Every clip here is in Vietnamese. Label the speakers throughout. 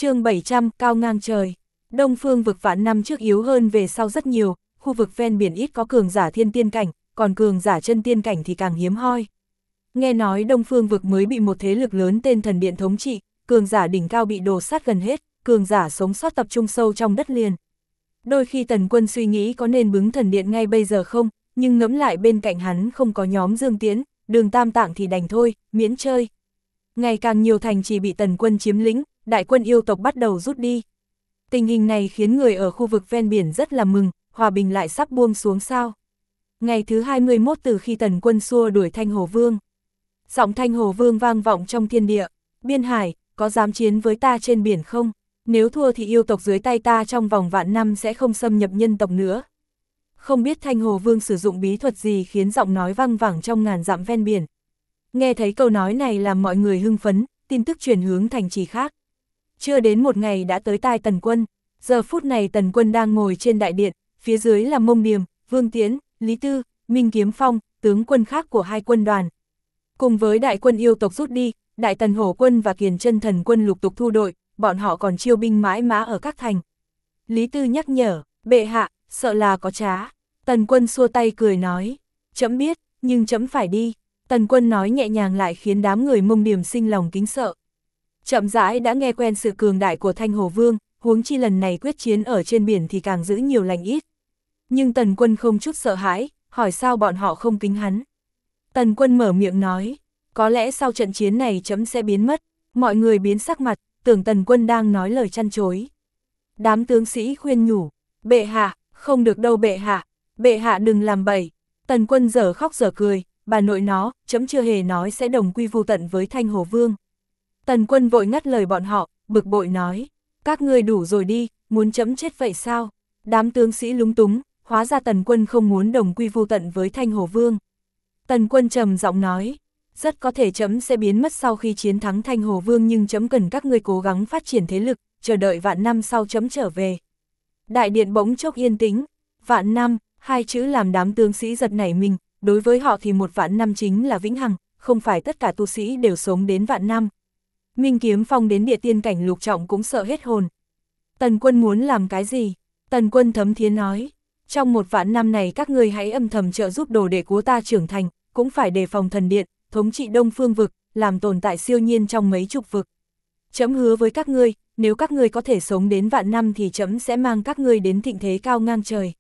Speaker 1: chương 700, cao ngang trời. Đông phương vực vạn năm trước yếu hơn về sau rất nhiều, khu vực ven biển ít có cường giả thiên tiên cảnh, còn cường giả chân tiên cảnh thì càng hiếm hoi. Nghe nói đông phương vực mới bị một thế lực lớn tên thần điện thống trị, cường giả đỉnh cao bị đổ sát gần hết, cường giả sống sót tập trung sâu trong đất liền. Đôi khi Tần Quân suy nghĩ có nên bứng thần điện ngay bây giờ không, nhưng ngẫm lại bên cạnh hắn không có nhóm Dương Tiễn, Đường Tam Tạng thì đành thôi, miễn chơi. Ngày càng nhiều thành trì bị Tần Quân chiếm lĩnh, đại quân yêu tộc bắt đầu rút đi. Tình hình này khiến người ở khu vực ven biển rất là mừng, hòa bình lại sắp buông xuống sao. Ngày thứ 21 từ khi Tần Quân xua đuổi Thanh Hồ Vương. Giọng Thanh Hồ Vương vang vọng trong thiên địa, Biên Hải, có dám chiến với ta trên biển không? Nếu thua thì yêu tộc dưới tay ta trong vòng vạn năm sẽ không xâm nhập nhân tộc nữa. Không biết Thanh Hồ Vương sử dụng bí thuật gì khiến giọng nói vang vẳng trong ngàn dặm ven biển. Nghe thấy câu nói này làm mọi người hưng phấn, tin tức truyền hướng thành trì khác. Chưa đến một ngày đã tới tai Tần Quân, giờ phút này Tần Quân đang ngồi trên đại điện, phía dưới là Mông Điềm, Vương Tiễn, Lý Tư, Minh Kiếm Phong, tướng quân khác của hai quân đoàn. Cùng với đại quân yêu tộc rút đi, Đại Tần Hổ quân và Kiền Chân Thần quân lục tục thu đội, bọn họ còn chiêu binh mãi mã ở các thành. Lý Tư nhắc nhở, bệ hạ, sợ là có trá. Tần Quân xua tay cười nói, trẫm biết, nhưng trẫm phải đi. Tần Quân nói nhẹ nhàng lại khiến đám người Mông Điềm sinh lòng kính sợ. Chậm rãi đã nghe quen sự cường đại của Thanh Hồ Vương, huống chi lần này quyết chiến ở trên biển thì càng giữ nhiều lành ít. Nhưng Tần Quân không chút sợ hãi, hỏi sao bọn họ không kính hắn. Tần Quân mở miệng nói, có lẽ sau trận chiến này trẫm sẽ biến mất. Mọi người biến sắc mặt, tưởng Tần Quân đang nói lời chăn chối. Đám tướng sĩ khuyên nhủ, bệ hạ, không được đâu bệ hạ đừng làm bậy. Tần Quân dở khóc dở cười, bà nội nó, trẫm chưa hề nói sẽ đồng quy vu tận với Thanh Hồ Vương. Tần Quân vội ngắt lời bọn họ, bực bội nói, các ngươi đủ rồi đi, muốn trẫm chết vậy sao? Đám tướng sĩ lúng túng, hóa ra Tần Quân không muốn đồng quy vu tận với Thanh Hồ Vương. Tần Quân trầm giọng nói, rất có thể trẫm sẽ biến mất sau khi chiến thắng Thanh Hồ Vương, nhưng trẫm cần các ngươi cố gắng phát triển thế lực, chờ đợi vạn năm sau trẫm trở về. Đại điện bỗng chốc yên tĩnh, vạn năm, hai chữ làm đám tướng sĩ giật nảy mình, đối với họ thì một vạn năm chính là vĩnh hằng, không phải tất cả tu sĩ đều sống đến vạn năm. Minh Kiếm Phong đến địa tiên cảnh lục trọng cũng sợ hết hồn. Tần Quân muốn làm cái gì? Tần Quân thấm thiế nói, trong một vạn năm này các ngươi hãy âm thầm trợ giúp đồ đệ của ta trưởng thành, cũng phải đề phòng thần điện, thống trị Đông Phương vực, làm tồn tại siêu nhiên trong mấy chục vực. Trẫm hứa với các ngươi, nếu các ngươi có thể sống đến vạn năm thì trẫm sẽ mang các ngươi đến thịnh thế cao ngang trời.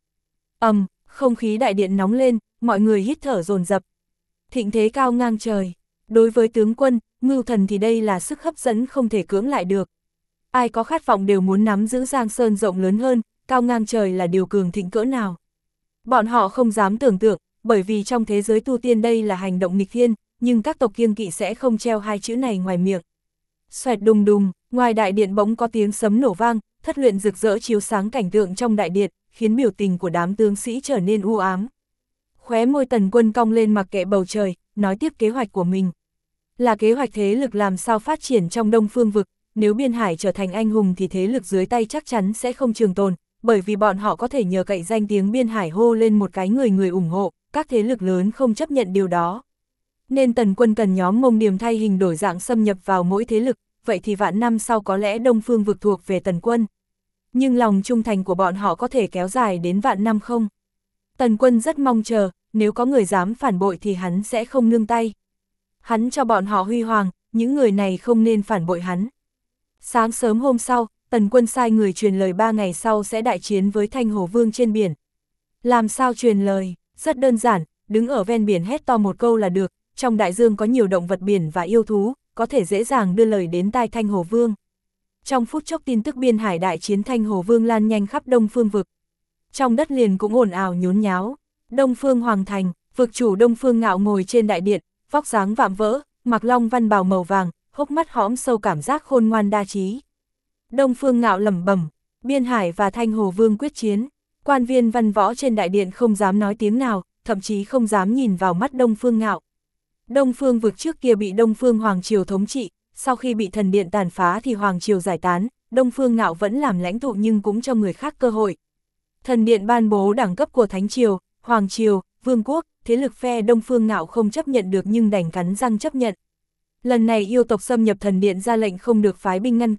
Speaker 1: Không khí đại điện nóng lên, mọi người hít thở dồn dập. Thịnh thế cao ngang trời, đối với tướng quân, Ngưu Thần thì đây là sức hấp dẫn không thể cưỡng lại được. Ai có khát vọng đều muốn nắm giữ Giang Sơn rộng lớn hơn, cao ngang trời là điều cường thịnh cỡ nào. Bọn họ không dám tưởng tượng, bởi vì trong thế giới tu tiên đây là hành động nghịch thiên, nhưng các tộc kiêng kỵ sẽ không treo hai chữ này ngoài miệng. Xoẹt đùng đùng, ngoài đại điện bỗng có tiếng sấm nổ vang, thất luyện rực rỡ chiếu sáng cảnh tượng trong đại điện, khiến biểu tình của đám tướng sĩ trở nên u ám. Khóe môi Tần Quân cong lên mặc kệ bầu trời, nói tiếp kế hoạch của mình. Là kế hoạch thế lực làm sao phát triển trong Đông Phương vực, nếu Biên Hải trở thành anh hùng thì thế lực dưới tay chắc chắn sẽ không trường tồn, bởi vì bọn họ có thể nhờ cậy danh tiếng Biên Hải hô lên một cái người ủng hộ, các thế lực lớn không chấp nhận điều đó. Nên Tần Quân cần nhóm Mông Điềm thay hình đổi dạng xâm nhập vào mỗi thế lực, vậy thì vạn năm sau có lẽ Đông Phương vực thuộc về Tần Quân. Nhưng lòng trung thành của bọn họ có thể kéo dài đến vạn năm không? Tần Quân rất mong chờ, nếu có người dám phản bội thì hắn sẽ không nương tay. Hắn cho bọn họ huy hoàng, những người này không nên phản bội hắn. Sáng sớm hôm sau, Tần Quân sai người truyền lời 3 ngày sau sẽ đại chiến với Thanh Hồ Vương trên biển. Làm sao truyền lời? Rất đơn giản, đứng ở ven biển hét to một câu là được, trong đại dương có nhiều động vật biển và yêu thú, có thể dễ dàng đưa lời đến tai Thanh Hồ Vương. Trong phút chốc tin tức Biên Hải đại chiến Thanh Hồ Vương lan nhanh khắp Đông Phương vực. Trong đất liền cũng ồn ào nhốn nháo. Đông Phương Hoàng Thành, vực chủ Đông Phương Ngạo ngồi trên đại điện, vóc dáng vạm vỡ, mặc long văn bào màu vàng, hốc mắt hõm sâu cảm giác khôn ngoan đa trí. Đông Phương Ngạo lẩm bẩm, Biên Hải và Thanh Hồ Vương quyết chiến. Quan viên văn võ trên đại điện không dám nói tiếng nào, thậm chí không dám nhìn vào mắt Đông Phương Ngạo. Đông Phương vực trước kia bị Đông Phương Hoàng Triều thống trị, sau khi bị thần điện tàn phá thì Hoàng Triều giải tán, Đông Phương Ngạo vẫn làm lãnh tụ nhưng cũng cho người khác cơ hội. Thần điện ban bố đẳng cấp của Thánh Triều, Hoàng Triều, Vương quốc, thế lực phe Đông Phương Ngạo không chấp nhận được nhưng đành cắn răng chấp nhận. Lần này yêu tộc xâm nhập thần điện ra lệnh không được phái binh ngăn cản,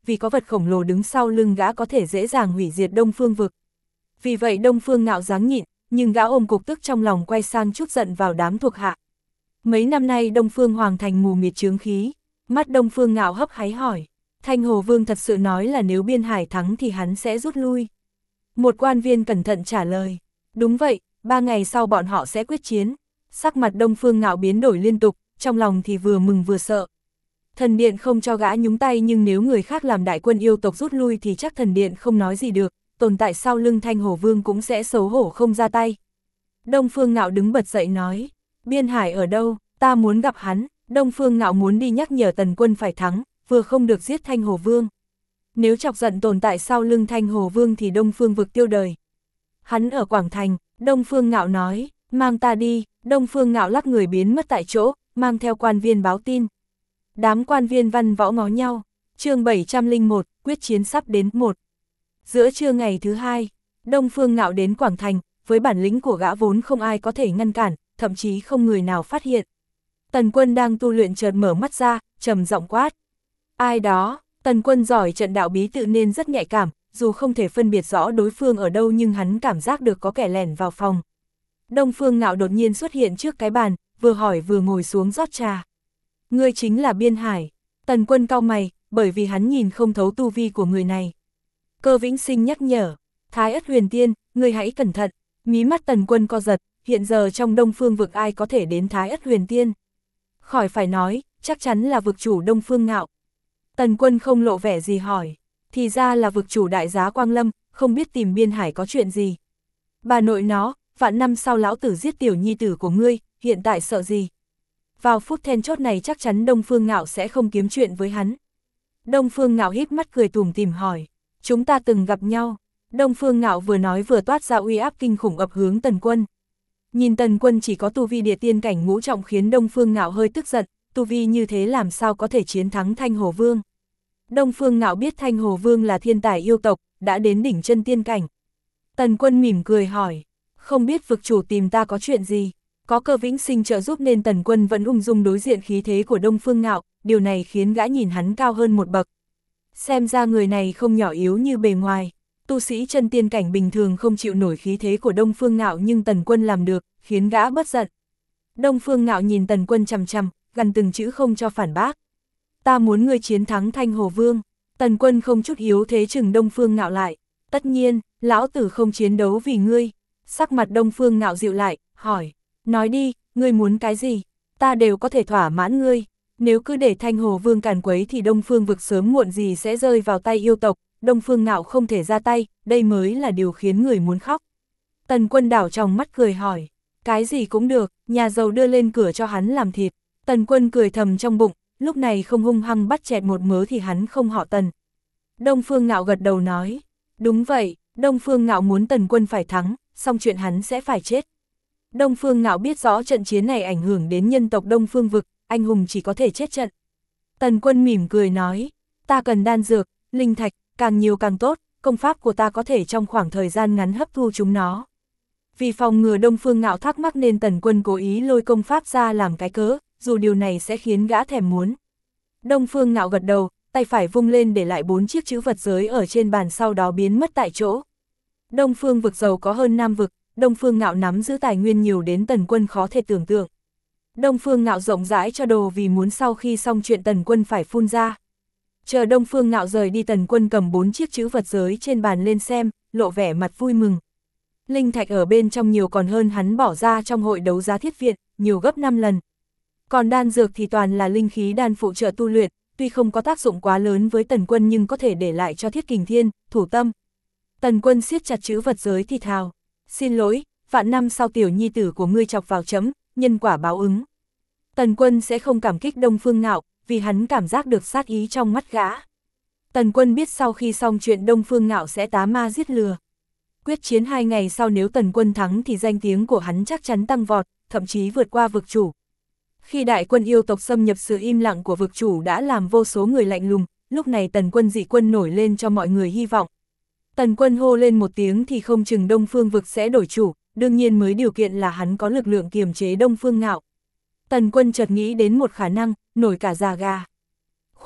Speaker 1: vì có vật khổng lồ đứng sau lưng gã có thể dễ dàng hủy diệt Đông Phương vực. Vì vậy Đông Phương Ngạo dáng nhịn, nhưng gã ôm cục tức trong lòng quay sang chút giận vào đám thuộc hạ. Mấy năm nay Đông Phương Hoàng thành mù mịt chướng khí, mắt Đông Phương Ngạo hấp háy hỏi, Thanh Hồ Vương thật sự nói là nếu Biên Hải thắng thì hắn sẽ rút lui. Một quan viên cẩn thận trả lời, đúng vậy, 3 ngày sau bọn họ sẽ quyết chiến. Sắc mặt Đông Phương Ngạo biến đổi liên tục, trong lòng thì vừa mừng vừa sợ. Thần điện không cho gã nhúng tay, nhưng nếu người khác làm đại quân yêu tộc rút lui thì chắc thần điện không nói gì được, tồn tại sau lưng Thanh Hồ Vương cũng sẽ xấu hổ không ra tay. Đông Phương Ngạo đứng bật dậy nói, Biên Hải ở đâu, ta muốn gặp hắn. Đông Phương Ngạo muốn đi nhắc nhở Tần quân phải thắng, vừa không được giết Thanh Hồ Vương. Nếu chọc giận tồn tại sau lưng Thanh Hồ Vương thì Đông Phương vực tiêu đời. Hắn ở Quảng Thành, Đông Phương Ngạo nói, mang ta đi. Đông Phương Ngạo lắc người biến mất tại chỗ, mang theo quan viên báo tin. Đám quan viên văn võ ngó nhau. Chương 701, quyết chiến sắp đến 1. Giữa trưa ngày thứ 2, Đông Phương Ngạo đến Quảng Thành, với bản lĩnh của gã vốn không ai có thể ngăn cản, thậm chí không người nào phát hiện. Tần Quân đang tu luyện chợt mở mắt ra, trầm giọng quát. Ai đó? Tần Quân giỏi trận đạo bí tự nên rất nhạy cảm, dù không thể phân biệt rõ đối phương ở đâu nhưng hắn cảm giác được có kẻ lẻn vào phòng. Đông Phương Ngạo đột nhiên xuất hiện trước cái bàn, vừa hỏi vừa ngồi xuống rót trà. Ngươi chính là Biên Hải. Tần Quân cau mày, bởi vì hắn nhìn không thấu tu vi của người này. Cơ Vĩnh Sinh nhắc nhở, Thái Ất Huyền Tiên, ngươi hãy cẩn thận. Mí mắt Tần Quân co giật, hiện giờ trong Đông Phương vực ai có thể đến Thái Ất Huyền Tiên. Khỏi phải nói, chắc chắn là vực chủ Đông Phương Ngạo. Tần Quân không lộ vẻ gì hỏi, thì ra là vực chủ Đại Giá Quang Lâm, không biết tìm Biên Hải có chuyện gì. Bà nội nó, vạn năm sau lão tử giết tiểu nhi tử của ngươi, hiện tại sợ gì? Vào phút then chốt này chắc chắn Đông Phương Ngạo sẽ không kiếm chuyện với hắn. Đông Phương Ngạo híp mắt cười tủm tỉm hỏi, chúng ta từng gặp nhau. Đông Phương Ngạo vừa nói vừa toát ra uy áp kinh khủng ập hướng Tần Quân. Nhìn Tần Quân chỉ có tu vi địa tiên cảnh ngũ trọng khiến Đông Phương Ngạo hơi tức giận, tu vi như thế làm sao có thể chiến thắng Thanh Hồ Vương. Đông Phương Ngạo biết Thanh Hồ Vương là thiên tài yêu tộc, đã đến đỉnh chân tiên cảnh. Tần Quân mỉm cười hỏi, không biết vực chủ tìm ta có chuyện gì? Có Cơ Vĩnh Sinh trợ giúp nên Tần Quân vẫn ung dung đối diện khí thế của Đông Phương Ngạo, điều này khiến gã nhìn hắn cao hơn một bậc. Xem ra người này không nhỏ yếu như bề ngoài. Tu sĩ chân tiên cảnh bình thường không chịu nổi khí thế của Đông Phương Ngạo nhưng Tần Quân làm được, khiến gã bất giận. Đông Phương Ngạo nhìn Tần Quân chằm chằm, gần từng chữ không cho phản bác. Ta muốn ngươi chiến thắng Thanh Hồ Vương. Tần Quân không chút yếu thế chừng Đông Phương Ngạo lại. Tất nhiên, lão tử không chiến đấu vì ngươi. Sắc mặt Đông Phương Ngạo dịu lại, hỏi, nói đi, ngươi muốn cái gì? Ta đều có thể thỏa mãn ngươi. Nếu cứ để Thanh Hồ Vương càn quấy thì Đông Phương vực sớm muộn gì sẽ rơi vào tay yêu tộc. Đông Phương Ngạo không thể ra tay, đây mới là điều khiến người muốn khóc. Tần Quân đảo trong mắt cười hỏi, cái gì cũng được, nhà giàu đưa lên cửa cho hắn làm thịt. Tần Quân cười thầm trong bụng, lúc này không hung hăng bắt chẹt một mớ thì hắn không họ Tần. Đông Phương Ngạo gật đầu nói, đúng vậy, Đông Phương Ngạo muốn Tần Quân phải thắng, xong chuyện hắn sẽ phải chết. Đông Phương Ngạo biết rõ trận chiến này ảnh hưởng đến nhân tộc Đông Phương vực, anh hùng chỉ có thể chết trận. Tần Quân mỉm cười nói, ta cần đan dược, linh thạch, càng nhiều càng tốt, công pháp của ta có thể trong khoảng thời gian ngắn hấp thu chúng nó. Vì phòng ngừa Đông Phương Ngạo thắc mắc nên Tần Quân cố ý lôi công pháp ra làm cái cớ, dù điều này sẽ khiến gã thèm muốn. Đông Phương Ngạo gật đầu, tay phải vung lên để lại 4 chiếc chữ vật giới ở trên bàn sau đó biến mất tại chỗ. Đông Phương vực giàu có hơn Nam vực, Đông Phương Ngạo nắm giữ tài nguyên nhiều đến Tần Quân khó thể tưởng tượng. Đông Phương Ngạo rộng rãi cho đồ vì muốn sau khi xong chuyện Tần Quân phải phun ra. Chờ Đông Phương Ngạo rời đi Tần Quân cầm 4 chiếc chữ vật giới trên bàn lên xem, lộ vẻ mặt vui mừng. Linh thạch ở bên trong nhiều còn hơn hắn bỏ ra trong hội đấu giá thiết viện, nhiều gấp 5 lần. Còn đan dược thì toàn là linh khí đan phụ trợ tu luyện, tuy không có tác dụng quá lớn với Tần Quân nhưng có thể để lại cho Thiết Kình Thiên, Thủ Tâm. Tần Quân siết chặt chữ vật giới thì thào, xin lỗi, vạn năm sau tiểu nhi tử của ngươi chọc vào chấm, nhân quả báo ứng. Tần Quân sẽ không cảm kích Đông Phương Ngạo, vì hắn cảm giác được sát ý trong mắt gã. Tần Quân biết sau khi xong chuyện Đông Phương Ngạo sẽ tá ma giết lừa. Quyết chiến 2 ngày sau nếu Tần Quân thắng thì danh tiếng của hắn chắc chắn tăng vọt, thậm chí vượt qua vực chủ. Khi đại quân yêu tộc xâm nhập sự im lặng của vực chủ đã làm vô số người lạnh lùng, lúc này Tần Quân dị quân nổi lên cho mọi người hy vọng. Tần Quân hô lên một tiếng thì không chừng Đông Phương vực sẽ đổi chủ, đương nhiên mới điều kiện là hắn có lực lượng kiềm chế Đông Phương Ngạo. Tần Quân chợt nghĩ đến một khả năng, nổi cả da gà. Khoan,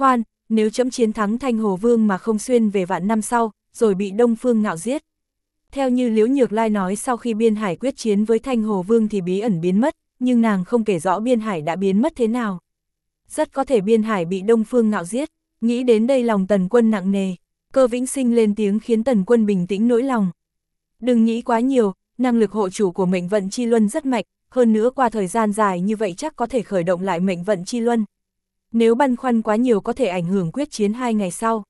Speaker 1: nếu trẫm chiến thắng Thanh Hồ Vương mà không xuyên về vạn năm sau, rồi bị Đông Phương Ngạo giết. Theo như Liễu Nhược Lai nói, sau khi Biên Hải quyết chiến với Thanh Hồ Vương thì bí ẩn biến mất, nhưng nàng không kể rõ Biên Hải đã biến mất thế nào. Rất có thể Biên Hải bị Đông Phương Ngạo giết, nghĩ đến đây lòng Tần Quân nặng nề. Cơ Vĩnh Sinh lên tiếng khiến Tần Quân bình tĩnh nỗi lòng. Đừng nghĩ quá nhiều, năng lực hộ chủ của mệnh vận chi luân rất mạnh, hơn nữa qua thời gian dài như vậy chắc có thể khởi động lại mệnh vận chi luân. Nếu băn khoăn quá nhiều có thể ảnh hưởng quyết chiến 2 ngày sau.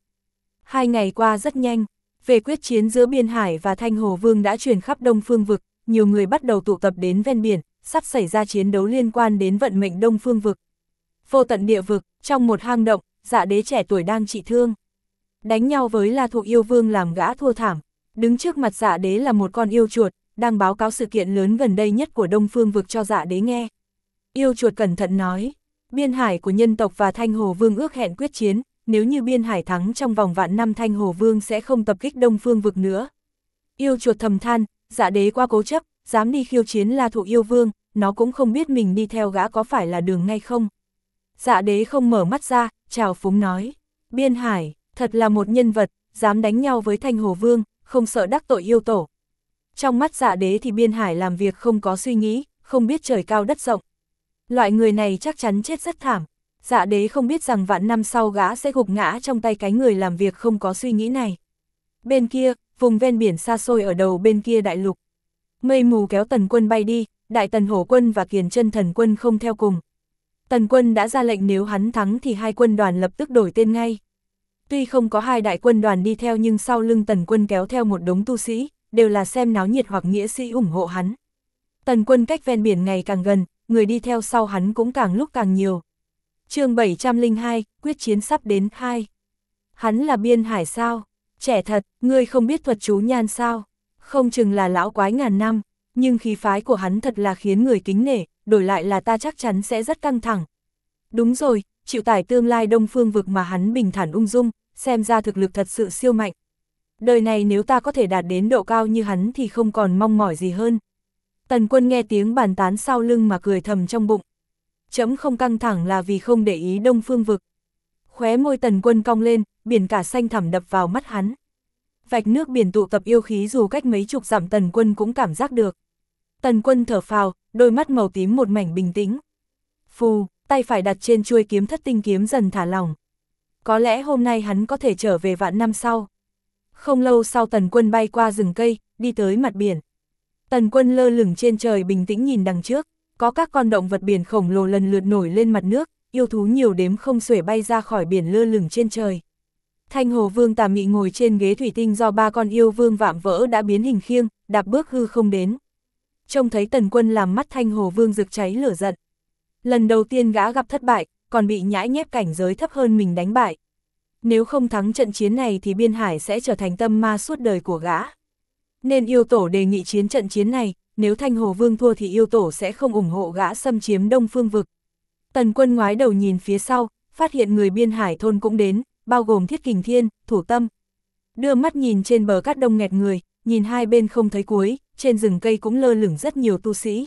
Speaker 1: 2 ngày qua rất nhanh, về quyết chiến giữa Biên Hải và Thanh Hồ Vương đã truyền khắp Đông Phương vực, nhiều người bắt đầu tụ tập đến ven biển, sắp xảy ra chiến đấu liên quan đến vận mệnh Đông Phương vực. Vô tận địa vực, trong một hang động, Dạ Đế trẻ tuổi đang trị thương. Đánh nhau với La Thụ yêu vương làm gã thua thảm. Đứng trước mặt Dạ Đế là một con yêu chuột, đang báo cáo sự kiện lớn gần đây nhất của Đông Phương vực cho Dạ Đế nghe. Yêu chuột cẩn thận nói, Biên Hải của nhân tộc và Thanh Hồ Vương ước hẹn quyết chiến, nếu như Biên Hải thắng trong vòng vạn năm Thanh Hồ Vương sẽ không tập kích Đông Phương vực nữa. Yêu chuột thầm than, Dạ Đế quá cố chấp, dám đi khiêu chiến La Thụ yêu vương, nó cũng không biết mình đi theo gã có phải là đường ngay không. Dạ Đế không mở mắt ra, trào phúng nói, Biên Hải, thật là một nhân vật, dám đánh nhau với Thanh Hồ Vương, không sợ đắc tội yêu tổ. Trong mắt Dạ Đế thì Biên Hải làm việc không có suy nghĩ, không biết trời cao đất rộng. Loại người này chắc chắn chết rất thảm. Dạ Đế không biết rằng vạn năm sau gã sẽ gục ngã trong tay cái người làm việc không có suy nghĩ này. Bên kia, vùng ven biển xa xôi ở đầu bên kia đại lục. Mây mù kéo Tần Quân bay đi, Đại Tần Hổ Quân và Kiền Chân Thần Quân không theo cùng. Tần Quân đã ra lệnh nếu hắn thắng thì hai quân đoàn lập tức đổi tên ngay. Tuy không có hai đại quân đoàn đi theo nhưng sau lưng Tần Quân kéo theo một đống tu sĩ, đều là xem náo nhiệt hoặc nghĩa sĩ ủng hộ hắn. Tần Quân cách ven biển ngày càng gần, người đi theo sau hắn cũng càng lúc càng nhiều. Chương 702, quyết chiến sắp đến 2. Hắn là Biên Hải sao? Trẻ thật, ngươi không biết thuật chú nhan sao? Không chừng là lão quái ngàn năm, nhưng khí phái của hắn thật là khiến người kính nể, đổi lại là ta chắc chắn sẽ rất căng thẳng. Đúng rồi, chịu tải tương lai Đông Phương vực mà hắn bình thản ung dung, xem ra thực lực thật sự siêu mạnh. Đời này nếu ta có thể đạt đến độ cao như hắn thì không còn mong mỏi gì hơn. Tần Quân nghe tiếng bàn tán sau lưng mà cười thầm trong bụng. Chấm không căng thẳng là vì không để ý Đông Phương vực. Khóe môi Tần Quân cong lên, biển cả xanh thẳm đập vào mắt hắn. Vạch nước biển tụ tập yêu khí dù cách mấy chục dặm Tần Quân cũng cảm giác được. Tần Quân thở phào, đôi mắt màu tím một mảnh bình tĩnh. Phù, tay phải đặt trên chuôi kiếm Thất Tinh kiếm dần thả lỏng. Có lẽ hôm nay hắn có thể trở về vạn năm sau. Không lâu sau Tần Quân bay qua rừng cây, đi tới mặt biển. Tần Quân lơ lửng trên trời bình tĩnh nhìn đằng trước, có các con động vật biển khổng lồ lần lượt nổi lên mặt nước, yêu thú nhiều đếm không xuể bay ra khỏi biển lơ lửng trên trời. Thanh Hồ Vương Tà Mị ngồi trên ghế thủy tinh do 3 con yêu vương vạm vỡ đã biến hình khiêng, đạp bước hư không đến. Trông thấy Tần Quân làm mắt Thanh Hồ Vương rực cháy lửa giận. Lần đầu tiên gã gặp thất bại, còn bị nhãi nhép cảnh giới thấp hơn mình đánh bại. Nếu không thắng trận chiến này thì Biên Hải sẽ trở thành tâm ma suốt đời của gã. Nên yêu tổ đề nghị chiến trận chiến này, nếu Thanh Hồ Vương thua thì yêu tổ sẽ không ủng hộ gã xâm chiếm Đông Phương vực. Tần Quân ngoái đầu nhìn phía sau, phát hiện người Biên Hải thôn cũng đến, bao gồm Thiết Kình Thiên, Thủ Tâm. Đưa mắt nhìn trên bờ cát đông nghẹt người, nhìn hai bên không thấy cuối, trên rừng cây cũng lơ lửng rất nhiều tu sĩ.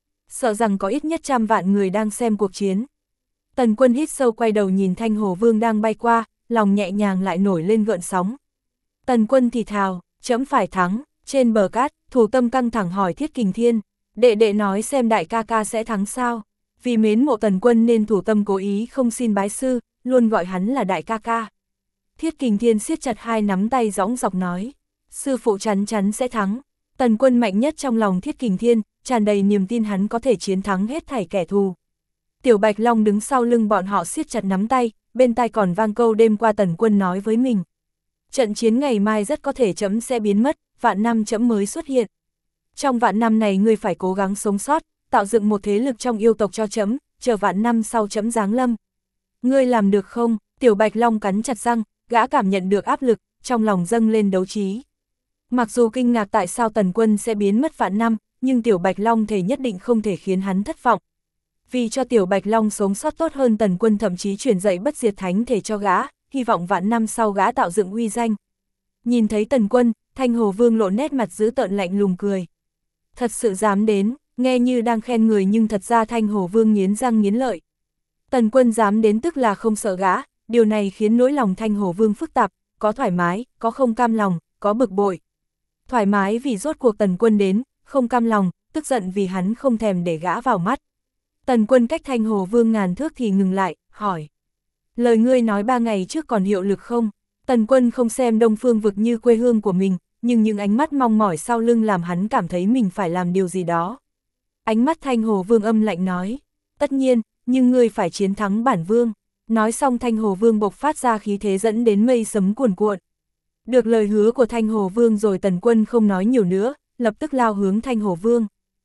Speaker 1: Sợ rằng có ít nhất 100 vạn người đang xem cuộc chiến. Tần Quân hít sâu quay đầu nhìn Thanh Hồ Vương đang bay qua, lòng nhẹ nhàng lại nổi lên gợn sóng. Tần Quân thì thào, chấm phải thắng. Trên bờ cát, Thủ Tâm căng thẳng hỏi Thiết Kình Thiên, đệ đệ nói xem đại ca ca sẽ thắng sao? Vì mến mộ Tần Quân nên Thủ Tâm cố ý không xin bái sư, luôn gọi hắn là đại ca ca. Thiết Kình Thiên siết chặt hai nắm tay dõng dọc nói, sư phụ chắn chắn sẽ thắng. Tần Quân mạnh nhất trong lòng Thiết Kình Thiên, tràn đầy niềm tin hắn có thể chiến thắng hết thảy kẻ thù. Tiểu Bạch Long đứng sau lưng bọn họ siết chặt nắm tay, bên tai còn vang câu đêm qua Tần Quân nói với mình. Trận chiến ngày mai rất có thể chấm sẽ biến mất, vạn năm chấm mới xuất hiện. Trong vạn năm này ngươi phải cố gắng sống sót, tạo dựng một thế lực trong yêu tộc cho chấm, chờ vạn năm sau chấm giáng lâm. Ngươi làm được không? Tiểu Bạch Long cắn chặt răng, gã cảm nhận được áp lực, trong lòng dâng lên đấu trí. Mặc dù kinh ngạc tại sao Tần Quân sẽ biến mất vạn năm, nhưng Tiểu Bạch Long thề nhất định không thể khiến hắn thất vọng. Vì cho Tiểu Bạch Long sống sót tốt hơn Tần Quân thậm chí truyền dạy bất diệt thánh thể cho gã, hy vọng vạn năm sau gã tạo dựng uy danh. Nhìn thấy Tần Quân, Thanh Hồ Vương lộ nét mặt dữ tợn lạnh lùng cười. Thật sự dám đến, nghe như đang khen người nhưng thật ra Thanh Hồ Vương nghiến răng nghiến lợi. Tần Quân dám đến tức là không sợ gã, điều này khiến nỗi lòng Thanh Hồ Vương phức tạp, có thoải mái, có không cam lòng, có bực bội. Thoải mái vì rốt cuộc Tần Quân đến, không cam lòng, tức giận vì hắn không thèm để gã vào mắt. Tần Quân cách Thanh Hồ Vương ngàn thước thì ngừng lại, hỏi. Lời ngươi nói 3 ngày trước còn hiệu lực không? Tần Quân không xem Đông Phương Vực như quê hương của mình, nhưng những ánh mắt mong mỏi sau lưng làm hắn cảm thấy mình phải làm điều gì đó. Ánh mắt Thanh Hồ Vương âm lạnh nói. Tất nhiên, nhưng ngươi phải chiến thắng bản vương. Nói xong Thanh Hồ Vương bộc phát ra khí thế dẫn đến mây sấm cuồn cuộn. Được lời hứa của Thanh Hồ Vương rồi Tần Quân không nói nhiều nữa, lập tức lao hướng Thanh Hồ Vương.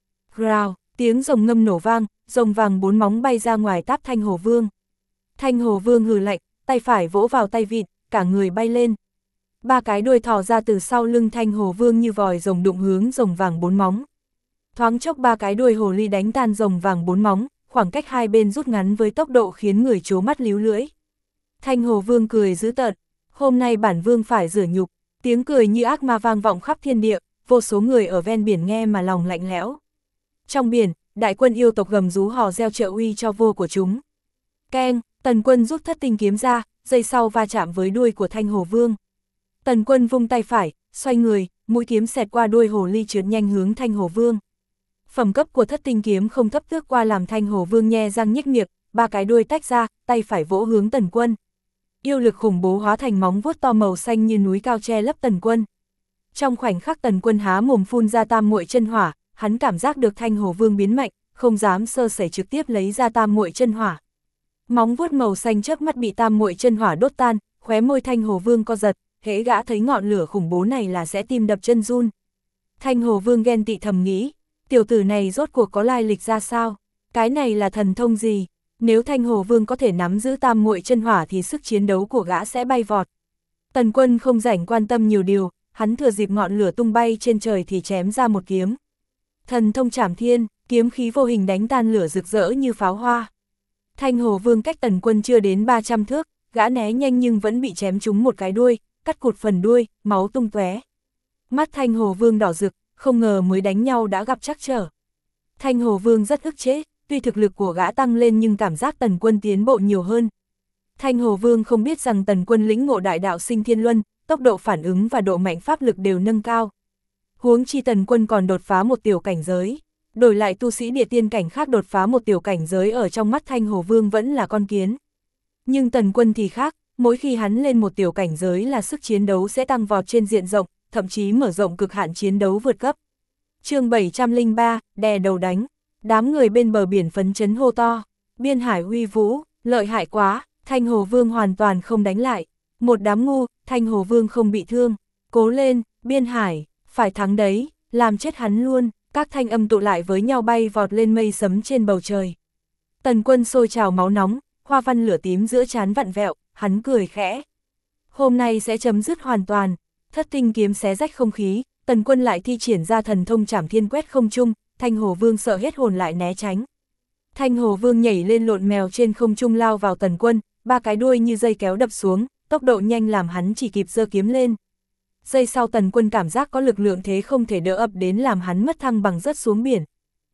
Speaker 1: Rào, tiếng rồng ngâm nổ vang, rồng vàng 4 móng bay ra ngoài táp Thanh Hồ Vương. Thanh Hồ Vương hừ lạnh, tay phải vỗ vào tay vịt, cả người bay lên. 3 cái đuôi thò ra từ sau lưng Thanh Hồ Vương như vòi rồng đụng hướng rồng vàng 4 móng. Thoáng chốc 3 cái đuôi hồ ly đánh tan rồng vàng 4 móng, khoảng cách hai bên rút ngắn với tốc độ khiến người trố mắt líu lưỡi. Thanh Hồ Vương cười dữ tợn, hôm nay bản vương phải rửa nhục, tiếng cười như ác ma vang vọng khắp thiên địa, vô số người ở ven biển nghe mà lòng lạnh lẽo. Trong biển, đại quân yêu tộc gầm rú hò reo trợ uy cho vua của chúng. Keng, Tần Quân rút thất tinh kiếm ra, giây sau va chạm với đuôi của Thanh Hồ Vương. Tần Quân vung tay phải, xoay người, mũi kiếm xẹt qua đuôi hồ ly trượt nhanh hướng Thanh Hồ Vương. Phẩm cấp của thất tinh kiếm không thấp tước qua làm Thanh Hồ Vương nhe răng nhếch miệng, 3 cái đuôi tách ra, tay phải vỗ hướng Tần Quân. Yêu lực khủng bố hóa thành móng vuốt to màu xanh như núi cao che lấp Tần Quân. Trong khoảnh khắc Tần Quân há mồm phun ra tam muội chân hỏa, hắn cảm giác được Thanh Hồ Vương biến mạnh, không dám sơ sẩy trực tiếp lấy ra tam muội chân hỏa. Móng vuốt màu xanh chớp mắt bị tam muội chân hỏa đốt tan, khóe môi Thanh Hồ Vương co giật, hễ gã thấy ngọn lửa khủng bố này là sẽ tim đập chân run. Thanh Hồ Vương ghen tị thầm nghĩ, tiểu tử này rốt cuộc có lai lịch ra sao? Cái này là thần thông gì? Nếu Thanh Hồ Vương có thể nắm giữ tam muội chân hỏa thì sức chiến đấu của gã sẽ bay vọt. Tần Quân không rảnh quan tâm nhiều điều, hắn thừa dịp ngọn lửa tung bay trên trời thì chém ra một kiếm. Thần thông Trảm Thiên, kiếm khí vô hình đánh tan lửa rực rỡ như pháo hoa. Thanh Hồ Vương cách Tần Quân chưa đến 300 thước, gã né nhanh nhưng vẫn bị chém trúng một cái đuôi, cắt cụt phần đuôi, máu tung tóe. Mắt Thanh Hồ Vương đỏ rực, không ngờ mới đánh nhau đã gặp trắc trở. Thanh Hồ Vương rất ức chế, tuy thực lực của gã tăng lên nhưng cảm giác Tần Quân tiến bộ nhiều hơn. Thanh Hồ Vương không biết rằng Tần Quân lĩnh ngộ đại đạo sinh thiên luân, tốc độ phản ứng và độ mạnh pháp lực đều nâng cao. Huống chi Tần Quân còn đột phá một tiểu cảnh giới. Đổi lại tu sĩ địa tiên cảnh khác đột phá một tiểu cảnh giới ở trong mắt Thanh Hồ Vương vẫn là con kiến. Nhưng Tần Quân thì khác, mỗi khi hắn lên một tiểu cảnh giới là sức chiến đấu sẽ tăng vọt trên diện rộng, thậm chí mở rộng cực hạn chiến đấu vượt cấp. Chương 703, đè đầu đánh. Đám người bên bờ biển phấn chấn hô to, Biên Hải uy vũ, lợi hại quá, Thanh Hồ Vương hoàn toàn không đánh lại. Một đám ngu, Thanh Hồ Vương không bị thương. Cố lên, Biên Hải, phải thắng đấy, làm chết hắn luôn. Các thanh âm tụ lại với nhau bay vọt lên mây sấm trên bầu trời. Tần Quân sôi trào máu nóng, hoa văn lửa tím giữa trán vặn vẹo, hắn cười khẽ. Hôm nay sẽ chấm dứt hoàn toàn. Thất tinh kiếm xé rách không khí, Tần Quân lại thi triển ra thần thông Trảm Thiên quét không trung, Thanh Hồ Vương sợ hết hồn lại né tránh. Thanh Hồ Vương nhảy lên lộn mèo trên không trung lao vào Tần Quân, 3 cái đuôi như dây kéo đập xuống, tốc độ nhanh làm hắn chỉ kịp giơ kiếm lên. Giây sau Tần Quân cảm giác có lực lượng thế không thể đỡ ập đến làm hắn mất thăng bằng rớt xuống biển.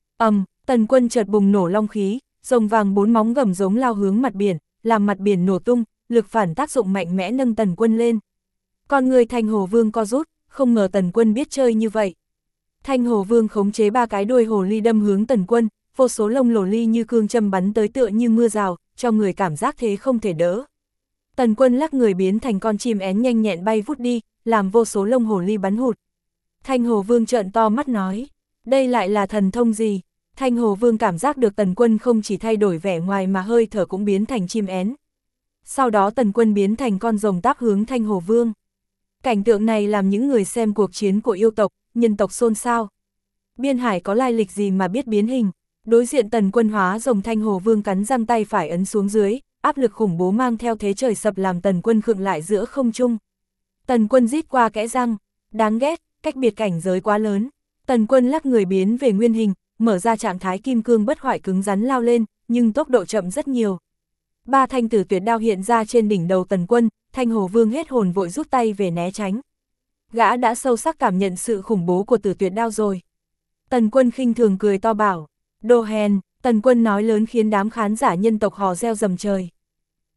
Speaker 1: Tần Quân chợt bùng nổ long khí, rồng vàng 4 móng gầm giống lao hướng mặt biển, làm mặt biển nổ tung, lực phản tác dụng mạnh mẽ nâng Tần Quân lên. Con người Thanh Hồ Vương co rút, không ngờ Tần Quân biết chơi như vậy. Thanh Hồ Vương khống chế 3 cái đuôi hồ ly đâm hướng Tần Quân, vô số lông lổ ly như cương châm bắn tới tựa như mưa rào, cho người cảm giác thế không thể đỡ. Tần Quân lắc người biến thành con chim én nhanh nhẹn bay vút đi, làm vô số lông hồ ly bắn hụt. Thanh Hồ Vương trợn to mắt nói, đây lại là thần thông gì? Thanh Hồ Vương cảm giác được Tần Quân không chỉ thay đổi vẻ ngoài mà hơi thở cũng biến thành chim én. Sau đó Tần Quân biến thành con rồng táp hướng Thanh Hồ Vương. Cảnh tượng này làm những người xem cuộc chiến của yêu tộc, nhân tộc xôn xao. Biên Hải có lai lịch gì mà biết biến hình? Đối diện Tần Quân hóa rồng, Thanh Hồ Vương cắn răng tay phải ấn xuống dưới, áp lực khủng bố mang theo thế trời sập làm Tần Quân khựng lại giữa không trung. Tần Quân rít qua kẽ răng, đáng ghét, cách biệt cảnh giới quá lớn. Tần Quân lắc người biến về nguyên hình, mở ra trạng thái kim cương bất hoại cứng rắn lao lên, nhưng tốc độ chậm rất nhiều. 3 thanh tử tuyệt đao hiện ra trên đỉnh đầu Tần Quân, Thanh Hồ Vương hết hồn vội rút tay về né tránh. Gã đã sâu sắc cảm nhận sự khủng bố của tử tuyệt đao rồi. Tần Quân khinh thường cười to bảo, đồ hèn. Tần Quân nói lớn khiến đám khán giả nhân tộc hò reo rầm trời.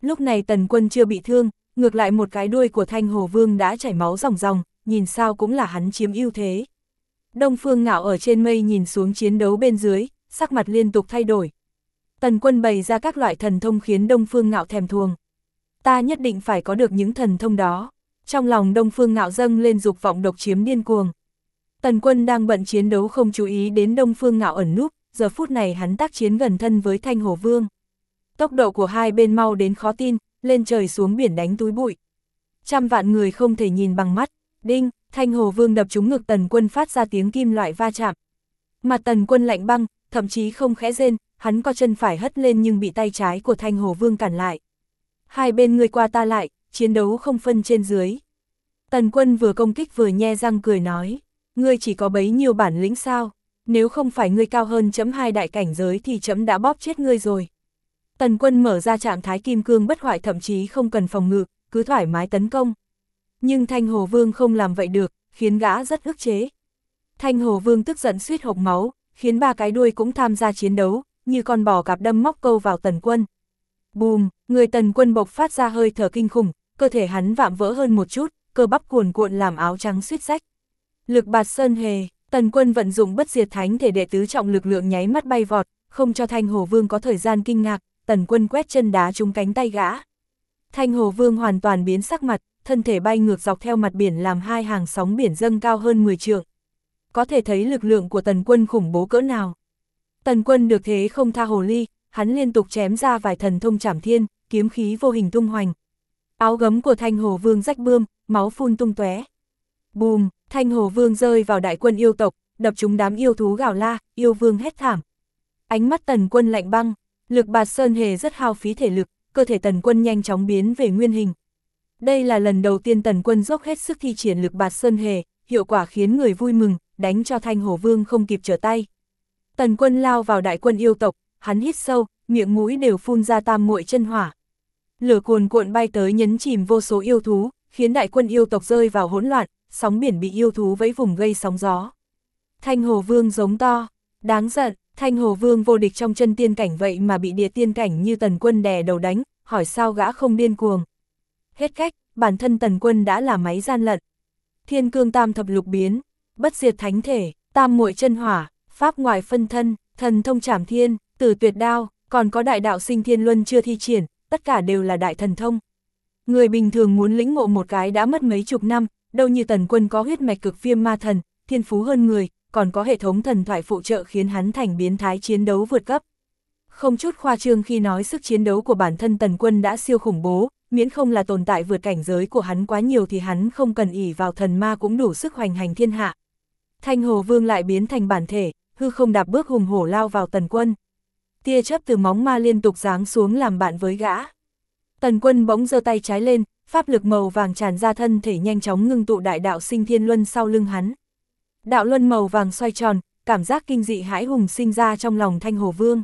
Speaker 1: Lúc này Tần Quân chưa bị thương, ngược lại một cái đuôi của Thanh Hồ Vương đã chảy máu ròng ròng, nhìn sao cũng là hắn chiếm ưu thế. Đông Phương Ngạo ở trên mây nhìn xuống chiến đấu bên dưới, sắc mặt liên tục thay đổi. Tần Quân bày ra các loại thần thông khiến Đông Phương Ngạo thèm thuồng. Ta nhất định phải có được những thần thông đó. Trong lòng Đông Phương Ngạo dâng lên dục vọng độc chiếm điên cuồng. Tần Quân đang bận chiến đấu không chú ý đến Đông Phương Ngạo ẩn núp, giờ phút này hắn tác chiến gần thân với Thanh Hồ Vương. Tốc độ của hai bên mau đến khó tin, lên trời xuống biển đánh túi bụi. Trăm vạn người không thể nhìn bằng mắt, đinh, Thanh Hồ Vương đập trúng ngực Tần Quân phát ra tiếng kim loại va chạm. Mặt Tần Quân lạnh băng, thậm chí không khẽ rên, hắn co chân phải hất lên nhưng bị tay trái của Thanh Hồ Vương cản lại. Hai bên người qua ta lại, chiến đấu không phân trên dưới. Tần Quân vừa công kích vừa nhe răng cười nói, ngươi chỉ có bấy nhiêu bản lĩnh sao, nếu không phải ngươi cao hơn chấm 2 đại cảnh giới thì chấm đã bóp chết ngươi rồi. Tần Quân mở ra trạng thái kim cương bất hoại, thậm chí không cần phòng ngự, cứ thoải mái tấn công. Nhưng Thanh Hồ Vương không làm vậy được, khiến gã rất ức chế. Thanh Hồ Vương tức giận suýt hộc máu, khiến ba cái đuôi cũng tham gia chiến đấu, như con bò cạp đâm móc câu vào Tần Quân. Bùm, người Tần Quân bộc phát ra hơi thở kinh khủng, cơ thể hắn vạm vỡ hơn một chút, cơ bắp cuồn cuộn làm áo trắng suýt rách. Lực bạt sơn hề, Tần Quân vận dụng bất diệt thánh thể đệ tứ trọng lực lượng nháy mắt bay vọt, không cho Thanh Hồ Vương có thời gian kinh ngạc, Tần Quân quét chân đá trúng cánh tay gã. Thanh Hồ Vương hoàn toàn biến sắc mặt, thân thể bay ngược dọc theo mặt biển làm hai hàng sóng biển dâng cao hơn 10 trượng. Có thể thấy lực lượng của Tần Quân khủng bố cỡ nào. Tần Quân được thế không tha hồ ly, hắn liên tục chém ra vài thần thông trảm thiên, kiếm khí vô hình tung hoành. Áo gấm của Thanh Hồ Vương rách bươm, máu phun tung tóe. Bùm, Thanh Hồ Vương rơi vào đại quân yêu tộc, đập trúng đám yêu thú gào la, yêu vương hét thảm. Ánh mắt Tần Quân lạnh băng, lực bạt sơn hề rất hao phí thể lực, cơ thể Tần Quân nhanh chóng biến về nguyên hình. Đây là lần đầu tiên Tần Quân dốc hết sức thi triển lực bạt sơn hề, hiệu quả khiến người vui mừng, đánh cho Thanh Hồ Vương không kịp trở tay. Tần Quân lao vào đại quân yêu tộc, hắn hít sâu, miệng mũi đều phun ra tam muội chân hỏa. Lửa cuồn cuộn bay tới nhấn chìm vô số yêu thú, khiến đại quân yêu tộc rơi vào hỗn loạn, sóng biển bị yêu thú vẫy vùng gây sóng gió. Thanh Hồ Vương giống to, đáng giận, Thanh Hồ Vương vô địch trong chân tiên cảnh vậy mà bị địa tiên cảnh như Tần Quân đè đầu đánh, hỏi sao gã không điên cuồng. Hết cách, bản thân Tần Quân đã là máy gian lận. Thiên cương tam thập lục biến, bất diệt thánh thể, tam muội chân hỏa, pháp ngoại phân thân, thần thông trảm thiên, tử tuyệt đao, còn có đại đạo sinh thiên luân chưa thi triển, tất cả đều là đại thần thông. Người bình thường muốn lĩnh ngộ một cái đã mất mấy chục năm, đâu như Tần Quân có huyết mạch cực viêm ma thần, thiên phú hơn người, còn có hệ thống thần thoại phụ trợ khiến hắn thành biến thái chiến đấu vượt cấp. Không chút khoa trương khi nói sức chiến đấu của bản thân Tần Quân đã siêu khủng bố, miễn không là tồn tại vượt cảnh giới của hắn quá nhiều thì hắn không cần ỷ vào thần ma cũng đủ sức hoành hành thiên hạ. Thanh Hồ Vương lại biến thành bản thể, hư không đạp bước hùng hổ lao vào Tần Quân. Tia chớp từ móng ma liên tục giáng xuống làm bạn với gã. Tần Quân bỗng giơ tay trái lên, pháp lực màu vàng tràn ra, thân thể nhanh chóng ngưng tụ đại đạo sinh thiên luân sau lưng hắn. Đạo luân màu vàng xoay tròn, cảm giác kinh dị hãi hùng sinh ra trong lòng Thanh Hồ Vương.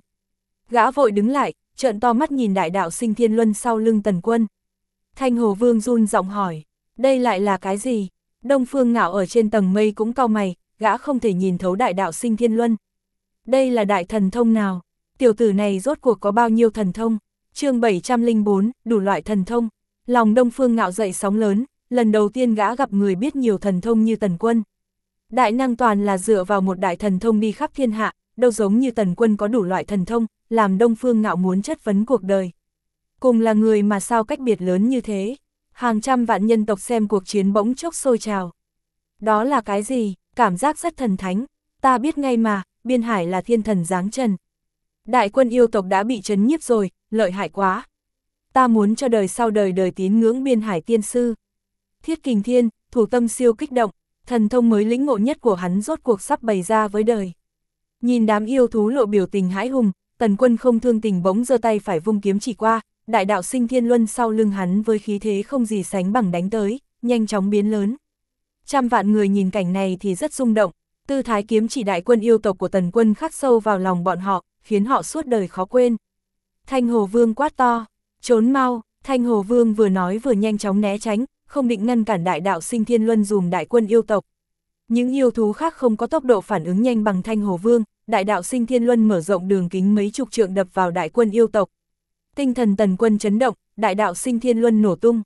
Speaker 1: Gã vội đứng lại, trợn to mắt nhìn đại đạo sinh thiên luân sau lưng Tần Quân. Thanh Hồ Vương run giọng hỏi, đây lại là cái gì? Đông Phương Ngạo ở trên tầng mây cũng cau mày, gã không thể nhìn thấu đại đạo sinh thiên luân. Đây là đại thần thông nào? Tiểu tử này rốt cuộc có bao nhiêu thần thông? Chương 704, đủ loại thần thông. Lòng Đông Phương Ngạo dậy sóng lớn, lần đầu tiên gã gặp người biết nhiều thần thông như Tần Quân. Đại năng toàn là dựa vào một đại thần thông đi khắp thiên hạ, đâu giống như Tần Quân có đủ loại thần thông, làm Đông Phương Ngạo muốn chất vấn cuộc đời. Cùng là người mà sao cách biệt lớn như thế? Hàng trăm vạn nhân tộc xem cuộc chiến bỗng chốc sôi trào. Đó là cái gì? Cảm giác rất thần thánh. Ta biết ngay mà, Biên Hải là thiên thần giáng trần. Đại quân yêu tộc đã bị trấn nhiếp rồi, lợi hại quá. Ta muốn cho đời sau đời đời tín ngưỡng Biên Hải tiên sư. Thiết Kình Thiên, thủ tâm siêu kích động, thần thông mới lĩnh ngộ nhất của hắn rốt cuộc sắp bày ra với đời. Nhìn đám yêu thú lộ biểu tình hãi hùng, Tần Quân không thương tình bỗng giơ tay phải vung kiếm chỉ qua, đại đạo sinh thiên luân sau lưng hắn với khí thế không gì sánh bằng đánh tới, nhanh chóng biến lớn. Trăm vạn người nhìn cảnh này thì rất rung động, tư thái kiếm chỉ đại quân yêu tộc của Tần Quân khắc sâu vào lòng bọn họ, khiến họ suốt đời khó quên. Thanh Hồ Vương quát to, trốn mau. Thanh Hồ Vương vừa nói vừa nhanh chóng né tránh, không định ngăn cản đại đạo sinh thiên luân dùm đại quân yêu tộc. Những yêu thú khác không có tốc độ phản ứng nhanh bằng Thanh Hồ Vương, đại đạo sinh thiên luân mở rộng đường kính mấy chục trượng đập vào đại quân yêu tộc. Tinh thần Tần Quân chấn động, đại đạo Sinh Thiên Luân nổ tung.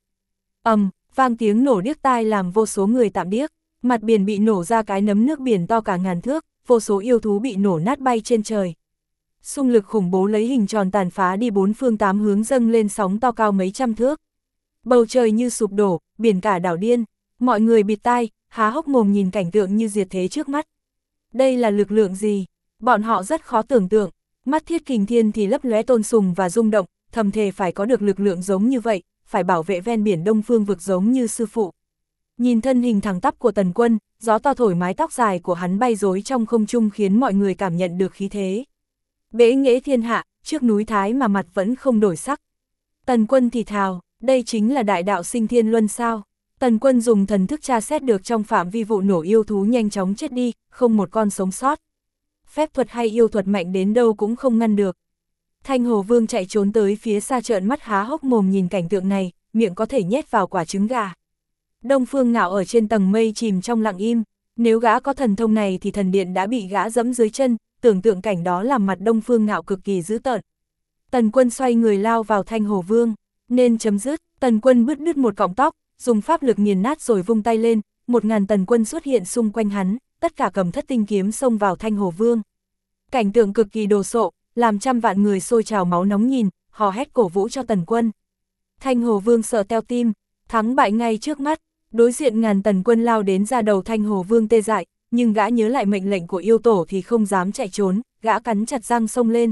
Speaker 1: Vang tiếng nổ điếc tai làm vô số người tạm điếc, mặt biển bị nổ ra cái nấm nước biển to cả ngàn thước, vô số yêu thú bị nổ nát bay trên trời. Xung lực khủng bố lấy hình tròn tàn phá đi bốn phương tám hướng dâng lên sóng to cao mấy trăm thước. Bầu trời như sụp đổ, biển cả đảo điên, mọi người bịt tai, há hốc mồm nhìn cảnh tượng như diệt thế trước mắt. Đây là lực lượng gì? Bọn họ rất khó tưởng tượng, mắt Thiết Kình Thiên thì lấp lóe tôn sùng và rung động, thầm thề phải có được lực lượng giống như vậy, phải bảo vệ ven biển Đông Phương vực giống như sư phụ. Nhìn thân hình thẳng tắp của Tần Quân, gió to thổi mái tóc dài của hắn bay rối trong không trung khiến mọi người cảm nhận được khí thế. Bẽ nghễ thiên hạ, trước núi Thái mà mặt vẫn không đổi sắc. Tần Quân thì thào, đây chính là đại đạo Sinh Thiên Luân sao? Tần Quân dùng thần thức tra xét được trong phạm vi vụ nổ yêu thú nhanh chóng chết đi, không một con sống sót. Phép thuật hay yêu thuật mạnh đến đâu cũng không ngăn được. Thanh Hồ Vương chạy trốn tới phía xa trợn mắt há hốc mồm nhìn cảnh tượng này, miệng có thể nhét vào quả trứng gà. Đông Phương Ngạo ở trên tầng mây chìm trong lặng im, nếu gã có thần thông này thì thần điện đã bị gã dẫm dưới chân, tưởng tượng cảnh đó làm mặt Đông Phương Ngạo cực kỳ dữ tợn. Tần Quân xoay người lao vào Thanh Hồ Vương, nên chấm dứt, Tần Quân bứt đứt một cọng tóc, dùng pháp lực nghiền nát rồi vung tay lên, 1000 Tần Quân xuất hiện xung quanh hắn, tất cả cầm thất tinh kiếm xông vào Thanh Hồ Vương. Cảnh tượng cực kỳ đồ sộ, làm trăm vạn người sôi trào máu nóng nhìn, hò hét cổ vũ cho Tần Quân. Thanh Hồ Vương sợ teo tim, thắng bại ngay trước mắt, đối diện ngàn Tần Quân lao đến ra đầu Thanh Hồ Vương tê dại, nhưng gã nhớ lại mệnh lệnh của yêu tổ thì không dám chạy trốn, gã cắn chặt răng xông lên.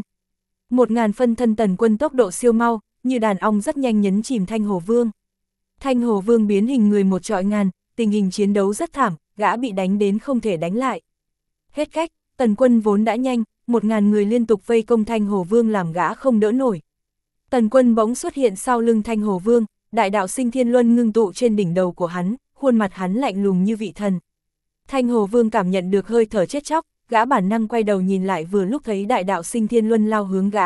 Speaker 1: 1000 phân thân Tần Quân tốc độ siêu mau, như đàn ong rất nhanh nhấn chìm Thanh Hồ Vương. Thanh Hồ Vương biến hình người một trọi ngàn, tình hình chiến đấu rất thảm, gã bị đánh đến không thể đánh lại. Hết cách, Tần Quân vốn đã nhanh, 1000 người liên tục vây công Thanh Hồ Vương làm gã không đỡ nổi. Tần Quân bỗng xuất hiện sau lưng Thanh Hồ Vương, đại đạo Sinh Thiên Luân ngưng tụ trên đỉnh đầu của hắn, khuôn mặt hắn lạnh lùng như vị thần. Thanh Hồ Vương cảm nhận được hơi thở chết chóc, gã bản năng quay đầu nhìn lại vừa lúc thấy đại đạo Sinh Thiên Luân lao hướng gã.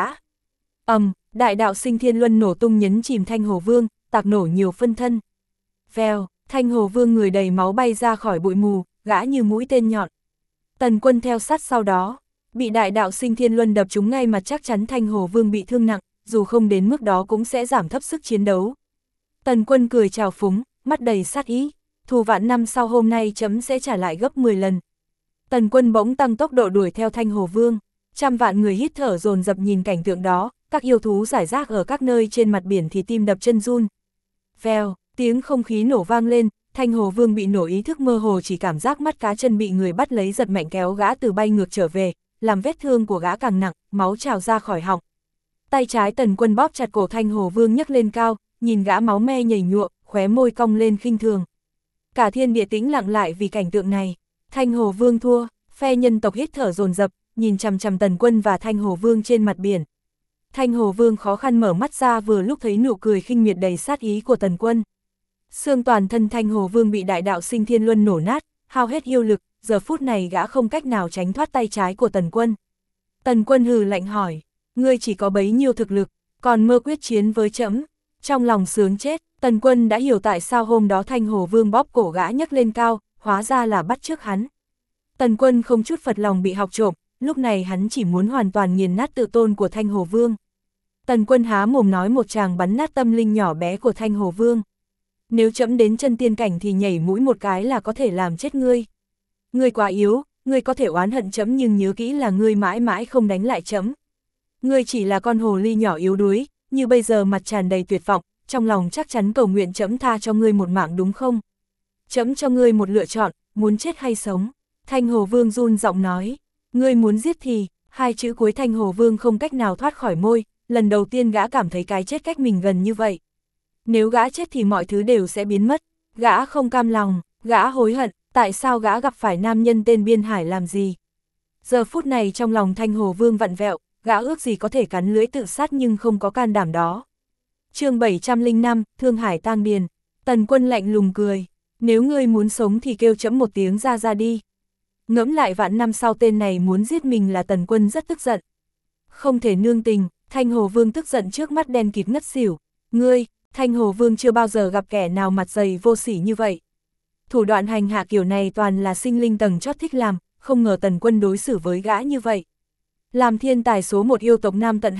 Speaker 1: Đại đạo Sinh Thiên Luân nổ tung nhấn chìm Thanh Hồ Vương, tạc nổ nhiều phân thân. Vèo, Thanh Hồ Vương người đầy máu bay ra khỏi bụi mù, gã như mũi tên nhọn. Tần Quân theo sát sau đó, bị đại đạo Sinh Thiên Luân đập trúng ngay mặt chắc chắn Thanh Hồ Vương bị thương nặng, dù không đến mức đó cũng sẽ giảm thấp sức chiến đấu. Tần Quân cười trào phúng, mắt đầy sát ý, thù vạn năm sau hôm nay chấm sẽ trả lại gấp 10 lần. Tần Quân bỗng tăng tốc độ đuổi theo Thanh Hồ Vương, trăm vạn người hít thở dồn dập nhìn cảnh tượng đó, các yêu thú rải rác ở các nơi trên mặt biển thì tim đập chân run. Vèo, tiếng không khí nổ vang lên, Thanh Hồ Vương bị nổ ý thức mơ hồ chỉ cảm giác mắt cá chân bị người bắt lấy giật mạnh kéo gã từ bay ngược trở về, làm vết thương của gã càng nặng, máu trào ra khỏi họng. Tay trái Tần Quân bóp chặt cổ Thanh Hồ Vương nhấc lên cao, nhìn gã máu me nhảy nhụa, khóe môi cong lên khinh thường. Cả thiên địa tĩnh lặng lại vì cảnh tượng này. Thanh Hồ Vương thua, phe nhân tộc hít thở dồn dập, nhìn chằm chằm Tần Quân và Thanh Hồ Vương trên mặt biển. Thanh Hồ Vương khó khăn mở mắt ra vừa lúc thấy nụ cười khinh miệt đầy sát ý của Tần Quân. Xương toàn thân Thanh Hồ Vương bị đại đạo Sinh Thiên Luân nổ nát, hao hết yêu lực, giờ phút này gã không cách nào tránh thoát tay trái của Tần Quân. Tần Quân hừ lạnh hỏi, ngươi chỉ có bấy nhiêu thực lực, còn mơ quyết chiến với trẫm? Trong lòng sướng chết, Tần Quân đã hiểu tại sao hôm đó Thanh Hồ Vương bóp cổ gã nhấc lên cao, hóa ra là bắt chước hắn. Tần Quân không chút phật lòng bị học trộm, lúc này hắn chỉ muốn hoàn toàn nghiền nát tự tôn của Thanh Hồ Vương. Tần Quân há mồm nói một tràng bắn nát tâm linh nhỏ bé của Thanh Hồ Vương. Nếu trẫm đến chân tiên cảnh thì nhảy mũi một cái là có thể làm chết ngươi. Ngươi quá yếu, ngươi có thể oán hận trẫm nhưng nhớ kỹ là ngươi mãi mãi không đánh lại trẫm. Ngươi chỉ là con hồ ly nhỏ yếu đuối, như bây giờ mặt tràn đầy tuyệt vọng, trong lòng chắc chắn cầu nguyện trẫm tha cho ngươi một mạng đúng không? Trẫm cho ngươi một lựa chọn, muốn chết hay sống. Thanh Hồ Vương run giọng nói, ngươi muốn giết thì, hai chữ cuối Thanh Hồ Vương không cách nào thoát khỏi môi, lần đầu tiên gã cảm thấy cái chết cách mình gần như vậy. Nếu gã chết thì mọi thứ đều sẽ biến mất, gã không cam lòng, gã hối hận, tại sao gã gặp phải nam nhân tên Biên Hải làm gì? Giờ phút này trong lòng Thanh Hồ Vương vặn vẹo, gã ước gì có thể cắn lưỡi tự sát nhưng không có can đảm đó. Chương 705, Thương Hải tang điền. Tần Quân lạnh lùng cười, nếu ngươi muốn sống thì kêu trẫm một tiếng ra đi. Ngẫm lại vạn năm sau tên này muốn giết mình là Tần Quân rất tức giận. Không thể nương tình, Thanh Hồ Vương tức giận trước mắt đen kịt ngất xỉu. Ngươi, Thanh Hồ Vương chưa bao giờ gặp kẻ nào mặt dày vô sỉ như vậy. Thủ đoạn hành hạ kiểu này toàn là sinh linh tầng chót thích làm, không ngờ Tần Quân đối xử với gã như vậy. Làm thiên tài số một yêu tộc Nam Tận Hải,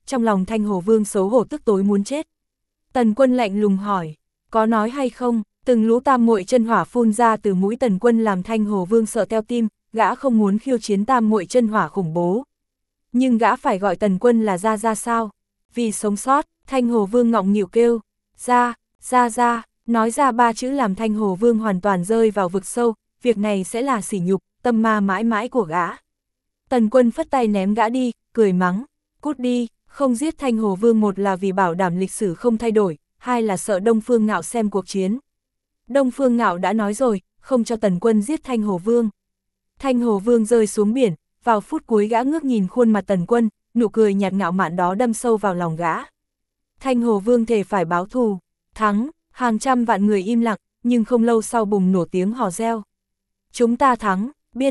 Speaker 1: trong lòng Thanh Hồ Vương xấu hổ tức tối muốn chết. Tần Quân lạnh lùng hỏi, có nói hay không? Từng lũ tam muội chân hỏa phun ra từ mũi Tần Quân làm Thanh Hồ Vương sợ teo tim, gã không muốn khiêu chiến tam muội chân hỏa khủng bố. Nhưng gã phải gọi Tần Quân là ra sao? Vì sống sót, Thanh Hồ Vương ngọng nghịu kêu, ra, nói ra 3 chữ làm Thanh Hồ Vương hoàn toàn rơi vào vực sâu, việc này sẽ là sỉ nhục, tâm ma mãi mãi của gã. Tần Quân phất tay ném gã đi, cười mắng, cút đi, không giết Thanh Hồ Vương, một là vì bảo đảm lịch sử không thay đổi, hai là sợ Đông Phương Ngạo xem cuộc chiến. Đông Phương Ngạo đã nói rồi, không cho Tần Quân giết Thanh Hồ Vương. Thanh Hồ Vương rơi xuống biển, vào phút cuối gã ngước nhìn khuôn mặt Tần Quân, nụ cười nhạt ngạo mạn đó đâm sâu vào lòng gã. Thanh Hồ Vương thề phải báo thù, thắng, hàng trăm vạn người im lặng, nhưng không lâu sau bùng nổ tiếng hò reo. Chúng ta thắng, Biên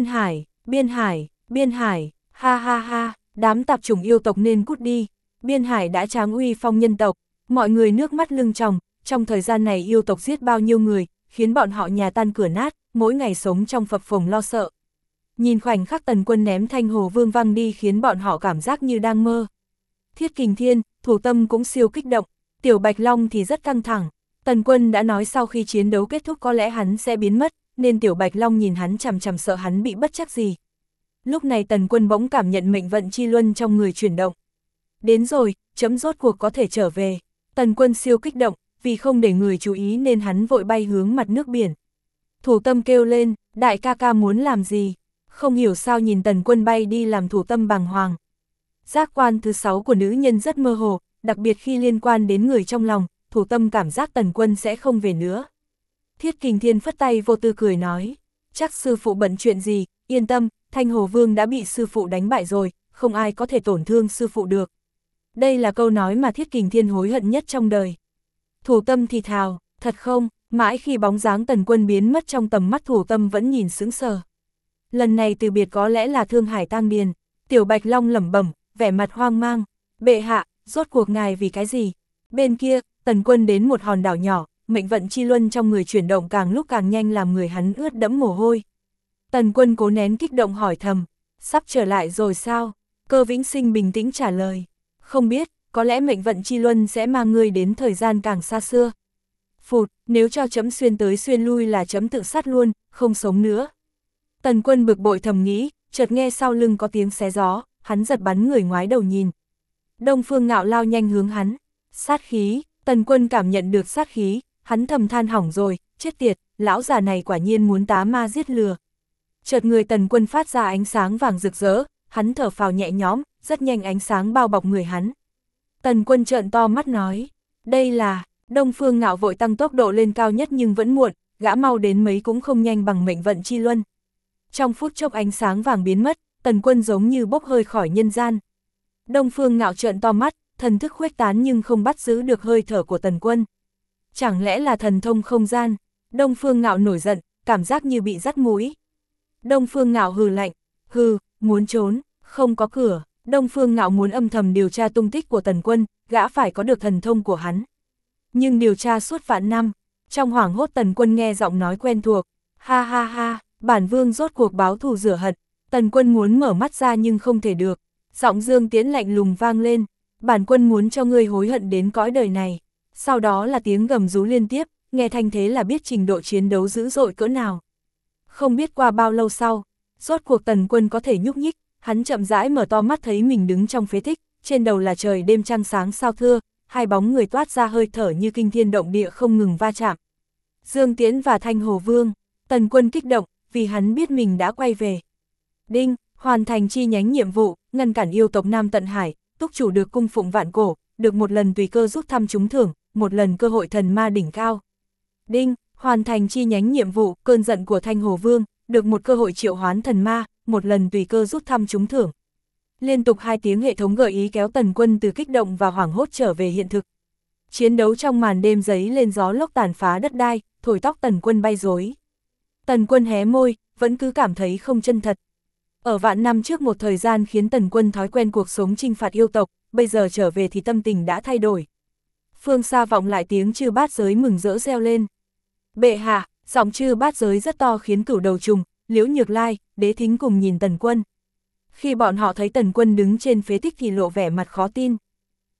Speaker 1: Hải, ha ha ha, đám tạp chủng yêu tộc nên cút đi. Biên Hải đã tráng uy phong nhân tộc, mọi người nước mắt lưng tròng, trong thời gian này yêu tộc giết bao nhiêu người, khiến bọn họ nhà tan cửa nát, mỗi ngày sống trong phập phồng lo sợ. Nhìn khoảnh khắc Tần Quân ném Thanh Hồ Vương văng đi khiến bọn họ cảm giác như đang mơ. Thiết Kình Thiên, Thủ Tâm cũng siêu kích động, Tiểu Bạch Long thì rất căng thẳng. Tần Quân đã nói sau khi chiến đấu kết thúc có lẽ hắn sẽ biến mất, nên Tiểu Bạch Long nhìn hắn chằm chằm sợ hắn bị bất trắc gì. Lúc này Tần Quân bỗng cảm nhận mệnh vận chi luân trong người chuyển động. Đến rồi, chấm rốt cuộc có thể trở về. Tần Quân siêu kích động, vì không để người chú ý nên hắn vội bay hướng mặt nước biển. Thủ Tâm kêu lên, đại ca ca muốn làm gì? Không hiểu sao nhìn Tần Quân bay đi làm Thủ Tâm bàng hoàng. Giác quan thứ 6 của nữ nhân rất mơ hồ, đặc biệt khi liên quan đến người trong lòng, Thủ Tâm cảm giác Tần Quân sẽ không về nữa. Thiết Kình Thiên phất tay vô tư cười nói, chắc sư phụ bận chuyện gì, yên tâm, Thanh Hồ Vương đã bị sư phụ đánh bại rồi, không ai có thể tổn thương sư phụ được. Đây là câu nói mà Thiết Kình Thiên hối hận nhất trong đời. Thủ Tâm thì thào, thật không? Mãi khi bóng dáng Tần Quân biến mất trong tầm mắt Thủ Tâm vẫn nhìn sững sờ. Lần này từ biệt có lẽ là Thương Hải tang điền. Tiểu Bạch Long lẩm bẩm, vẻ mặt hoang mang. Bệ hạ, rốt cuộc ngài vì cái gì? Bên kia, Tần Quân đến một hòn đảo nhỏ, mệnh vận chi luân trong người chuyển động càng lúc càng nhanh làm người hắn ướt đẫm mồ hôi. Tần Quân cố nén kích động hỏi thầm, sắp trở lại rồi sao? Cơ Vĩnh Sinh bình tĩnh trả lời, không biết, có lẽ mệnh vận chi luân sẽ mang ngươi đến thời gian càng xa xưa. Phụt, nếu cho chấm xuyên tới xuyên lui là chấm tự sát luôn, không sống nữa. Tần Quân bực bội thầm nghĩ, chợt nghe sau lưng có tiếng xé gió, hắn giật bắn người ngoái đầu nhìn. Đông Phương Ngạo lao nhanh hướng hắn, sát khí, Tần Quân cảm nhận được sát khí, hắn thầm than hỏng rồi, chết tiệt, lão già này quả nhiên muốn tá ma giết lừa. Chợt người Tần Quân phát ra ánh sáng vàng rực rỡ, hắn thở phào nhẹ nhõm, rất nhanh ánh sáng bao bọc người hắn. Tần Quân trợn to mắt nói, đây là, Đông Phương Ngạo vội tăng tốc độ lên cao nhất nhưng vẫn muộn, gã mau đến mấy cũng không nhanh bằng mệnh vận chi luân. Trong phút chốc ánh sáng vàng biến mất, Tần Quân giống như bốc hơi khỏi nhân gian. Đông Phương Ngạo trợn to mắt, thần thức khuếch tán nhưng không bắt giữ được hơi thở của Tần Quân. Chẳng lẽ là thần thông không gian? Đông Phương Ngạo nổi giận, cảm giác như bị dắt mũi. Đông Phương Ngạo hừ lạnh, hừ, muốn trốn, không có cửa. Đông Phương Ngạo muốn âm thầm điều tra tung tích của Tần Quân, gã phải có được thần thông của hắn. Nhưng điều tra suốt vạn năm, trong hoảng hốt Tần Quân nghe giọng nói quen thuộc, ha ha ha, bản vương rốt cuộc báo thù rửa hận. Tần Quân muốn mở mắt ra nhưng không thể được, giọng Dương Tiễn lạnh lùng vang lên, bản quân muốn cho ngươi hối hận đến cõi đời này. Sau đó là tiếng gầm rú liên tiếp, nghe thanh thế là biết trình độ chiến đấu dữ dội cỡ nào. Không biết qua bao lâu sau, rốt cuộc Tần Quân có thể nhúc nhích, hắn chậm rãi mở to mắt thấy mình đứng trong phế tích, trên đầu là trời đêm trăng sáng sao thưa, hai bóng người toát ra hơi thở như kinh thiên động địa không ngừng va chạm. Dương Tiễn và Thanh Hồ Vương, Tần Quân kích động, vì hắn biết mình đã quay về. Đinh, hoàn thành chi nhánh nhiệm vụ, ngăn cản yêu tộc Nam Tận Hải, túc chủ được cung phụng vạn cổ, được một lần tùy cơ rút thăm trúng thưởng, một lần cơ hội thần ma đỉnh cao. Đinh, hoàn thành chi nhánh nhiệm vụ, cơn giận của Thanh Hồ Vương, được một cơ hội triệu hoán thần ma, một lần tùy cơ rút thăm trúng thưởng. Liên tục 2 tiếng hệ thống gợi ý kéo Tần Quân từ kích động và hoảng hốt trở về hiện thực. Chiến đấu trong màn đêm giấy lên gió lốc tàn phá đất đai, thổi tóc Tần Quân bay rối. Tần Quân hé môi, vẫn cứ cảm thấy không chân thật. Ở vạn năm trước một thời gian khiến Tần Quân thói quen cuộc sống chinh phạt yêu tộc, bây giờ trở về thì tâm tình đã thay đổi. Phương xa vọng lại tiếng chư bát giới mừng rỡ reo lên. Bệ hạ, giọng chư bát giới rất to khiến Cửu Đầu Trùng, Liễu Nhược Lai, Đế Thính cùng nhìn Tần Quân. Khi bọn họ thấy Tần Quân đứng trên phế tích thì lộ vẻ mặt khó tin.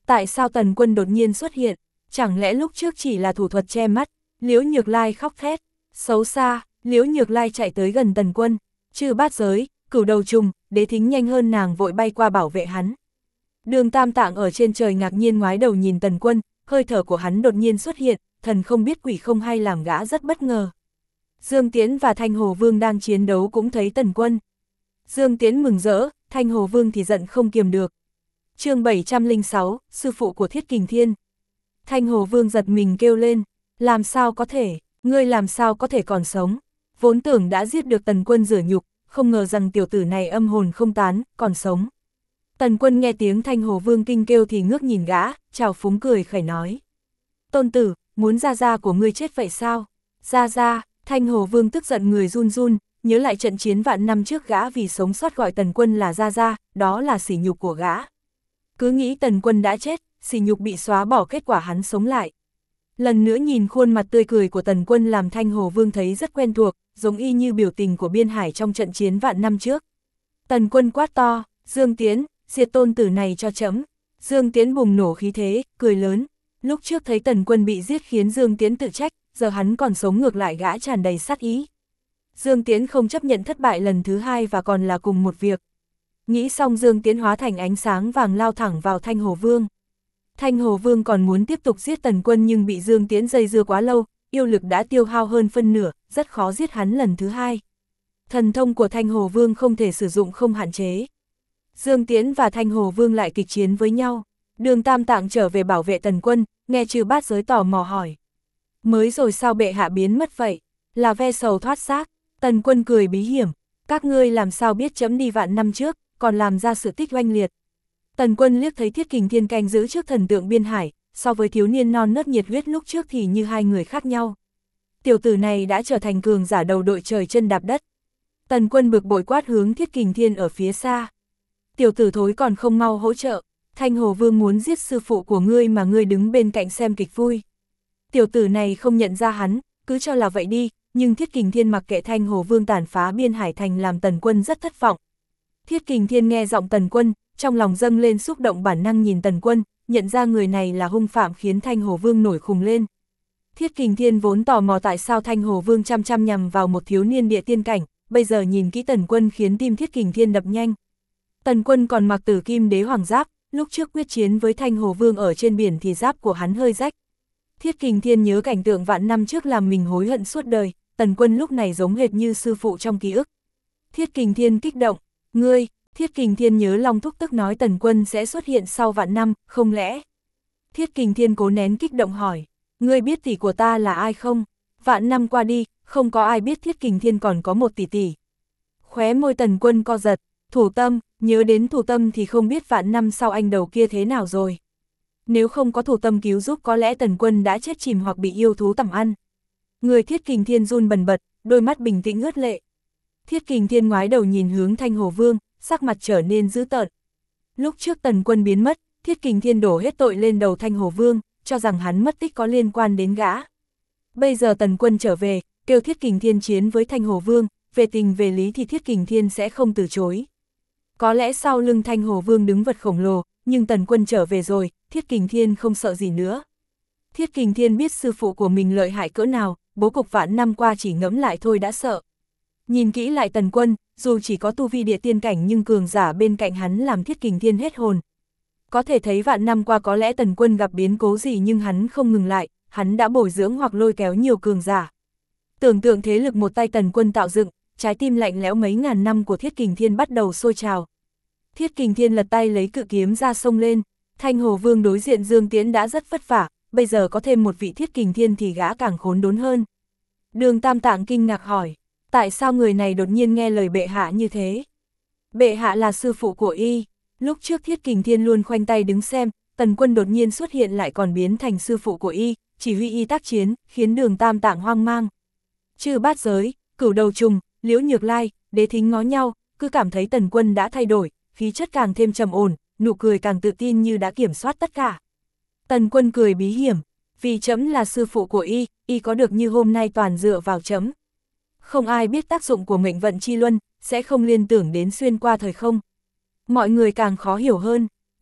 Speaker 1: Tại sao Tần Quân đột nhiên xuất hiện? Chẳng lẽ lúc trước chỉ là thủ thuật che mắt? Liễu Nhược Lai khóc thét. Xấu xa, Liễu Nhược Lai chạy tới gần Tần Quân. Chư Bát Giới, Cửu Đầu Trùng, Đế Thính nhanh hơn nàng vội bay qua bảo vệ hắn. Đường Tam Tạng ở trên trời ngạc nhiên ngoái đầu nhìn Tần Quân, hơi thở của hắn đột nhiên xuất hiện, thần không biết quỷ không hay làm gã rất bất ngờ. Dương Tiễn và Thanh Hồ Vương đang chiến đấu cũng thấy Tần Quân. Dương Tiễn mừng rỡ, Thanh Hồ Vương thì giận không kiềm được. Chương 706, sư phụ của Thiết Kình Thiên. Thanh Hồ Vương giật mình kêu lên, làm sao có thể, ngươi làm sao có thể còn sống? Vốn tưởng đã giết được Tần Quân rửa nhục, không ngờ rằng tiểu tử này âm hồn không tán, còn sống. Tần Quân nghe tiếng Thanh Hồ Vương kinh kêu thì ngước nhìn gã, chào phúng cười khẩy nói. Tôn tử, muốn gia gia của ngươi chết vậy sao? Gia gia, Thanh Hồ Vương tức giận người run run, nhớ lại trận chiến vạn năm trước gã vì sống sót gọi Tần Quân là gia gia, đó là sỉ nhục của gã. Cứ nghĩ Tần Quân đã chết, sỉ nhục bị xóa bỏ, kết quả hắn sống lại. Lần nữa nhìn khuôn mặt tươi cười của Tần Quân làm Thanh Hồ Vương thấy rất quen thuộc, giống y như biểu tình của Biên Hải trong trận chiến vạn năm trước. Tần Quân quát to, Dương Tiễn, diệt tôn tử này cho trẫm. Dương Tiễn bùng nổ khí thế, cười lớn. Lúc trước thấy Tần Quân bị giết khiến Dương Tiễn tự trách, giờ hắn còn sống ngược lại gã tràn đầy sát ý. Dương Tiễn không chấp nhận thất bại lần thứ hai và còn là cùng một việc. Nghĩ xong Dương Tiễn hóa thành ánh sáng vàng lao thẳng vào Thanh Hồ Vương. Thanh Hồ Vương còn muốn tiếp tục giết Tần Quân nhưng bị Dương Tiễn dây dưa quá lâu, yêu lực đã tiêu hao hơn phân nửa, rất khó giết hắn lần thứ hai. Thần thông của Thanh Hồ Vương không thể sử dụng không hạn chế. Dương Tiễn và Thanh Hồ Vương lại kịch chiến với nhau. Đường Tam Tạng trở về bảo vệ Tần Quân, nghe Chư Bát Giới tò mò hỏi. Mới rồi sao bệ hạ biến mất vậy? Là ve sầu thoát xác. Tần Quân cười bí hiểm. Các ngươi làm sao biết chấm đi vạn năm trước, còn làm ra sự tích oanh liệt. Tần Quân liếc thấy Thiết Kình Thiên canh giữ trước thần tượng Biên Hải, so với thiếu niên non nớt nhiệt huyết lúc trước thì như hai người khác nhau. Tiểu tử này đã trở thành cường giả đầu đội trời chân đạp đất. Tần Quân bực bội quát hướng Thiết Kình Thiên ở phía xa. Tiểu tử thối còn không mau hỗ trợ, Thanh Hồ Vương muốn giết sư phụ của ngươi mà ngươi đứng bên cạnh xem kịch vui. Tiểu tử này không nhận ra hắn, cứ cho là vậy đi, nhưng Thiết Kình Thiên mặc kệ Thanh Hồ Vương tàn phá Biên Hải thành làm Tần Quân rất thất vọng. Thiết Kình Thiên nghe giọng Tần Quân, trong lòng dâng lên xúc động, bản năng nhìn Tần Quân, nhận ra người này là hung phạm khiến Thanh Hồ Vương nổi khùng lên. Thiết Kình Thiên vốn tò mò tại sao Thanh Hồ Vương chăm chăm nhằm vào một thiếu niên địa tiên cảnh, bây giờ nhìn kỹ Tần Quân khiến tim Thiết Kình Thiên đập nhanh. Tần Quân còn mặc Tử Kim Đế Hoàng giáp, lúc trước quyết chiến với Thanh Hồ Vương ở trên biển thì giáp của hắn hơi rách. Thiết Kình Thiên nhớ cảnh tượng vạn năm trước làm mình hối hận suốt đời, Tần Quân lúc này giống hệt như sư phụ trong ký ức. Thiết Kình Thiên kích động, ngươi, Thiết Kình Thiên nhớ Long Thúc tức nói Tần Quân sẽ xuất hiện sau vạn năm, không lẽ? Thiết Kình Thiên cố nén kích động hỏi, ngươi biết tỷ của ta là ai không? Vạn năm qua đi, không có ai biết Thiết Kình Thiên còn có một tỷ tỷ. Khóe môi Tần Quân co giật, Thủ Tâm, nhớ đến Thủ Tâm thì không biết vạn năm sau anh đầu kia thế nào rồi. Nếu không có Thủ Tâm cứu giúp có lẽ Tần Quân đã chết chìm hoặc bị yêu thú tẩm ăn. Người Thiết Kình Thiên run bần bật, đôi mắt bình tĩnh ướt lệ. Thiết Kình Thiên ngoái đầu nhìn hướng Thanh Hồ Vương, sắc mặt trở nên dữ tợn. Lúc trước Tần Quân biến mất, Thiết Kình Thiên đổ hết tội lên đầu Thanh Hồ Vương, cho rằng hắn mất tích có liên quan đến gã. Bây giờ Tần Quân trở về, kêu Thiết Kình Thiên chiến với Thanh Hồ Vương, về tình về lý thì Thiết Kình Thiên sẽ không từ chối. Có lẽ sau lưng Thanh Hồ Vương đứng vật khổng lồ, nhưng Tần Quân trở về rồi, Thiết Kình Thiên không sợ gì nữa. Thiết Kình Thiên biết sư phụ của mình lợi hại cỡ nào, bố cục vạn năm qua chỉ ngẫm lại thôi đã sợ. Nhìn kỹ lại Tần Quân, dù chỉ có tu vi địa tiên cảnh nhưng cường giả bên cạnh hắn làm Thiết Kình Thiên hết hồn. Có thể thấy vạn năm qua có lẽ Tần Quân gặp biến cố gì nhưng hắn không ngừng lại, hắn đã bồi dưỡng hoặc lôi kéo nhiều cường giả. Tưởng tượng thế lực một tay Tần Quân tạo dựng, trái tim lạnh lẽo mấy ngàn năm của Thiết Kình Thiên bắt đầu sôi trào. Thiết Kình Thiên lật tay lấy cự kiếm ra xông lên, Thanh Hồ Vương đối diện Dương Tiễn đã rất vất vả, bây giờ có thêm một vị Thiết Kình Thiên thì gã càng khốn đốn hơn. Đường Tam Tạng kinh ngạc hỏi, tại sao người này đột nhiên nghe lời bệ hạ như thế? Bệ hạ là sư phụ của y. Lúc trước Thiết Kình Thiên luôn khoanh tay đứng xem, Tần Quân đột nhiên xuất hiện lại còn biến thành sư phụ của y, chỉ huy y tác chiến, khiến Đường Tam Tạng hoang mang. Chư Bát Giới, Cửu Đầu Trùng, Liễu Nhược Lai, Đế Thính ngó nhau, cứ cảm thấy Tần Quân đã thay đổi, khí chất càng thêm trầm ổn, nụ cười càng tự tin như đã kiểm soát tất cả. Tần Quân cười bí hiểm, vì trẫm là sư phụ của y có được như hôm nay toàn dựa vào trẫm. Không ai biết tác dụng của mệnh vận chi luân, sẽ không liên tưởng đến xuyên qua thời không. Mọi người càng khó hiểu hơn,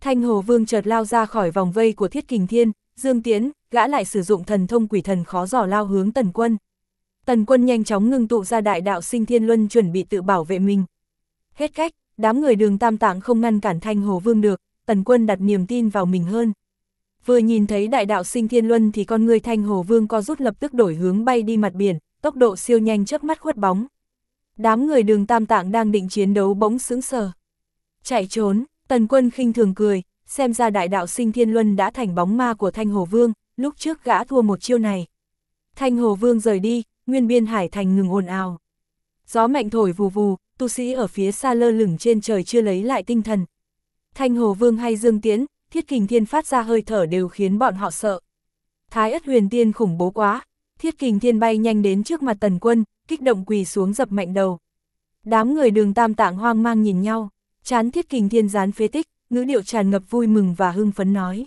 Speaker 1: Thanh Hồ Vương chợt lao ra khỏi vòng vây của Thiết Kình Thiên, Dương Tiễn, gã lại sử dụng thần thông quỷ thần khó dò lao hướng Tần Quân. Tần Quân nhanh chóng ngưng tụ ra đại đạo sinh thiên luân chuẩn bị tự bảo vệ mình. Hết cách, đám người Đường Tam Tạng không ngăn cản Thanh Hồ Vương được, Tần Quân đặt niềm tin vào mình hơn. Vừa nhìn thấy đại đạo sinh thiên luân thì con người Thanh Hồ Vương co rút lập tức đổi hướng bay đi mặt biển, tốc độ siêu nhanh chớp mắt khuất bóng. Đám người Đường Tam Tạng đang định chiến đấu bỗng sững sờ. Chạy trốn, Tần Quân khinh thường cười, xem ra đại đạo sinh thiên luân đã thành bóng ma của Thanh Hồ Vương, lúc trước gã thua một chiêu này. Thanh Hồ Vương rời đi, nguyên biên hải thành ngừng ồn ào. Gió mạnh thổi vù vù, tu sĩ ở phía xa lơ lửng trên trời chưa lấy lại tinh thần. Thanh Hồ Vương hay Dương Tiễn, Thiết Kình Thiên phát ra hơi thở đều khiến bọn họ sợ. Thái Ất Huyền Tiên khủng bố quá, Thiết Kình Thiên bay nhanh đến trước mặt Tần Quân, kích động quỳ xuống dập mạnh đầu. Đám người Đường Tam Tạng hoang mang nhìn nhau, trán Thiết Kình Thiên dán phế tích, ngữ điệu tràn ngập vui mừng và hưng phấn nói.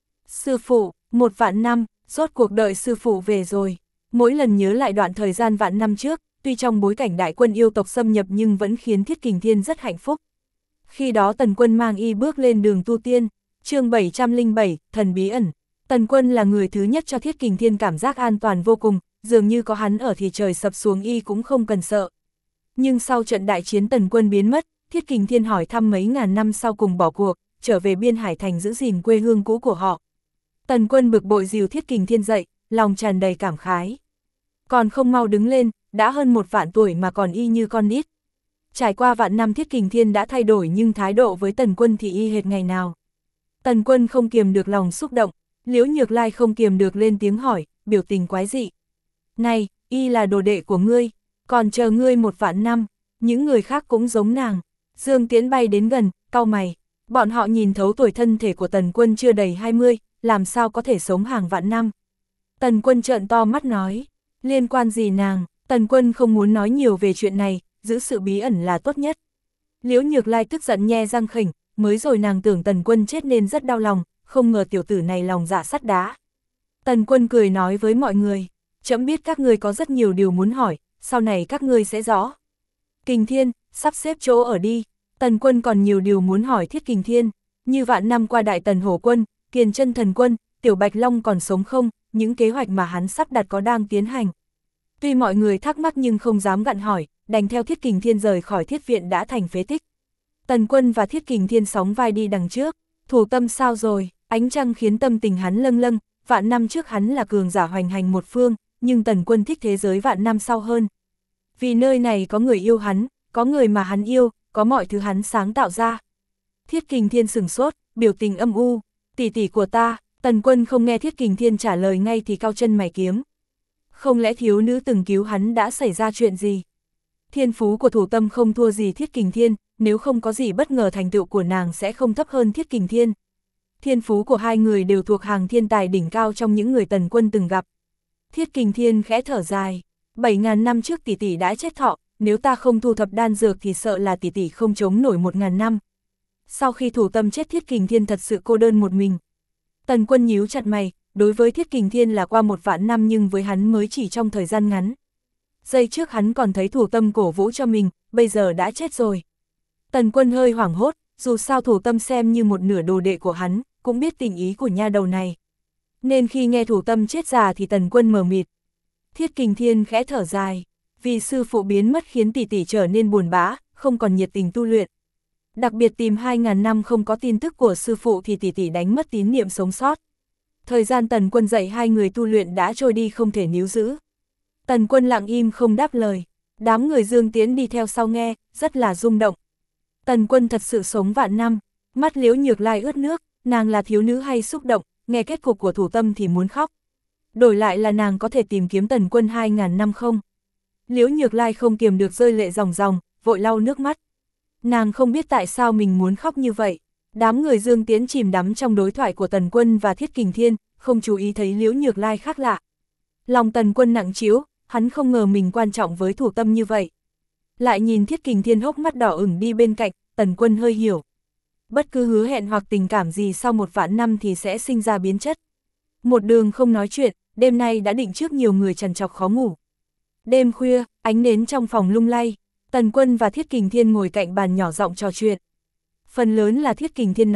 Speaker 1: Sư phụ, 1 vạn năm, rốt cuộc đợi sư phụ về rồi. Mỗi lần nhớ lại đoạn thời gian vạn năm trước, tuy trong bối cảnh đại quân yêu tộc xâm nhập nhưng vẫn khiến Thiết Kình Thiên rất hạnh phúc. Khi đó Tần Quân mang y bước lên đường tu tiên, chương 707, thần bí ẩn. Tần Quân là người thứ nhất cho Thiết Kình Thiên cảm giác an toàn vô cùng, dường như có hắn ở thì trời sập xuống y cũng không cần sợ. Nhưng sau trận đại chiến Tần Quân biến mất, Thiết Kình Thiên hỏi thăm mấy ngàn năm sau cùng bỏ cuộc, trở về biên hải thành giữ gìn quê hương cũ của họ. Tần Quân bực bội dìu Thiết Kình Thiên dậy, lòng tràn đầy cảm khái. Còn không mau đứng lên, đã hơn 1 vạn tuổi mà còn y như con nít. Trải qua vạn năm Thiết Kình Thiên đã thay đổi nhưng thái độ với Tần Quân thì y hệt ngày nào. Tần Quân không kiềm được lòng xúc động, Liễu Nhược Lai không kiềm được lên tiếng hỏi, biểu tình quái dị. Này, y là đồ đệ của ngươi, còn chờ ngươi 1 vạn năm, những người khác cũng giống nàng. Dương Tiễn bay đến gần, cau mày, bọn họ nhìn thấu tuổi thân thể của Tần Quân chưa đầy 20, làm sao có thể sống hàng vạn năm. Tần Quân trợn to mắt nói, liên quan gì nàng, Tần Quân không muốn nói nhiều về chuyện này, giữ sự bí ẩn là tốt nhất. Liễu Nhược Lai tức giận nhe răng khỉnh, mới rồi nàng tưởng Tần Quân chết nên rất đau lòng, không ngờ tiểu tử này lòng dạ sắt đá. Tần Quân cười nói với mọi người, trẫm biết các ngươi có rất nhiều điều muốn hỏi, sau này các ngươi sẽ rõ. Kình Thiên, sắp xếp chỗ ở đi. Tần Quân còn nhiều điều muốn hỏi Thiết Kình Thiên, như vạn năm qua Đại Tần Hổ Quân, Kiền Chân Thần Quân, Tiểu Bạch Long còn sống không, những kế hoạch mà hắn sắp đặt có đang tiến hành. Tuy mọi người thắc mắc nhưng không dám gặn hỏi, đành theo Thiết Kình Thiên rời khỏi thiết viện đã thành phế tích. Tần Quân và Thiết Kình Thiên sóng vai đi đằng trước, Thủ Tâm sao rồi, ánh trăng khiến tâm tình hắn lâng lâng, vạn năm trước hắn là cường giả hoành hành một phương, nhưng Tần Quân thích thế giới vạn năm sau hơn. Vì nơi này có người yêu hắn, có người mà hắn yêu, có mọi thứ hắn sáng tạo ra. Thiết Kình Thiên sửng sốt, biểu tình âm u, tỷ tỷ của ta. Tần Quân không nghe Thiết Kình Thiên trả lời ngay thì cau chân mày kiếm. Không lẽ thiếu nữ từng cứu hắn đã xảy ra chuyện gì? Thiên phú của Thủ Tâm không thua gì Thiết Kình Thiên, nếu không có gì bất ngờ thành tựu của nàng sẽ không thấp hơn Thiết Kình Thiên. Thiên phú của hai người đều thuộc hàng thiên tài đỉnh cao trong những người Tần Quân từng gặp. Thiết Kình Thiên khẽ thở dài, 7.000 năm trước tỷ tỷ đã chết thọ, nếu ta không thu thập đan dược thì sợ là tỷ tỷ không chống nổi 1.000 năm. Sau khi Thủ Tâm chết Thiết Kình Thiên thật sự cô đơn một mình. Tần Quân nhíu chặt mày, đối với Thiết Kình Thiên là qua 1 vạn năm nhưng với hắn mới chỉ trong thời gian ngắn. Giây trước hắn còn thấy Thủ Tâm cổ vũ cho mình, bây giờ đã chết rồi. Tần Quân hơi hoảng hốt, dù sao Thủ Tâm xem như một nửa đồ đệ của hắn, cũng biết tình ý của nha đầu này. Nên khi nghe Thủ Tâm chết già thì Tần Quân mờ mịt. Thiết Kình Thiên khẽ thở dài, vì sư phụ biến mất khiến tỷ tỷ trở nên buồn bã, không còn nhiệt tình tu luyện. Đặc biệt tìm 2.000 năm không có tin tức của sư phụ thì tỷ tỷ đánh mất tín niệm sống sót. Thời gian Tần Quân dạy hai người tu luyện đã trôi đi không thể níu giữ. Tần Quân lặng im không đáp lời, đám người Dương Tiễn đi theo sau nghe, rất là rung động. Tần Quân thật sự sống vạn năm, mắt Liễu Nhược Lai ướt nước, nàng là thiếu nữ hay xúc động, nghe kết cục của Thủ Tâm thì muốn khóc. Đổi lại là nàng có thể tìm kiếm Tần Quân 2.000 năm không? Liễu Nhược Lai không kiềm được rơi lệ ròng ròng, vội lau nước mắt. Nàng không biết tại sao mình muốn khóc như vậy. Đám người Dương Tiễn chìm đắm trong đối thoại của Tần Quân và Thiết Kình Thiên, không chú ý thấy Liễu Nhược Lai khác lạ. Lòng Tần Quân nặng trĩu, hắn không ngờ mình quan trọng với Thủ Tâm như vậy. Lại nhìn Thiết Kình Thiên hốc mắt đỏ ửng đi bên cạnh, Tần Quân hơi hiểu. Bất cứ hứa hẹn hoặc tình cảm gì sau 1 vạn năm thì sẽ sinh ra biến chất. Một đường không nói chuyện, đêm nay đã định trước nhiều người trằn trọc khó ngủ. Đêm khuya, ánh nến trong phòng lung lay, Tần Quân và Thiết Kình Thiên ngồi cạnh bàn nhỏ giọng trò chuyện. Phần lớn là Thiết Kình Thiên nói,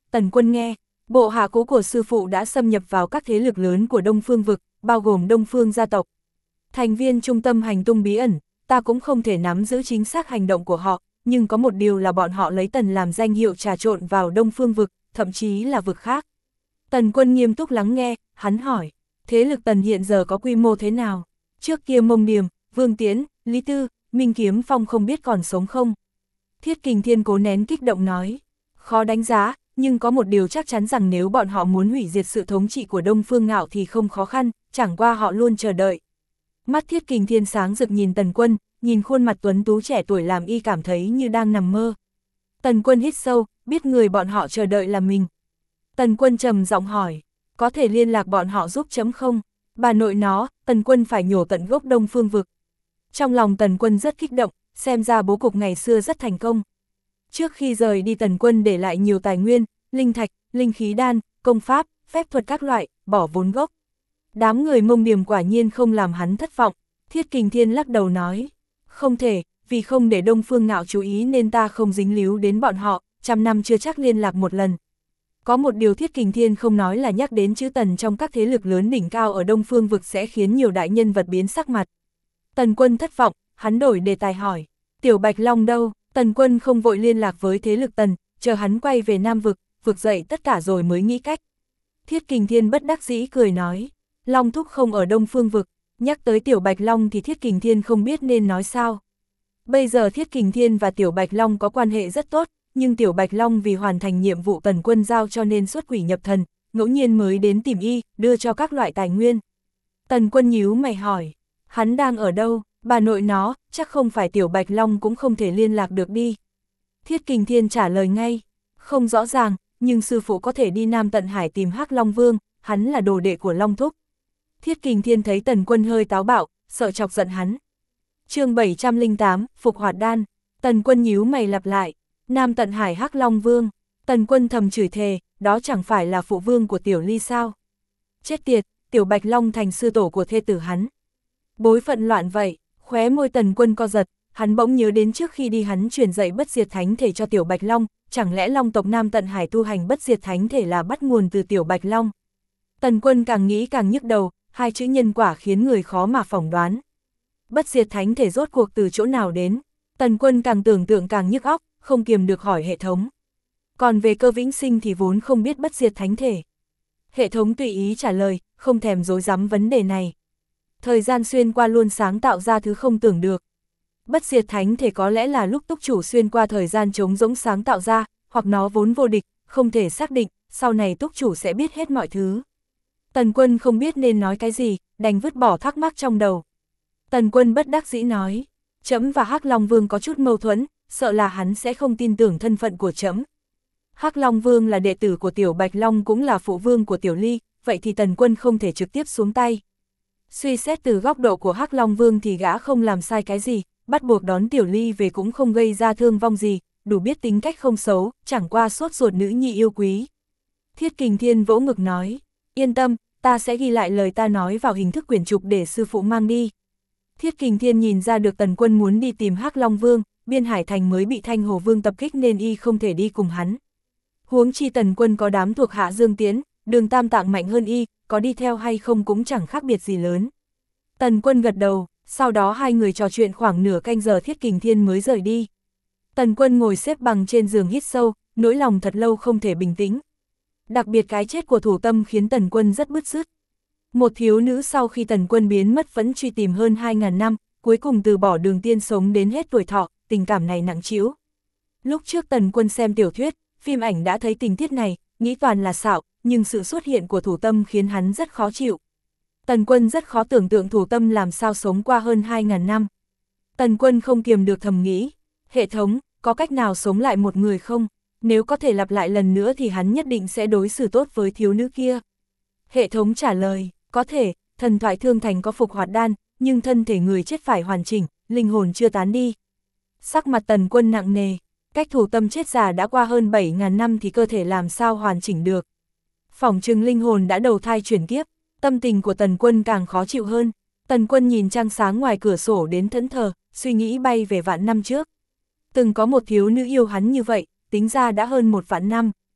Speaker 1: Tần Quân nghe, bộ hạ cũ của sư phụ đã xâm nhập vào các thế lực lớn của Đông Phương vực, bao gồm Đông Phương gia tộc. Thành viên trung tâm hành tung bí ẩn, ta cũng không thể nắm giữ chính xác hành động của họ, nhưng có một điều là bọn họ lấy Tần làm danh hiệu trà trộn vào Đông Phương vực, thậm chí là vực khác. Tần Quân nghiêm túc lắng nghe, hắn hỏi, thế lực Tần hiện giờ có quy mô thế nào? Trước kia Mông Điềm, Vương Tiễn, Lý Tư, Minh Kiếm Phong không biết còn sống không? Thiết Kình Thiên cố nén kích động nói, khó đánh giá, nhưng có một điều chắc chắn rằng nếu bọn họ muốn hủy diệt sự thống trị của Đông Phương Ngạo thì không khó khăn, chẳng qua họ luôn chờ đợi. Mắt Thiết Kình Thiên sáng rực nhìn Tần Quân, nhìn khuôn mặt tuấn tú trẻ tuổi làm y cảm thấy như đang nằm mơ. Tần Quân hít sâu, biết người bọn họ chờ đợi là mình. Tần Quân trầm giọng hỏi, có thể liên lạc bọn họ giúp chấm không? Bà nội nó, Tần Quân phải nhổ tận gốc Đông Phương vực. Trong lòng Tần Quân rất kích động, xem ra bố cục ngày xưa rất thành công. Trước khi rời đi Tần Quân để lại nhiều tài nguyên, linh thạch, linh khí đan, công pháp, phép thuật các loại, bỏ vốn gốc. Đám người Mông Điềm quả nhiên không làm hắn thất vọng. Thiết Kình Thiên lắc đầu nói, không thể, vì không để Đông Phương Ngạo chú ý nên ta không dính líu đến bọn họ, 100 năm chưa chắc liên lạc một lần. Có một điều Thiết Kình Thiên không nói là nhắc đến chữ Tần trong các thế lực lớn đỉnh cao ở Đông Phương vực sẽ khiến nhiều đại nhân vật biến sắc mặt. Tần Quân thất vọng, hắn đổi đề tài hỏi, Tiểu Bạch Long đâu? Tần Quân không vội liên lạc với thế lực Tần, chờ hắn quay về Nam vực, vực dậy tất cả rồi mới nghĩ cách. Thiết Kình Thiên bất đắc dĩ cười nói, Long thúc không ở Đông Phương vực, nhắc tới Tiểu Bạch Long thì Thiết Kình Thiên không biết nên nói sao. Bây giờ Thiết Kình Thiên và Tiểu Bạch Long có quan hệ rất tốt, nhưng Tiểu Bạch Long vì hoàn thành nhiệm vụ Tần Quân giao cho nên xuất quỷ nhập thần, ngẫu nhiên mới đến tìm y, đưa cho các loại tài nguyên. Tần Quân nhíu mày hỏi, hắn đang ở đâu? Bà nội nó, chắc không phải Tiểu Bạch Long cũng không thể liên lạc được đi. Thiết Kình Thiên trả lời ngay, không rõ ràng, nhưng sư phụ có thể đi Nam Tận Hải tìm Hắc Long Vương, hắn là đồ đệ của Long Thúc. Thiết Kình Thiên thấy Tần Quân hơi táo bạo, sợ chọc giận hắn. Chương 708, Phục Hoạt Đan. Tần Quân nhíu mày lặp lại, Nam Tận Hải Hắc Long Vương. Tần Quân thầm chửi thề, đó chẳng phải là phụ vương của Tiểu Ly sao? Chết tiệt, Tiểu Bạch Long thành sư tổ của thê tử hắn. Bối phận loạn vậy, khóe môi Tần Quân co giật, hắn bỗng nhớ đến trước khi đi hắn truyền dạy bất diệt thánh thể cho Tiểu Bạch Long, chẳng lẽ Long tộc Nam Tận Hải tu hành bất diệt thánh thể là bắt nguồn từ Tiểu Bạch Long? Tần Quân càng nghĩ càng nhức đầu, hai chữ nhân quả khiến người khó mà phỏng đoán. Bất diệt thánh thể rốt cuộc từ chỗ nào đến? Tần Quân càng tưởng tượng càng nhức óc, không kiềm được hỏi hệ thống. Còn về Cơ Vĩnh Sinh thì vốn không biết bất diệt thánh thể. Hệ thống tùy ý trả lời, không thèm dối rắm vấn đề này. Thời gian xuyên qua luôn sáng tạo ra thứ không tưởng được. Bất diệt thánh thể có lẽ là lúc túc chủ xuyên qua thời gian trống rỗng sáng tạo ra, hoặc nó vốn vô địch, không thể xác định, sau này túc chủ sẽ biết hết mọi thứ. Tần Quân không biết nên nói cái gì, đành vứt bỏ thắc mắc trong đầu. Tần Quân bất đắc dĩ nói, trẫm và Hắc Long Vương có chút mâu thuẫn, sợ là hắn sẽ không tin tưởng thân phận của trẫm. Hắc Long Vương là đệ tử của Tiểu Bạch Long cũng là phụ vương của Tiểu Ly, vậy thì Tần Quân không thể trực tiếp xuống tay. Suy xét từ góc độ của Hắc Long Vương thì gã không làm sai cái gì, bắt buộc đón Tiểu Ly về cũng không gây ra thương vong gì, đủ biết tính cách không xấu, chẳng qua sốt ruột nữ nhi yêu quý. Thiết Kình Thiên vỗ ngực nói, yên tâm, ta sẽ ghi lại lời ta nói vào hình thức quyển trục để sư phụ mang đi. Thiết Kình Thiên nhìn ra được Tần Quân muốn đi tìm Hắc Long Vương, Biên Hải Thành mới bị Thanh Hồ Vương tập kích nên y không thể đi cùng hắn. Huống chi Tần Quân có đám thuộc hạ Dương Tiễn, Đường Tam Tạng mạnh hơn y, có đi theo hay không cũng chẳng khác biệt gì lớn. Tần Quân gật đầu, sau đó hai người trò chuyện khoảng nửa canh giờ Thiết Kình Thiên mới rời đi. Tần Quân ngồi xếp bằng trên giường hít sâu, nỗi lòng thật lâu không thể bình tĩnh. Đặc biệt cái chết của Thủ Tâm khiến Tần Quân rất bứt rứt. Một thiếu nữ sau khi Tần Quân biến mất vẫn truy tìm hơn 2.000 năm, cuối cùng từ bỏ đường tiên sống đến hết tuổi thọ, tình cảm này nặng trĩu. Lúc trước Tần Quân xem tiểu thuyết, phim ảnh đã thấy tình tiết này, nghĩ toàn là xạo, nhưng sự xuất hiện của Thủ Tâm khiến hắn rất khó chịu. Tần Quân rất khó tưởng tượng Thủ Tâm làm sao sống qua hơn 2.000 năm. Tần Quân không kiềm được thầm nghĩ, hệ thống, có cách nào sống lại một người không? Nếu có thể lặp lại lần nữa thì hắn nhất định sẽ đối xử tốt với thiếu nữ kia. Hệ thống trả lời, có thể, thần thoại Thương Thành có phục hoạt đan, nhưng thân thể người chết phải hoàn chỉnh, linh hồn chưa tán đi. Sắc mặt Tần Quân nặng nề, cách Thủ Tâm chết già đã qua hơn 7.000 năm thì cơ thể làm sao hoàn chỉnh được. Phỏng chừng linh hồn đã đầu thai chuyển kiếp, tâm tình của Tần Quân càng khó chịu hơn. Tần Quân nhìn trăng sáng ngoài cửa sổ đến thẫn thờ, suy nghĩ bay về vạn năm trước. Từng có một thiếu nữ yêu hắn như vậy, tính ra đã hơn 1 vạn năm.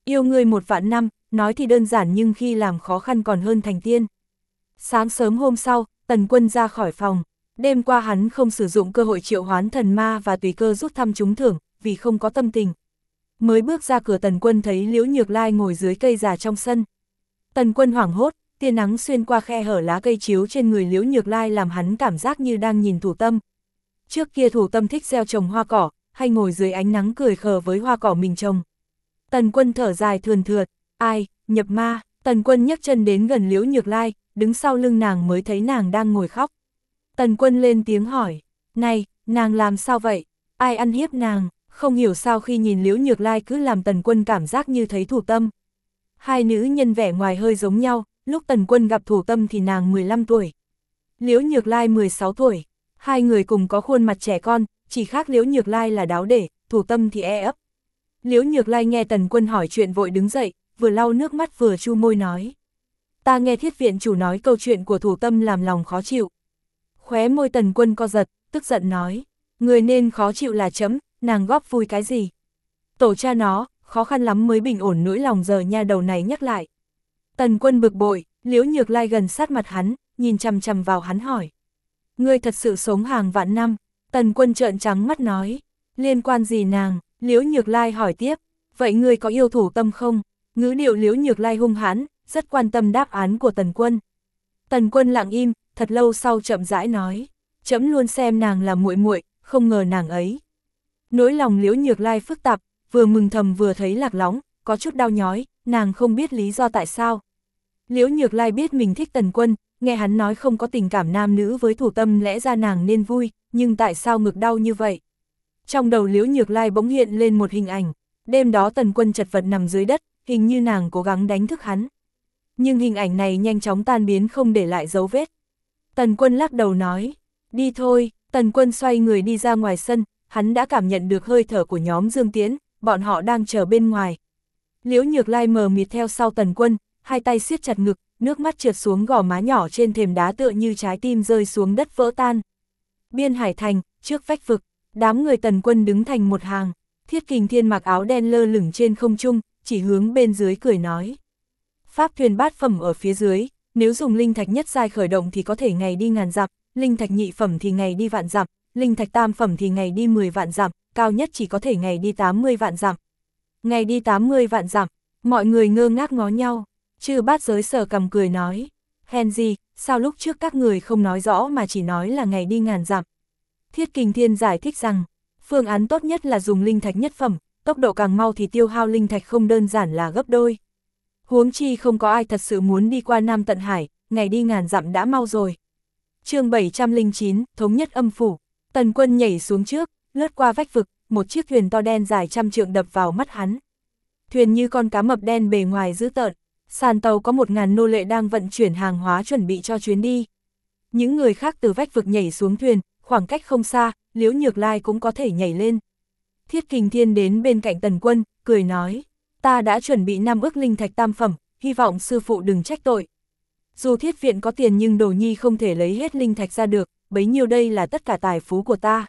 Speaker 1: Yêu ngươi 1.000 năm, nói thì đơn giản nhưng khi làm khó khăn còn hơn thành tiên. Sáng sớm hôm sau, Tần Quân ra khỏi phòng. Đêm qua hắn không sử dụng cơ hội triệu hoán thần ma và tùy cơ rút thăm trúng thưởng, vì không có tâm tình. Mới bước ra cửa Tần Quân thấy Liễu Nhược Lai ngồi dưới cây già trong sân. Tần Quân hoảng hốt, tia nắng xuyên qua khe hở lá cây chiếu trên người Liễu Nhược Lai làm hắn cảm giác như đang nhìn Thủ Tâm. Trước kia Thủ Tâm thích gieo trồng hoa cỏ, hay ngồi dưới ánh nắng cười khờ với hoa cỏ mình trồng. Tần Quân thở dài thườn thượt, ai, nhập ma. Tần Quân nhấc chân đến gần Liễu Nhược Lai, đứng sau lưng nàng mới thấy nàng đang ngồi khóc. Tần Quân lên tiếng hỏi, này, nàng làm sao vậy? Ai ăn hiếp nàng? Không hiểu sao khi nhìn Liễu Nhược Lai cứ làm Tần Quân cảm giác như thấy Thủ Tâm. Hai nữ nhân vẻ ngoài hơi giống nhau, lúc Tần Quân gặp Thủ Tâm thì nàng 15 tuổi. Liễu Nhược Lai 16 tuổi. Hai người cùng có khuôn mặt trẻ con, chỉ khác Liễu Nhược Lai là đáo để, Thủ Tâm thì ấp. Liễu Nhược Lai nghe Tần Quân hỏi chuyện vội đứng dậy, vừa lau nước mắt vừa chu môi nói. Ta nghe Thiết viện chủ nói câu chuyện của Thủ Tâm làm lòng khó chịu. Khóe môi Tần Quân co giật, tức giận nói. Người nên khó chịu là chấm, nàng góp vui cái gì? Tổ cha nó, khó khăn lắm mới bình ổn nỗi lòng giờ nha đầu này nhắc lại. Tần Quân bực bội, Liễu Nhược Lai gần sát mặt hắn, nhìn chằm chằm vào hắn hỏi. Ngươi thật sự sống hàng vạn năm? Tần Quân trợn trắng mắt nói. Liên quan gì nàng? Liễu Nhược Lai hỏi tiếp. Vậy ngươi có yêu Thủ Tâm không? Ngữ điệu Liễu Nhược Lai hung hãn, rất quan tâm đáp án của Tần Quân. Tần Quân lặng im, thật lâu sau chậm rãi nói. Trẫm luôn xem nàng là muội muội, không ngờ nàng ấy. Nỗi lòng Liễu Nhược Lai phức tạp, vừa mừng thầm vừa thấy lạc lõng, có chút đau nhói, nàng không biết lý do tại sao. Liễu Nhược Lai biết mình thích Tần Quân, nghe hắn nói không có tình cảm nam nữ với Thủ Tâm lẽ ra nàng nên vui, nhưng tại sao ngực đau như vậy? Trong đầu Liễu Nhược Lai bỗng hiện lên một hình ảnh, đêm đó Tần Quân chật vật nằm dưới đất, hình như nàng cố gắng đánh thức hắn. Nhưng hình ảnh này nhanh chóng tan biến không để lại dấu vết. Tần Quân lắc đầu nói, đi thôi. Tần Quân xoay người đi ra ngoài sân, hắn đã cảm nhận được hơi thở của nhóm Dương Tiễn, bọn họ đang chờ bên ngoài. Liễu Nhược Lai mờ mịt theo sau Tần Quân, hai tay siết chặt ngực, nước mắt trượt xuống gò má nhỏ trên thềm đá tựa như trái tim rơi xuống đất vỡ tan. Biên Hải Thành, trước vách vực, đám người Tần Quân đứng thành một hàng, Thiết Kình Thiên mặc áo đen lơ lửng trên không trung, chỉ hướng bên dưới cười nói. Pháp thuyền bát phẩm ở phía dưới, nếu dùng linh thạch nhất giai khởi động thì có thể ngày đi ngàn dặm, linh thạch nhị phẩm thì ngày đi vạn dặm, linh thạch tam phẩm thì ngày đi 10 vạn dặm, cao nhất chỉ có thể ngày đi 80 vạn dặm. Ngày đi 80 vạn dặm, mọi người ngơ ngác ngó nhau, Chư Bát Giới sờ cằm cười nói, hèn gì, sao lúc trước các người không nói rõ mà chỉ nói là ngày đi ngàn dặm. Thiết Kình Thiên giải thích rằng, phương án tốt nhất là dùng linh thạch nhất phẩm, tốc độ càng mau thì tiêu hao linh thạch không đơn giản là gấp đôi. Huống chi không có ai thật sự muốn đi qua Nam Tận Hải, ngày đi ngàn dặm đã mau rồi. Chương 709, Thống nhất âm phủ. Tần Quân nhảy xuống trước, lướt qua vách vực, một chiếc thuyền to đen dài trăm trượng đập vào mắt hắn. Thuyền như con cá mập đen bề ngoài dữ tợn, sàn tàu có 1000 nô lệ đang vận chuyển hàng hóa chuẩn bị cho chuyến đi. Những người khác từ vách vực nhảy xuống thuyền, khoảng cách không xa, Liễu Nhược Lai cũng có thể nhảy lên. Thiết Kình Thiên đến bên cạnh Tần Quân, cười nói, ta đã chuẩn bị 5 ức linh thạch tam phẩm, hy vọng sư phụ đừng trách tội. Dù Thiết viện có tiền nhưng Đồ Nhi không thể lấy hết linh thạch ra được, bấy nhiêu đây là tất cả tài phú của ta.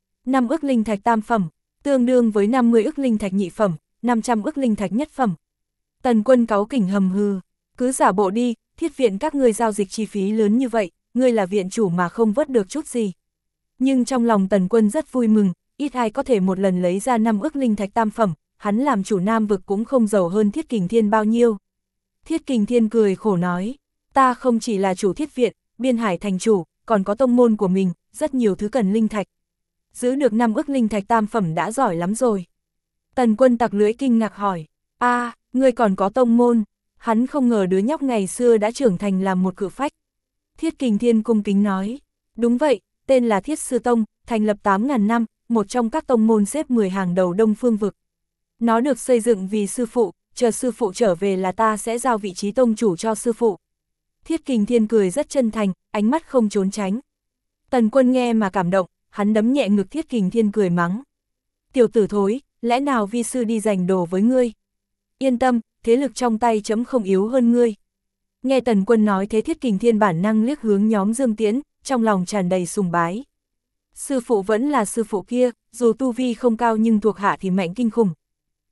Speaker 1: 5 ức linh thạch tam phẩm, tương đương với 50 ức linh thạch nhị phẩm, 500 ức linh thạch nhất phẩm. Tần Quân cáu kỉnh hầm hừ, cứ giả bộ đi, Thiết viện các ngươi giao dịch chi phí lớn như vậy, ngươi là viện chủ mà không vớt được chút gì. Nhưng trong lòng Tần Quân rất vui mừng, ít ai có thể một lần lấy ra 5 ức linh thạch tam phẩm, hắn làm chủ Nam vực cũng không giàu hơn Thiết Kình Thiên bao nhiêu. Thiết Kình Thiên cười khổ nói, ta không chỉ là chủ Thiết viện, Biên Hải thành chủ, còn có tông môn của mình, rất nhiều thứ cần linh thạch. Giữ được 5 ức linh thạch tam phẩm đã giỏi lắm rồi. Tần Quân tặc lưỡi kinh ngạc hỏi, ngươi còn có tông môn, hắn không ngờ đứa nhóc ngày xưa đã trưởng thành làm một cự phách. Thiết Kình Thiên cung kính nói, đúng vậy, tên là Thiết Sư Tông, thành lập 8.000 năm, một trong các tông môn xếp 10 hàng đầu Đông Phương vực. Nó được xây dựng vì sư phụ, chờ sư phụ trở về là ta sẽ giao vị trí tông chủ cho sư phụ. Thiết Kình Thiên cười rất chân thành, ánh mắt không trốn tránh. Tần Quân nghe mà cảm động, hắn đấm nhẹ ngực Thiết Kình Thiên cười mắng. Tiểu tử thối, lẽ nào vi sư đi giành đồ với ngươi? Yên tâm, thế lực trong tay chấm không yếu hơn ngươi. Nghe Tần Quân nói thế Thiết Kình Thiên bản năng liếc hướng nhóm Dương Tiễn, trong lòng tràn đầy sùng bái. Sư phụ vẫn là sư phụ kia, dù tu vi không cao nhưng thuộc hạ thì mạnh kinh khủng.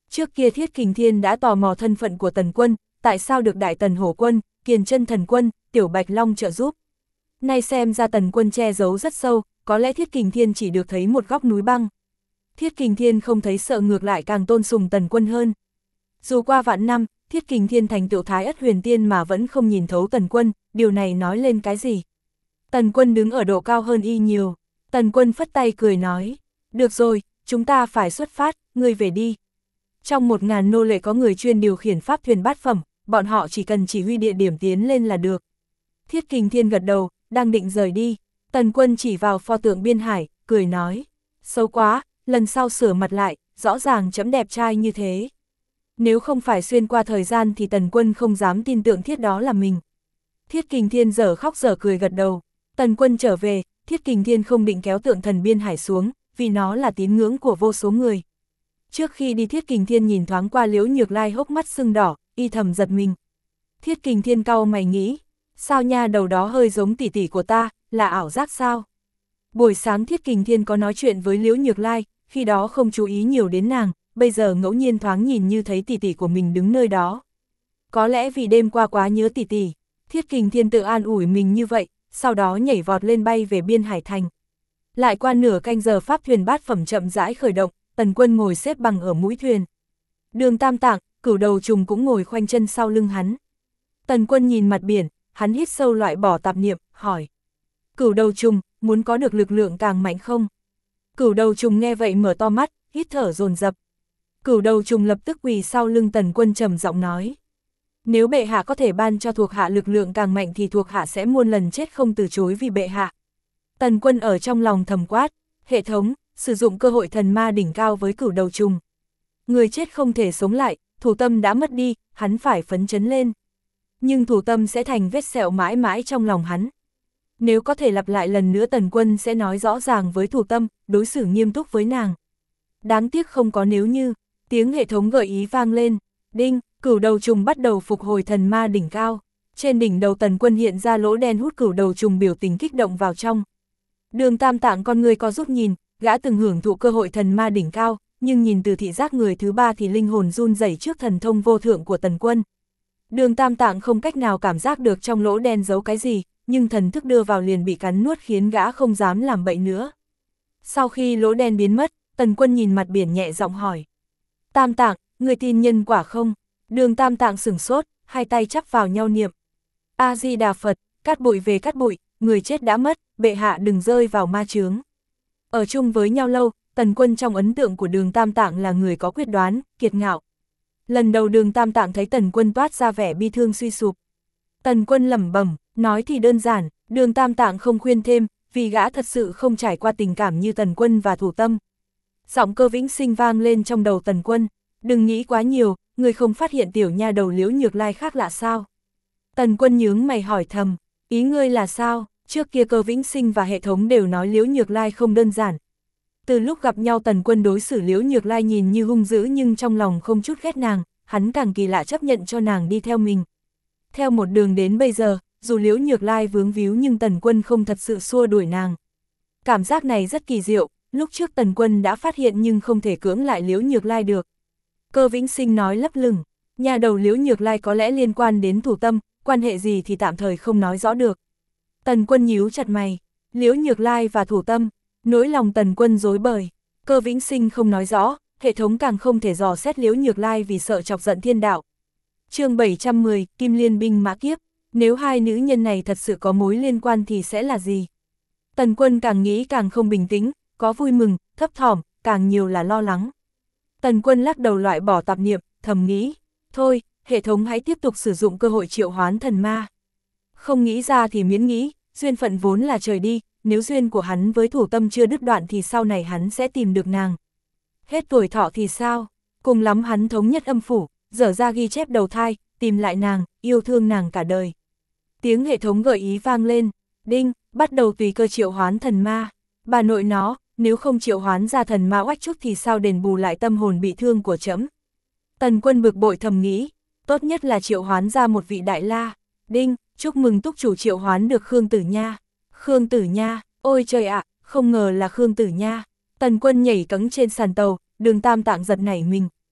Speaker 1: Trước kia Thiết Kình Thiên đã tò mò thân phận của Tần Quân, tại sao được Đại Tần Hổ Quân, Kiền Chân Thần Quân, Tiểu Bạch Long trợ giúp. Nay xem ra Tần Quân che giấu rất sâu, có lẽ Thiết Kình Thiên chỉ được thấy một góc núi băng. Thiết Kình Thiên không thấy sợ, ngược lại càng tôn sùng Tần Quân hơn. Dù qua vạn năm, Thiết Kình Thiên thành tựu Thái Ất Huyền Tiên mà vẫn không nhìn thấu Tần Quân, điều này nói lên cái gì? Tần Quân đứng ở độ cao hơn y nhiều. Tần Quân phất tay cười nói, được rồi, chúng ta phải xuất phát, ngươi về đi. Trong 1000 nô lệ có người chuyên điều khiển pháp thuyền bát phẩm, bọn họ chỉ cần chỉ huy địa điểm tiến lên là được. Thiết Kình Thiên gật đầu, đang định rời đi. Tần Quân chỉ vào pho tượng Biên Hải, cười nói, xấu quá, lần sau sửa mặt lại, rõ ràng chấm đẹp trai như thế. Nếu không phải xuyên qua thời gian thì Tần Quân không dám tin tượng thiết đó là mình. Thiết Kình Thiên dở khóc dở cười gật đầu. Tần Quân trở về, Thiết Kình Thiên không định kéo tượng thần Biên Hải xuống, vì nó là tín ngưỡng của vô số người. Trước khi đi Thiết Kình Thiên nhìn thoáng qua Liễu Nhược Lai hốc mắt sưng đỏ, y thầm giật mình. Thiết Kình Thiên cau mày nghĩ, sao nha đầu đó hơi giống tỷ tỷ của ta, là ảo giác sao? Buổi sáng Thiết Kình Thiên có nói chuyện với Liễu Nhược Lai, khi đó không chú ý nhiều đến nàng, bây giờ ngẫu nhiên thoáng nhìn như thấy tỷ tỷ của mình đứng nơi đó. Có lẽ vì đêm qua quá nhớ tỷ tỷ, Thiết Kình Thiên tự an ủi mình như vậy, sau đó nhảy vọt lên bay về Biên Hải Thành. Lại qua nửa canh giờ pháp thuyền bát phẩm chậm rãi khởi động, Tần Quân ngồi xếp bằng ở mũi thuyền. Đường Tam Tạng, Cửu Đầu Trùng cũng ngồi khoanh chân sau lưng hắn. Tần Quân nhìn mặt biển, hắn hít sâu loại bỏ tạp niệm, hỏi. Cửu Đầu Trùng, muốn có được lực lượng càng mạnh không? Cửu Đầu Trùng nghe vậy mở to mắt, hít thở dồn dập. Cửu Đầu Trùng lập tức quỳ sau lưng Tần Quân trầm giọng nói. Nếu bệ hạ có thể ban cho thuộc hạ lực lượng càng mạnh thì thuộc hạ sẽ muôn lần chết không từ chối vì bệ hạ. Tần Quân ở trong lòng thầm quát, hệ thống, sử dụng cơ hội thần ma đỉnh cao với Cửu Đầu Trùng. Người chết không thể sống lại, thủ tâm đã mất đi, hắn phải phấn chấn lên. Nhưng thủ tâm sẽ thành vết sẹo mãi mãi trong lòng hắn. Nếu có thể lặp lại lần nữa Tần Quân sẽ nói rõ ràng với thủ tâm, đối xử nghiêm túc với nàng. Đáng tiếc không có nếu như, tiếng hệ thống gợi ý vang lên, đinh, Cửu Đầu Trùng bắt đầu phục hồi thần ma đỉnh cao. Trên đỉnh đầu Tần Quân hiện ra lỗ đen hút Cửu Đầu Trùng biểu tình kích động vào trong. Đường Tam Tạng con người có giúp nhìn, gã từng hưởng thụ cơ hội thần ma đỉnh cao, nhưng nhìn từ thị giác người thứ ba thì linh hồn run rẩy trước thần thông vô thượng của Tần Quân. Đường Tam Tạng không cách nào cảm giác được trong lỗ đen giấu cái gì, nhưng thần thức đưa vào liền bị cắn nuốt khiến gã không dám làm bậy nữa. Sau khi lỗ đen biến mất, Tần Quân nhìn mặt biển nhẹ giọng hỏi. Tam Tạng, người tin nhân quả không? Đường Tam Tạng sửng sốt, hai tay chắp vào nhau niệm. A-di-đà Phật, cát bụi về cát bụi, người chết đã mất, bệ hạ đừng rơi vào ma chướng. Ở chung với nhau lâu, Tần Quân trong ấn tượng của Đường Tam Tạng là người có quyết đoán, kiệt ngạo. Lần đầu Đường Tam Tạng thấy Tần Quân toát ra vẻ bi thương suy sụp. Tần Quân lẩm bẩm, nói thì đơn giản, Đường Tam Tạng không khuyên thêm, vì gã thật sự không trải qua tình cảm như Tần Quân và thủ tâm. Giọng Cơ Vĩnh Sinh vang lên trong đầu Tần Quân, đừng nghĩ quá nhiều, người không phát hiện tiểu nha đầu Liễu Nhược Lai khác lạ sao? Tần Quân nhướng mày hỏi thầm, ý ngươi là sao? Trước kia Cơ Vĩnh Sinh và hệ thống đều nói Liễu Nhược Lai không đơn giản. Từ lúc gặp nhau Tần Quân đối xử Liễu Nhược Lai nhìn như hung dữ nhưng trong lòng không chút ghét nàng, hắn càng kỳ lạ chấp nhận cho nàng đi theo mình. Theo một đường đến bây giờ, dù Liễu Nhược Lai vướng víu nhưng Tần Quân không thật sự xua đuổi nàng. Cảm giác này rất kỳ diệu, lúc trước Tần Quân đã phát hiện nhưng không thể cưỡng lại Liễu Nhược Lai được. Cơ Vĩnh Sinh nói lấp lửng, nhà đầu Liễu Nhược Lai có lẽ liên quan đến thủ tâm, quan hệ gì thì tạm thời không nói rõ được. Tần Quân nhíu chặt mày, Liễu Nhược Lai và thủ tâm, nỗi lòng Tần Quân rối bời. Cơ Vĩnh Sinh không nói rõ, hệ thống càng không thể dò xét Liễu Nhược Lai vì sợ chọc giận thiên đạo. Chương 710, Kim Liên binh mã kiếp, nếu hai nữ nhân này thật sự có mối liên quan thì sẽ là gì? Tần Quân càng nghĩ càng không bình tĩnh, có vui mừng, thấp thỏm, càng nhiều là lo lắng. Tần Quân lắc đầu loại bỏ tạp niệm, thầm nghĩ, thôi, hệ thống hãy tiếp tục sử dụng cơ hội triệu hoán thần ma. Không nghĩ ra thì miễn nghĩ, duyên phận vốn là trời đi, nếu duyên của hắn với thủ tâm chưa đứt đoạn thì sau này hắn sẽ tìm được nàng. Hết tuổi thọ thì sao? Cùng lắm hắn thống nhất âm phủ, dở ra ghi chép đầu thai, tìm lại nàng, yêu thương nàng cả đời. Tiếng hệ thống gợi ý vang lên, đinh, bắt đầu tùy cơ triệu hoán thần ma. Bà nội nó, nếu không triệu hoán ra thần ma oách trúc thì sao đền bù lại tâm hồn bị thương của trẫm? Tần Quân bực bội thầm nghĩ, tốt nhất là triệu hoán ra một vị đại la. Đinh, chúc mừng túc chủ triệu hoán được Khương Tử Nha. Khương Tử Nha, ôi trời ạ, không ngờ là Khương Tử Nha. Tần Quân nhảy cẫng trên sàn tàu, Đường Tam Tạng giật nảy mình.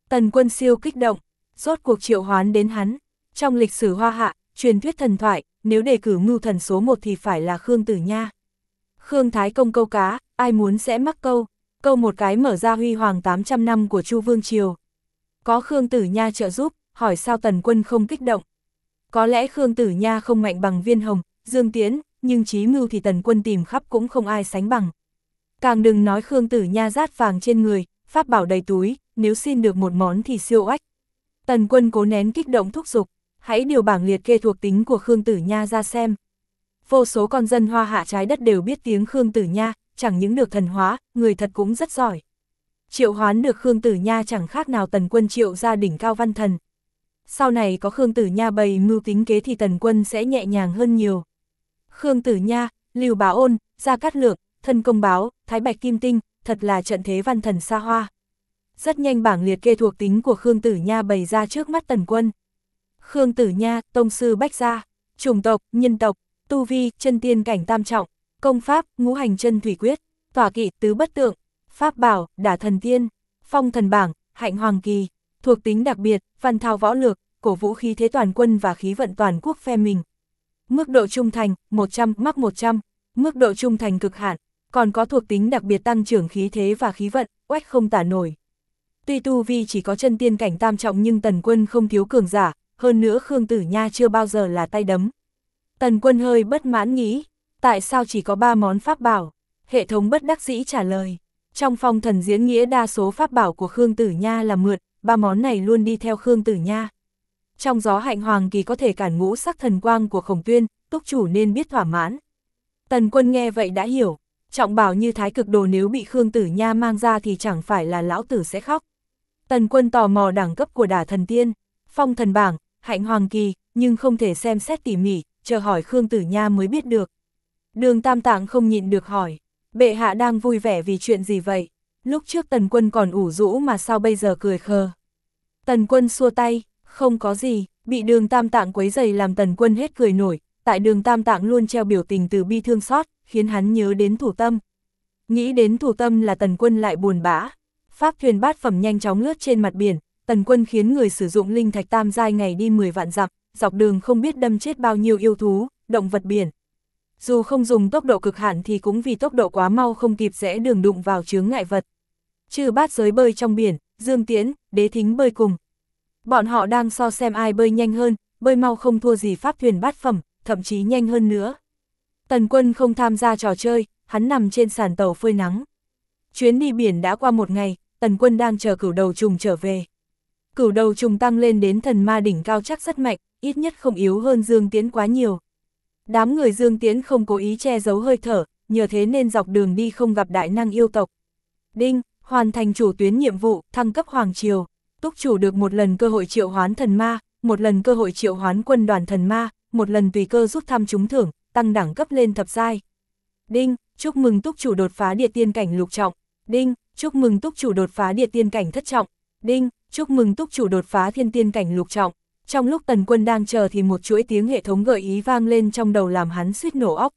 Speaker 1: Tần Quân siêu kích động, rốt cuộc triệu hoán đến hắn. Trong lịch sử Hoa Hạ, truyền thuyết thần thoại, nếu đề cử mưu thần số 1 thì phải là Khương Tử Nha. Khương Thái Công câu cá, ai muốn sẽ mắc câu, câu một cái mở ra huy hoàng 800 năm của Chu Vương Triều. Có Khương Tử Nha trợ giúp, hỏi sao Tần Quân không kích động. Có lẽ Khương Tử Nha không mạnh bằng Viên Hồng, Dương Tiễn, nhưng trí mưu thì Tần Quân tìm khắp cũng không ai sánh bằng. Càng đừng nói Khương Tử Nha rát vàng trên người, pháp bảo đầy túi, nếu xin được một món thì siêu oách. Tần Quân cố nén kích động thúc giục, hãy điều bảng liệt kê thuộc tính của Khương Tử Nha ra xem. Vô số con dân Hoa Hạ trái đất đều biết tiếng Khương Tử Nha, chẳng những được thần hóa, người thật cũng rất giỏi. Triệu hoán được Khương Tử Nha chẳng khác nào Tần Quân triệu ra đỉnh cao văn thần. Sau này có Khương Tử Nha bày mưu tính kế thì Tần Quân sẽ nhẹ nhàng hơn nhiều. Khương Tử Nha, Lưu Bá Ôn, Gia Cát Lượng, Thân Công Báo, Thái Bạch Kim Tinh, thật là trận thế văn thần xa hoa. Rất nhanh bảng liệt kê thuộc tính của Khương Tử Nha bày ra trước mắt Tần Quân. Khương Tử Nha, tông sư Bách gia, chủng tộc, nhân tộc, tu vi, chân tiên cảnh tam trọng, công pháp, ngũ hành chân thủy quyết, tỏa kỵ, tứ bất tượng, pháp bảo, đả thần tiên, phong thần bảng, hạnh hoàng kỳ, thuộc tính đặc biệt, văn thao võ lược, cổ vũ khí thế toàn quân và khí vận toàn quốc phe mình. Mức độ trung thành, 100, mắc 100, mức độ trung thành cực hạn, còn có thuộc tính đặc biệt tăng trưởng khí thế và khí vận, oách không tả nổi. Tuy tu vi chỉ có chân tiên cảnh tam trọng nhưng Tần Quân không thiếu cường giả, hơn nữa Khương Tử Nha chưa bao giờ là tay đấm. Tần Quân hơi bất mãn nghĩ, tại sao chỉ có 3 món pháp bảo? Hệ thống bất đắc dĩ trả lời, trong phong thần diễn nghĩa đa số pháp bảo của Khương Tử Nha là mượn, 3 món này luôn đi theo Khương Tử Nha. Trong gió hạnh hoàng kỳ có thể cản ngũ sắc thần quang của Khổng Tuyên, túc chủ nên biết thỏa mãn. Tần Quân nghe vậy đã hiểu, trọng bảo như thái cực đồ nếu bị Khương Tử Nha mang ra thì chẳng phải là lão tử sẽ khóc. Tần Quân tò mò đẳng cấp của đả thần tiên, phong thần bảng, hạnh hoàng kỳ, nhưng không thể xem xét tỉ mỉ, chờ hỏi Khương Tử Nha mới biết được. Đường Tam Tạng không nhịn được hỏi, bệ hạ đang vui vẻ vì chuyện gì vậy? Lúc trước Tần Quân còn ủ rũ mà sao bây giờ cười khờ? Tần Quân xua tay, không có gì, bị Đường Tam Tạng quấy rầy làm Tần Quân hết cười nổi, tại Đường Tam Tạng luôn treo biểu tình từ bi thương xót, khiến hắn nhớ đến Thủ Tâm. Nghĩ đến Thủ Tâm là Tần Quân lại buồn bã. Pháp thuyền bát phẩm nhanh chóng lướt trên mặt biển, Tần Quân khiến người sử dụng linh thạch tam giai ngày đi 10 vạn dặm, dọc đường không biết đâm chết bao nhiêu yêu thú, động vật biển. Dù không dùng tốc độ cực hạn thì cũng vì tốc độ quá mau không kịp rẽ đường đụng vào chướng ngại vật. Chư bát giới bơi trong biển, Dương Tiễn, Đế Thính bơi cùng. Bọn họ đang so xem ai bơi nhanh hơn, bơi mau không thua gì pháp thuyền bát phẩm, thậm chí nhanh hơn nữa. Tần Quân không tham gia trò chơi, hắn nằm trên sàn tàu phơi nắng. Chuyến đi biển đã qua 1 ngày, Tần Quân đang chờ cửu đầu trùng trở về. Cửu đầu trùng tăng lên đến thần ma đỉnh cao chắc rất mạnh, ít nhất không yếu hơn Dương Tiễn quá nhiều. Đám người Dương Tiễn không cố ý che giấu hơi thở, nhờ thế nên dọc đường đi không gặp đại năng yêu tộc. Đinh, hoàn thành chủ tuyến nhiệm vụ, thăng cấp Hoàng Triều. Túc chủ được 1 lần cơ hội triệu hoán thần ma, 1 lần cơ hội triệu hoán quân đoàn thần ma, 1 lần tùy cơ rút thăm trúng thưởng, tăng đẳng cấp lên thập giai. Đinh, chúc mừng túc chủ đột phá địa tiên cảnh lục trọng. Đinh, chúc mừng túc chủ đột phá địa tiên cảnh thất trọng. Đinh, chúc mừng túc chủ đột phá thiên tiên cảnh lục trọng. Trong lúc Tần Quân đang chờ thì một chuỗi tiếng hệ thống gợi ý vang lên trong đầu làm hắn suýt nổ óc.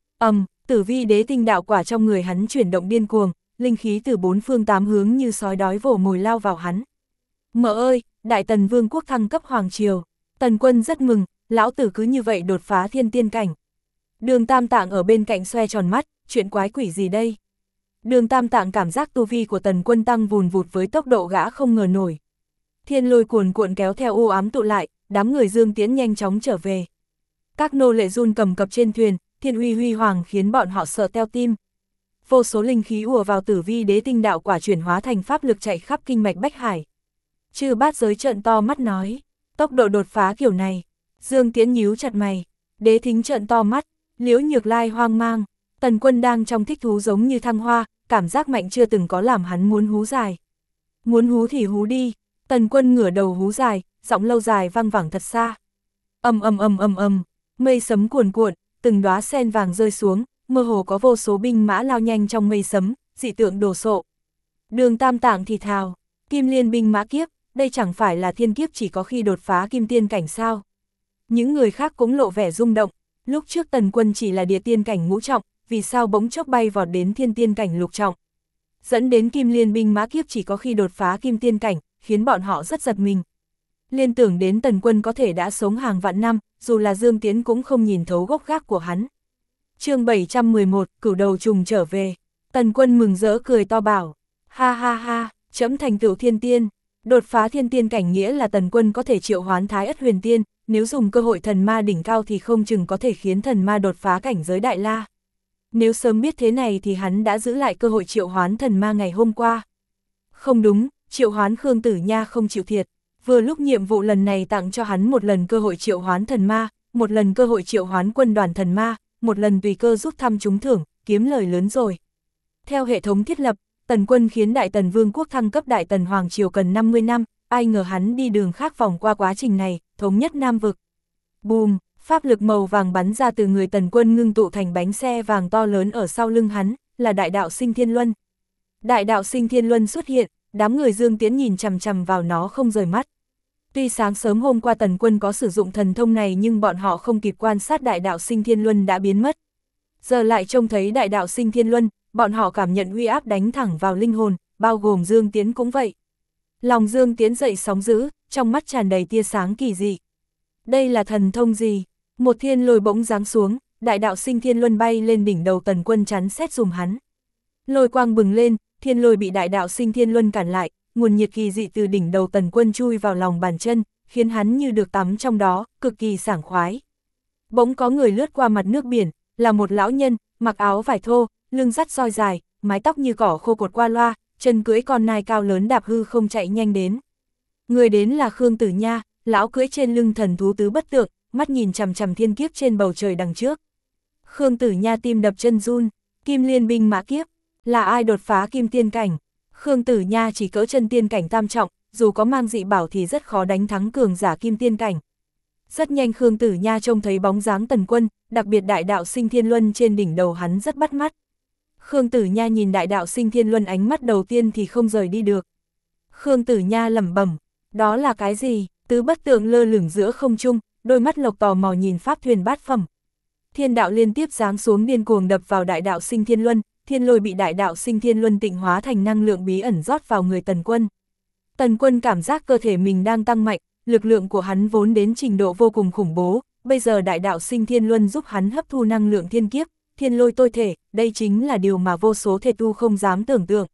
Speaker 1: Tử vi đế tinh đạo quả trong người hắn chuyển động điên cuồng, linh khí từ 4 phương 8 hướng như sói đói vồ mồi lao vào hắn. Mợ ơi, Đại Tần Vương quốc thăng cấp Hoàng Triều. Tần Quân rất mừng, lão tử cứ như vậy đột phá thiên tiên cảnh. Đường Tam Tạng ở bên cạnh xoe tròn mắt, chuyện quái quỷ gì đây? Đường Tam Tạng cảm giác tu vi của Tần Quân tăng vùn vụt với tốc độ gã không ngờ nổi. Thiên lôi cuồn cuộn kéo theo u ám tụ lại, đám người Dương Tiễn nhanh chóng trở về. Các nô lệ run cầm cập trên thuyền, thiên uy huy hoàng khiến bọn họ sợ teo tim. Vô số linh khí ùa vào tử vi đế tinh đạo quả chuyển hóa thành pháp lực chạy khắp kinh mạch bách hải. Chư bát giới trợn to mắt nói, tốc độ đột phá kiểu này. Dương Tiễn nhíu chặt mày, Đế Thính trợn to mắt, Liễu Nhược Lai hoang mang. Tần Quân đang trong thích thú giống như thăng hoa, cảm giác mạnh chưa từng có làm hắn muốn hú dài. Muốn hú thì hú đi. Tần Quân ngửa đầu hú dài, giọng lâu dài vang vẳng thật xa. Mây sấm cuồn cuộn, từng đóa sen vàng rơi xuống, mơ hồ có vô số binh mã lao nhanh trong mây sấm, dị tượng đồ sộ. Đường Tam Tạng thì thào, Kim Liên binh mã kiếp, đây chẳng phải là thiên kiếp chỉ có khi đột phá kim tiên cảnh sao? Những người khác cũng lộ vẻ rung động, lúc trước Tần Quân chỉ là địa tiên cảnh ngũ trọng, vì sao bỗng chốc bay vọt đến thiên tiên cảnh lục trọng? Dẫn đến Kim Liên binh mã kiếp chỉ có khi đột phá kim tiên cảnh, khiến bọn họ rất giật mình. Liên tưởng đến Tần Quân có thể đã sống hàng vạn năm, dù là Dương Tiễn cũng không nhìn thấu gốc gác của hắn. chương 711, cửu đầu trùng trở về. Tần Quân mừng rỡ cười to bảo, ha ha ha, trẫm thành tựu thiên tiên. Đột phá thiên tiên cảnh nghĩa là Tần Quân có thể triệu hoán Thái Ất Huyền Tiên, nếu dùng cơ hội thần ma đỉnh cao thì không chừng có thể khiến thần ma đột phá cảnh giới Đại La. Nếu sớm biết thế này thì hắn đã giữ lại cơ hội triệu hoán thần ma ngày hôm qua. Không đúng, triệu hoán Khương Tử Nha không chịu thiệt. Vừa lúc nhiệm vụ lần này tặng cho hắn một lần cơ hội triệu hoán thần ma, một lần cơ hội triệu hoán quân đoàn thần ma, một lần tùy cơ rút thăm trúng thưởng, kiếm lời lớn rồi. Theo hệ thống thiết lập, Tần Quân khiến Đại Tần Vương quốc thăng cấp Đại Tần Hoàng Triều cần 50 năm, ai ngờ hắn đi đường khác vòng qua quá trình này, thống nhất Nam vực. Bùm, pháp lực màu vàng bắn ra từ người Tần Quân ngưng tụ thành bánh xe vàng to lớn ở sau lưng hắn, là Đại Đạo Sinh Thiên Luân. Đại Đạo Sinh Thiên Luân xuất hiện, đám người Dương Tiễn nhìn chằm chằm vào nó không rời mắt. Tuy sáng sớm hôm qua Tần Quân có sử dụng thần thông này nhưng bọn họ không kịp quan sát Đại Đạo Sinh Thiên Luân đã biến mất. Giờ lại trông thấy Đại Đạo Sinh Thiên Luân, bọn họ cảm nhận uy áp đánh thẳng vào linh hồn, bao gồm Dương Tiễn cũng vậy. Lòng Dương Tiễn dậy sóng dữ, trong mắt tràn đầy tia sáng kỳ dị. Đây là thần thông gì? Một thiên lôi bỗng giáng xuống, Đại Đạo Sinh Thiên Luân bay lên đỉnh đầu Tần Quân chắn xét dùm hắn. Lôi quang bừng lên, thiên lôi bị Đại Đạo Sinh Thiên Luân cản lại, nguồn nhiệt kỳ dị từ đỉnh đầu Tần Quân chui vào lòng bàn chân, khiến hắn như được tắm trong đó, cực kỳ sảng khoái. Bỗng có người lướt qua mặt nước biển, là một lão nhân, mặc áo vải thô, lưng dắt roi dài, mái tóc như cỏ khô cột qua loa, chân cưỡi con nai cao lớn đạp hư không chạy nhanh đến. Người đến là Khương Tử Nha, lão cưỡi trên lưng thần thú tứ bất tượng, mắt nhìn chằm chằm thiên kiếp trên bầu trời đằng trước. Khương Tử Nha tim đập chân run, Kim Liên binh mã kiếp, là ai đột phá kim tiên cảnh? Khương Tử Nha chỉ cỡ chân tiên cảnh tam trọng, dù có mang dị bảo thì rất khó đánh thắng cường giả kim tiên cảnh. Rất nhanh Khương Tử Nha trông thấy bóng dáng Tần Quân, đặc biệt Đại Đạo Sinh Thiên Luân trên đỉnh đầu hắn rất bắt mắt. Khương Tử Nha nhìn Đại Đạo Sinh Thiên Luân ánh mắt đầu tiên thì không rời đi được. Khương Tử Nha lẩm bẩm, đó là cái gì? Tứ bất tượng lơ lửng giữa không trung, đôi mắt lộc tò mò nhìn pháp thuyền bát phẩm. Thiên đạo liên tiếp giáng xuống điên cuồng đập vào Đại Đạo Sinh Thiên Luân, thiên lôi bị Đại Đạo Sinh Thiên Luân tịnh hóa thành năng lượng bí ẩn rót vào người Tần Quân. Tần Quân cảm giác cơ thể mình đang tăng mạnh, lực lượng của hắn vốn đến trình độ vô cùng khủng bố, bây giờ Đại Đạo Sinh Thiên Luân giúp hắn hấp thu năng lượng thiên kiếp, thiên lôi tôi thể, đây chính là điều mà vô số thể tu không dám tưởng tượng.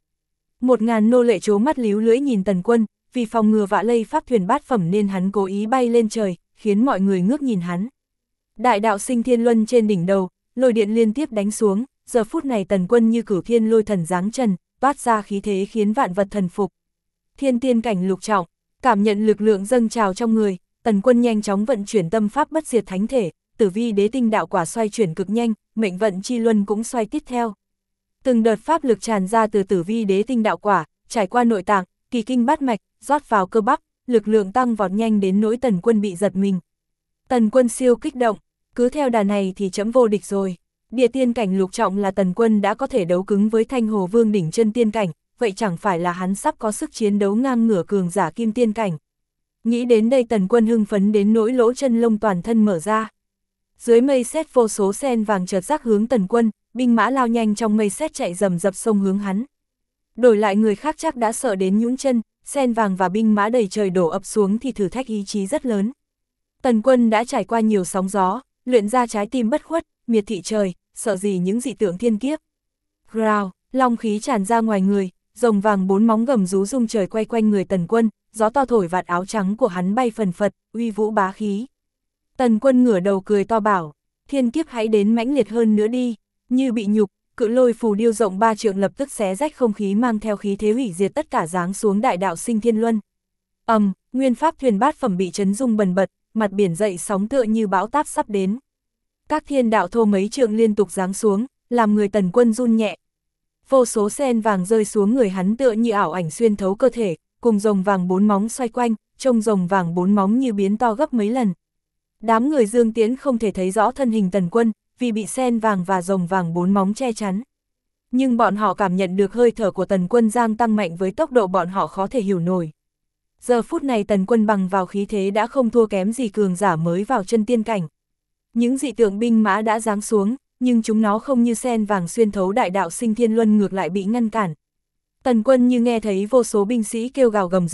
Speaker 1: 1000 nô lệ trố mắt líu lưỡi nhìn Tần Quân, vì phòng ngừa vạ lây pháp thuyền bát phẩm nên hắn cố ý bay lên trời, khiến mọi người ngước nhìn hắn. Đại Đạo Sinh Thiên Luân trên đỉnh đầu, lôi điện liên tiếp đánh xuống, giờ phút này Tần Quân như cửu thiên lôi thần giáng trần, toát ra khí thế khiến vạn vật thần phục. Thiên tiên cảnh lục trọng, cảm nhận lực lượng dâng trào trong người, Tần Quân nhanh chóng vận chuyển tâm pháp bất diệt thánh thể, Tử Vi Đế Tinh đạo quả xoay chuyển cực nhanh, mệnh vận chi luân cũng xoay tiếp theo. Từng đợt pháp lực tràn ra từ Tử Vi Đế Tinh đạo quả, trải qua nội tạng, kỳ kinh bát mạch, rót vào cơ bắp, lực lượng tăng vọt nhanh đến nỗi Tần Quân bị giật mình. Tần Quân siêu kích động, cứ theo đà này thì chấm vô địch rồi. Địa tiên cảnh lục trọng là Tần Quân đã có thể đấu cứng với Thanh Hồ Vương đỉnh chân tiên cảnh, vậy chẳng phải là hắn sắp có sức chiến đấu ngang ngửa cường giả kim tiên cảnh. Nghĩ đến đây Tần Quân hưng phấn đến nỗi lỗ chân lông toàn thân mở ra. Dưới mây sét vô số sen vàng chợt rắc hướng Tần Quân, binh mã lao nhanh trong mây sét chạy rầm rập sông hướng hắn. Đổi lại người khác chắc đã sợ đến nhũn chân, sen vàng và binh mã đầy trời đổ ập xuống thì thử thách ý chí rất lớn. Tần Quân đã trải qua nhiều sóng gió, luyện ra trái tim bất khuất, miệt thị trời, sợ gì những dị tượng thiên kiếp. Rào, long khí tràn ra ngoài người, rồng vàng 4 móng gầm rú rung trời quay quanh người Tần Quân, gió to thổi vạt áo trắng của hắn bay phần phật, uy vũ bá khí. Tần Quân ngửa đầu cười to bảo, thiên kiếp hãy đến mãnh liệt hơn nữa đi, như bị nhục, cự lôi phù điêu rộng 3 trượng lập tức xé rách không khí mang theo khí thế hủy diệt tất cả giáng xuống Đại Đạo Sinh Thiên Luân. Nguyên pháp thuyền bát phẩm bị chấn rung bần bật, mặt biển dậy sóng tựa như bão táp sắp đến. Các thiên đạo thô mấy trượng liên tục giáng xuống, làm người Tần Quân run nhẹ. Vô số sen vàng rơi xuống người hắn tựa như ảo ảnh xuyên thấu cơ thể, cùng rồng vàng 4 móng xoay quanh, trông rồng vàng 4 móng như biến to gấp mấy lần. Đám người Dương Tiễn không thể thấy rõ thân hình Tần Quân, vì bị sen vàng và rồng vàng 4 móng che chắn. Nhưng bọn họ cảm nhận được hơi thở của Tần Quân giang tăng mạnh với tốc độ bọn họ khó thể hiểu nổi. Giờ phút này Tần Quân bằng vào khí thế đã không thua kém gì cường giả mới vào chân tiên cảnh. Những dị tượng binh mã đã giáng xuống, nhưng chúng nó không như sen vàng xuyên thấu Đại Đạo Sinh Thiên Luân ngược lại bị ngăn cản. Tần Quân như nghe thấy vô số binh sĩ kêu gào gầm giống,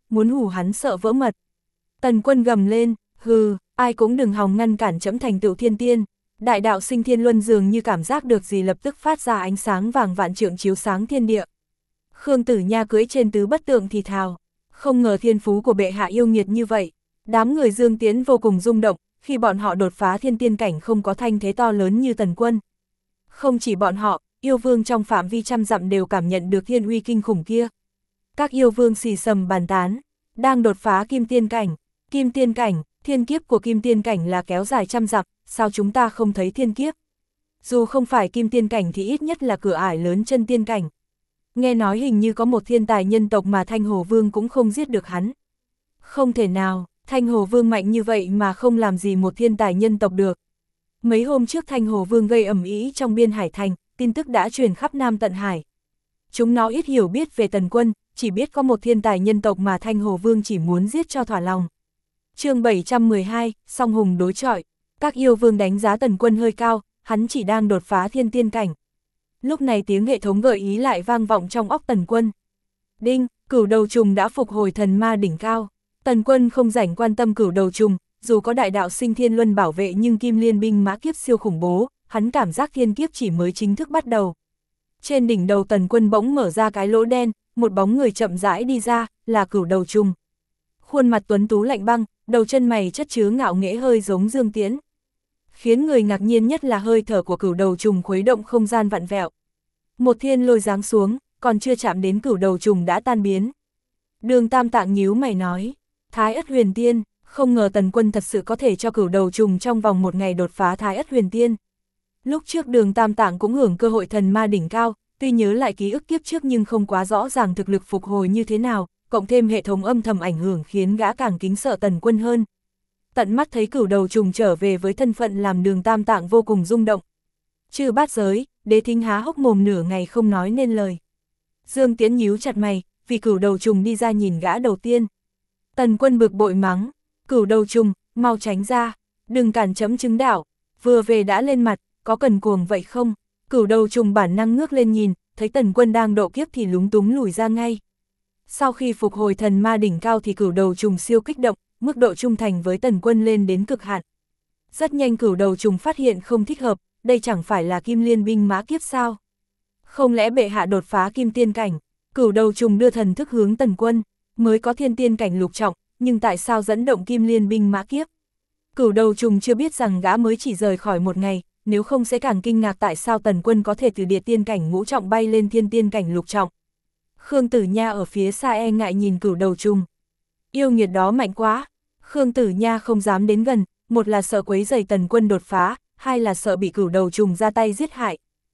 Speaker 1: muốn hù hắn sợ vỡ mật. Tần Quân gầm lên, hừ, ai cũng đừng hòng ngăn cản trẫm thành tựu thiên tiên. Đại đạo sinh thiên luân dường như cảm giác được gì lập tức phát ra ánh sáng vàng vạn trượng chiếu sáng thiên địa. Khương Tử Nha cưỡi trên tứ bất tượng thì thào, không ngờ thiên phú của bệ hạ yêu nghiệt như vậy. Đám người Dương Tiễn vô cùng rung động, khi bọn họ đột phá thiên tiên cảnh không có thanh thế to lớn như Tần Quân. Không chỉ bọn họ, yêu vương trong phạm vi trăm dặm đều cảm nhận được thiên uy kinh khủng kia. Các yêu vương xì xầm bàn tán, đang đột phá kim tiên cảnh. Kim tiên cảnh, thiên kiếp của kim tiên cảnh là kéo dài trăm dặm, sao chúng ta không thấy thiên kiếp? Dù không phải kim tiên cảnh thì ít nhất là cửa ải lớn chân tiên cảnh. Nghe nói hình như có một thiên tài nhân tộc mà Thanh Hồ Vương cũng không giết được hắn. Không thể nào, Thanh Hồ Vương mạnh như vậy mà không làm gì một thiên tài nhân tộc được. Mấy hôm trước Thanh Hồ Vương gây ầm ĩ trong biên hải thành, tin tức đã truyền khắp Nam Tận Hải. Chúng nó ít hiểu biết về Tần Quân, chỉ biết có một thiên tài nhân tộc mà Thanh Hồ Vương chỉ muốn giết cho thỏa lòng. Chương 712, song hùng đối chọi. Các yêu vương đánh giá Tần Quân hơi cao, hắn chỉ đang đột phá thiên tiên cảnh. Lúc này tiếng hệ thống gợi ý lại vang vọng trong óc Tần Quân. Đinh, cửu đầu trùng đã phục hồi thần ma đỉnh cao. Tần Quân không rảnh quan tâm cửu đầu trùng, dù có đại đạo sinh thiên luân bảo vệ nhưng kim liên binh mã kiếp siêu khủng bố, hắn cảm giác thiên kiếp chỉ mới chính thức bắt đầu. Trên đỉnh đầu Tần Quân bỗng mở ra cái lỗ đen, một bóng người chậm rãi đi ra, là cửu đầu trùng. Khuôn mặt tuấn tú lạnh băng, đầu chân mày chất chứa ngạo nghễ hơi giống Dương Tiễn. Khiến người ngạc nhiên nhất là hơi thở của cửu đầu trùng khuấy động không gian vặn vẹo. Một thiên lôi giáng xuống, còn chưa chạm đến cửu đầu trùng đã tan biến. Đường Tam Tạng nhíu mày nói, Thái Ất Huyền Tiên, không ngờ Tần Quân thật sự có thể cho cửu đầu trùng trong vòng một ngày đột phá Thái Ất Huyền Tiên. Lúc trước Đường Tam Tạng cũng hưởng cơ hội thần ma đỉnh cao, tuy nhớ lại ký ức kiếp trước nhưng không quá rõ ràng thực lực phục hồi như thế nào, cộng thêm hệ thống âm thầm ảnh hưởng khiến gã càng kính sợ Tần Quân hơn. Tận mắt thấy cửu đầu trùng trở về với thân phận làm Đường Tam Tạng vô cùng rung động. Chư bát giới, Đế Thính há hốc mồm nửa ngày không nói nên lời. Dương Tiễn nhíu chặt mày, vì cửu đầu trùng đi ra nhìn gã đầu tiên. Tần Quân bực bội mắng, cửu đầu trùng, mau tránh ra, đừng cản chấm chứng đạo, vừa về đã lên mặt, có cần cuồng vậy không? Cửu đầu trùng bản năng ngước lên nhìn, thấy Tần Quân đang độ kiếp thì lúng túng lùi ra ngay. Sau khi phục hồi thần ma đỉnh cao thì cửu đầu trùng siêu kích động, mức độ trung thành với Tần Quân lên đến cực hạn. Rất nhanh cửu đầu trùng phát hiện không thích hợp, đây chẳng phải là kim liên binh mã kiếp sao? Không lẽ bệ hạ đột phá kim tiên cảnh? Cửu đầu trùng đưa thần thức hướng Tần Quân, mới có thiên tiên cảnh lục trọng, nhưng tại sao dẫn động kim liên binh mã kiếp? Cửu đầu trùng chưa biết rằng gã mới chỉ rời khỏi một ngày, nếu không sẽ càng kinh ngạc tại sao Tần Quân có thể từ địa tiên cảnh ngũ trọng bay lên thiên tiên cảnh lục trọng. Khương Tử Nha ở phía xa e ngại nhìn cửu đầu trùng. Yêu nghiệt đó mạnh quá. Khương Tử Nha không dám đến gần, một là sợ quấy rầy Tần Quân đột phá, hai là sợ bị cửu đầu trùng ra tay giết hại.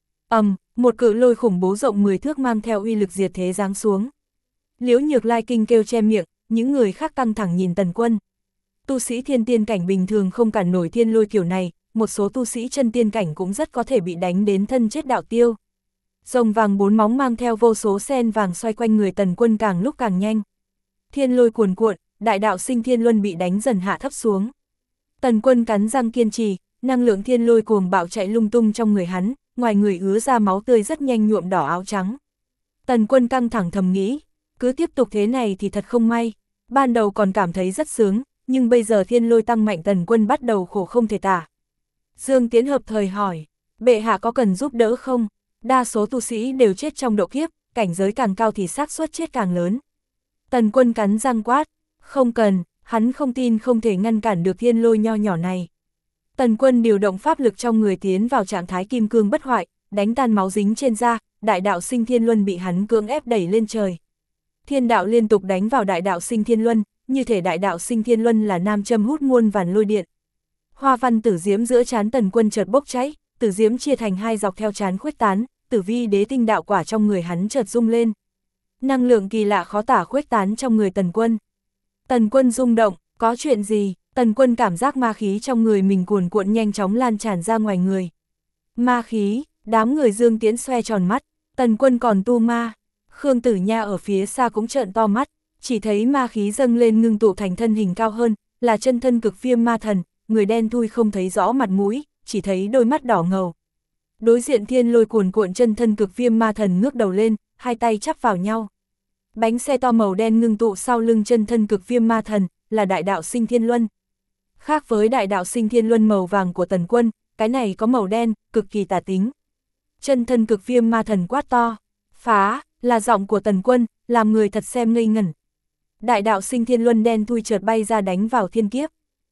Speaker 1: Một cự lôi khủng bố rộng 10 thước mang theo uy lực diệt thế giáng xuống. Liễu Nhược Lai kinh kêu che miệng, những người khác căng thẳng nhìn Tần Quân. Tu sĩ thiên tiên cảnh bình thường không cản nổi thiên lôi kiểu này, một số tu sĩ chân tiên cảnh cũng rất có thể bị đánh đến thân chết đạo tiêu. Rồng vàng bốn móng mang theo vô số sen vàng xoay quanh người Tần Quân càng lúc càng nhanh. Thiên lôi cuồn cuộn, đại đạo sinh thiên luân bị đánh dần hạ thấp xuống. Tần Quân cắn răng kiên trì, năng lượng thiên lôi cuồng bạo chạy lung tung trong người hắn, ngoài người ứa ra máu tươi rất nhanh nhuộm đỏ áo trắng. Tần Quân căng thẳng thầm nghĩ, cứ tiếp tục thế này thì thật không may. Ban đầu còn cảm thấy rất sướng, nhưng bây giờ thiên lôi tăng mạnh Tần Quân bắt đầu khổ không thể tả. Dương Tiễn hợp thời hỏi, bệ hạ có cần giúp đỡ không? Đa số tu sĩ đều chết trong độ kiếp, cảnh giới càng cao thì xác suất chết càng lớn. Tần Quân cắn răng quát, không cần, hắn không tin không thể ngăn cản được thiên lôi nho nhỏ này. Tần Quân điều động pháp lực trong người tiến vào trạng thái kim cương bất hoại, đánh tan máu dính trên da, đại đạo sinh thiên luân bị hắn cưỡng ép đẩy lên trời. Thiên đạo liên tục đánh vào đại đạo sinh thiên luân, như thể đại đạo sinh thiên luân là nam châm hút muôn vàn lôi điện. Hoa văn tử diễm giữa trán Tần Quân chợt bốc cháy, tử diễm chia thành hai dọc theo trán khuếch tán, tử vi đế tinh đạo quả trong người hắn chợt rung lên. Năng lượng kỳ lạ khó tả khuếch tán trong người Tần Quân. Tần Quân rung động, có chuyện gì? Tần Quân cảm giác ma khí trong người mình cuồn cuộn nhanh chóng lan tràn ra ngoài người. Ma khí, đám người Dương Tiễn xoe tròn mắt, Tần Quân còn tu ma. Khương Tử Nha ở phía xa cũng trợn to mắt, chỉ thấy ma khí dâng lên ngưng tụ thành thân hình cao hơn, là chân thân cực viêm ma thần, người đen thui không thấy rõ mặt mũi, chỉ thấy đôi mắt đỏ ngầu. Đối diện thiên lôi cuồn cuộn chân thân cực viêm ma thần ngước đầu lên, hai tay chắp vào nhau. Bánh xe to màu đen ngưng tụ sau lưng chân thân cực viêm ma thần, là đại đạo sinh thiên luân. Khác với đại đạo sinh thiên luân màu vàng của Tần Quân, cái này có màu đen, cực kỳ tà tính. Chân thân cực viêm ma thần quát to, phá, là giọng của Tần Quân, làm người thật xem ngây ngẩn. Đại đạo sinh thiên luân đen thui chợt bay ra đánh vào thiên kiếp.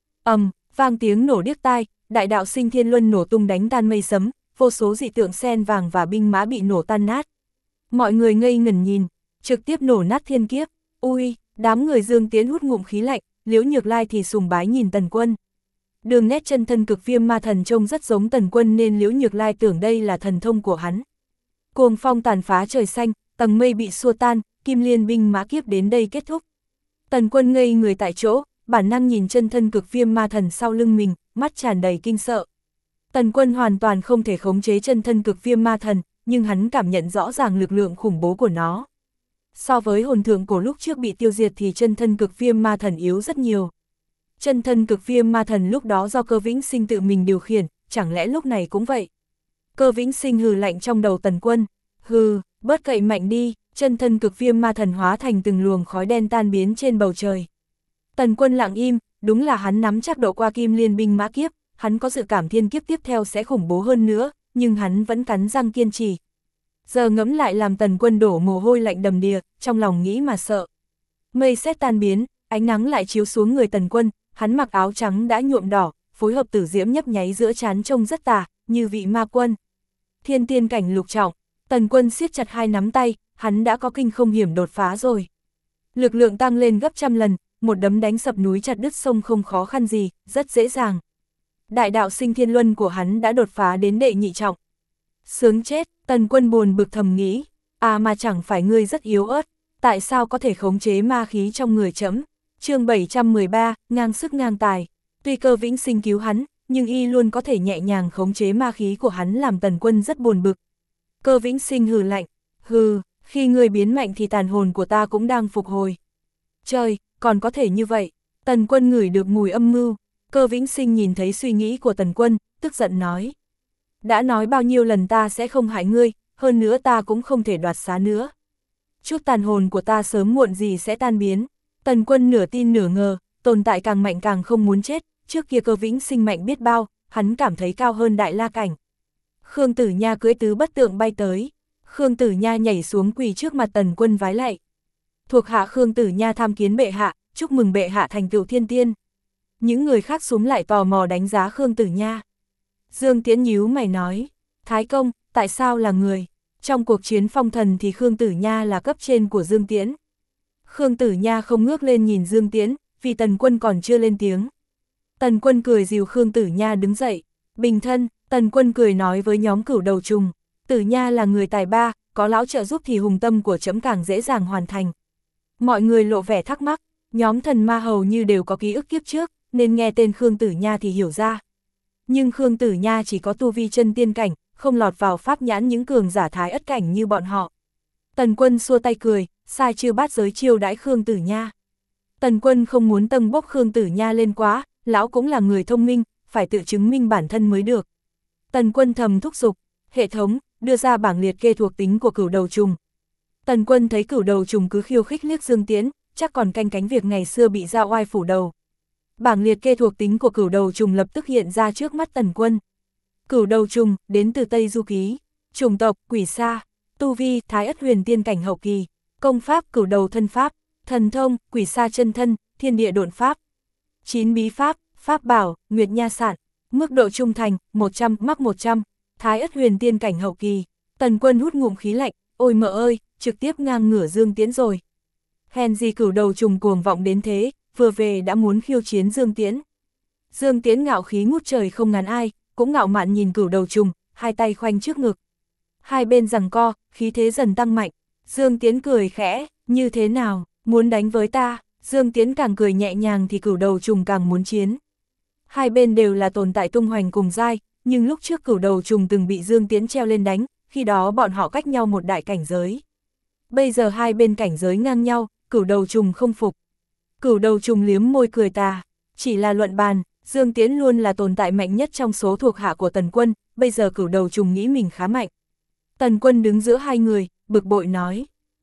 Speaker 1: Vang tiếng nổ điếc tai, đại đạo sinh thiên luân nổ tung đánh tan mây sấm, vô số dị tượng sen vàng và binh mã bị nổ tan nát. Mọi người ngây ngẩn nhìn, trực tiếp nổ nát thiên kiếp. Ui, đám người Dương Tiến hút ngụm khí lạnh, Liễu Nhược Lai thì sùng bái nhìn Tần Quân. Đường nét chân thân cực viêm ma thần trông rất giống Tần Quân nên Liễu Nhược Lai tưởng đây là thần thông của hắn. Cuồng phong tàn phá trời xanh, tầng mây bị xua tan, kim liên binh mã kiếp đến đây kết thúc. Tần Quân ngây người tại chỗ, bản năng nhìn chân thân cực viêm ma thần sau lưng mình, mắt tràn đầy kinh sợ. Tần Quân hoàn toàn không thể khống chế chân thân cực viêm ma thần, nhưng hắn cảm nhận rõ ràng lực lượng khủng bố của nó. So với hồn thượng cổ lúc trước bị tiêu diệt thì chân thân cực viêm ma thần yếu rất nhiều. Chân thân cực viêm ma thần lúc đó do Cơ Vĩnh Sinh tự mình điều khiển, chẳng lẽ lúc này cũng vậy? Cơ Vĩnh Sinh hừ lạnh trong đầu Tần Quân, hừ, bớt cậy mạnh đi, chân thân cực viêm ma thần hóa thành từng luồng khói đen tan biến trên bầu trời. Tần Quân lặng im, đúng là hắn nắm chắc độ qua kim liên binh mã kiếp, hắn có dự cảm thiên kiếp tiếp theo sẽ khủng bố hơn nữa, nhưng hắn vẫn cắn răng kiên trì. Giờ ngẫm lại làm Tần Quân đổ mồ hôi lạnh đầm đìa, trong lòng nghĩ mà sợ. Mây sét tan biến, ánh nắng lại chiếu xuống người Tần Quân, hắn mặc áo trắng đã nhuộm đỏ, phối hợp tử diễm nhấp nháy giữa trán trông rất tà, như vị ma quân. Thiên tiên cảnh lục trọng, Tần Quân siết chặt hai nắm tay, hắn đã có kinh không hiểm đột phá rồi. Lực lượng tăng lên gấp trăm lần, một đấm đánh sập núi chặt đứt sông không khó khăn gì, rất dễ dàng. Đại đạo sinh thiên luân của hắn đã đột phá đến đệ nhị trọng. Sướng chết, Tần Quân buồn bực thầm nghĩ, à mà chẳng phải ngươi rất yếu ớt, tại sao có thể khống chế ma khí trong người chấm. Chương 713, ngang sức ngang tài. Tuy Cơ Vĩnh Sinh cứu hắn, nhưng y luôn có thể nhẹ nhàng khống chế ma khí của hắn làm Tần Quân rất buồn bực. Cơ Vĩnh Sinh hừ lạnh, hừ, khi ngươi biến mạnh thì tàn hồn của ta cũng đang phục hồi. Trời, còn có thể như vậy. Tần Quân ngửi được mùi âm mưu. Cơ Vĩnh Sinh nhìn thấy suy nghĩ của Tần Quân, tức giận nói. Đã nói bao nhiêu lần ta sẽ không hại ngươi, hơn nữa ta cũng không thể đoạt xá nữa. Chút tàn hồn của ta sớm muộn gì sẽ tan biến. Tần Quân nửa tin nửa ngờ, tồn tại càng mạnh càng không muốn chết, trước kia Cơ Vĩnh Sinh mạnh biết bao, hắn cảm thấy cao hơn Đại La Cảnh. Khương Tử Nha cưỡi tứ bất tượng bay tới. Khương Tử Nha nhảy xuống quỳ trước mặt Tần Quân vái lạy. Thuộc hạ Khương Tử Nha tham kiến bệ hạ, chúc mừng bệ hạ thành tựu thiên tiên. Những người khác xuống lại tò mò đánh giá Khương Tử Nha. Dương Tiễn nhíu mày nói, Thái công, tại sao là người? Trong cuộc chiến phong thần thì Khương Tử Nha là cấp trên của Dương Tiễn. Khương Tử Nha không ngước lên nhìn Dương Tiễn, vì Tần Quân còn chưa lên tiếng. Tần Quân cười dìu Khương Tử Nha đứng dậy. Bình thân, Tần Quân cười nói với nhóm Cửu Đầu Trùng, Tử Nha là người tài ba, có lão trợ giúp thì hùng tâm của trẫm càng dễ dàng hoàn thành. Mọi người lộ vẻ thắc mắc, nhóm thần ma hầu như đều có ký ức kiếp trước, nên nghe tên Khương Tử Nha thì hiểu ra. Nhưng Khương Tử Nha chỉ có tu vi chân tiên cảnh, không lọt vào pháp nhãn những cường giả thái ất cảnh như bọn họ. Tần Quân xua tay cười, sai chư bát giới chiêu đãi Khương Tử Nha. Tần Quân không muốn tâng bốc Khương Tử Nha lên quá, lão cũng là người thông minh, phải tự chứng minh bản thân mới được. Tần Quân thầm thúc giục, hệ thống, đưa ra bảng liệt kê thuộc tính của Cửu Đầu Trùng. Tần Quân thấy Cửu Đầu Trùng cứ khiêu khích liếc Dương Tiễn, chắc còn canh cánh việc ngày xưa bị Giao Oai phủ đầu. Bảng liệt kê thuộc tính của Cửu Đầu Trùng lập tức hiện ra trước mắt Tần Quân. Cửu Đầu Trùng, đến từ Tây Du Ký, chủng tộc, quỷ sa, tu vi, thái ất huyền tiên cảnh hậu kỳ, công pháp, Cửu Đầu Thân Pháp, thần thông, quỷ sa chân thân, thiên địa độn pháp, 9 bí pháp, pháp bảo, nguyệt nha sản, mức độ trung thành, 100, mắc 100, thái ất huyền tiên cảnh hậu kỳ. Tần Quân hút ngụm khí lạnh, ôi mợ ơi, trực tiếp ngang ngửa Dương Tiễn rồi. Hèn gì Cửu Đầu Trùng cuồng vọng đến thế, vừa về đã muốn khiêu chiến Dương Tiễn. Dương Tiễn ngạo khí ngút trời không ngán ai, cũng ngạo mạn nhìn Cửu Đầu Trùng, hai tay khoanh trước ngực. Hai bên giằng co, khí thế dần tăng mạnh. Dương Tiễn cười khẽ, như thế nào, muốn đánh với ta? Dương Tiễn càng cười nhẹ nhàng thì Cửu Đầu Trùng càng muốn chiến. Hai bên đều là tồn tại tung hoành cùng giai, nhưng lúc trước Cửu Đầu Trùng từng bị Dương Tiễn treo lên đánh, khi đó bọn họ cách nhau một đại cảnh giới. Bây giờ hai bên cảnh giới ngang nhau, Cửu Đầu Trùng không phục. Cửu Đầu Trùng liếm môi cười tà, chỉ là luận bàn, Dương Tiễn luôn là tồn tại mạnh nhất trong số thuộc hạ của Tần Quân, bây giờ Cửu Đầu Trùng nghĩ mình khá mạnh. Tần Quân đứng giữa hai người, bực bội nói, này,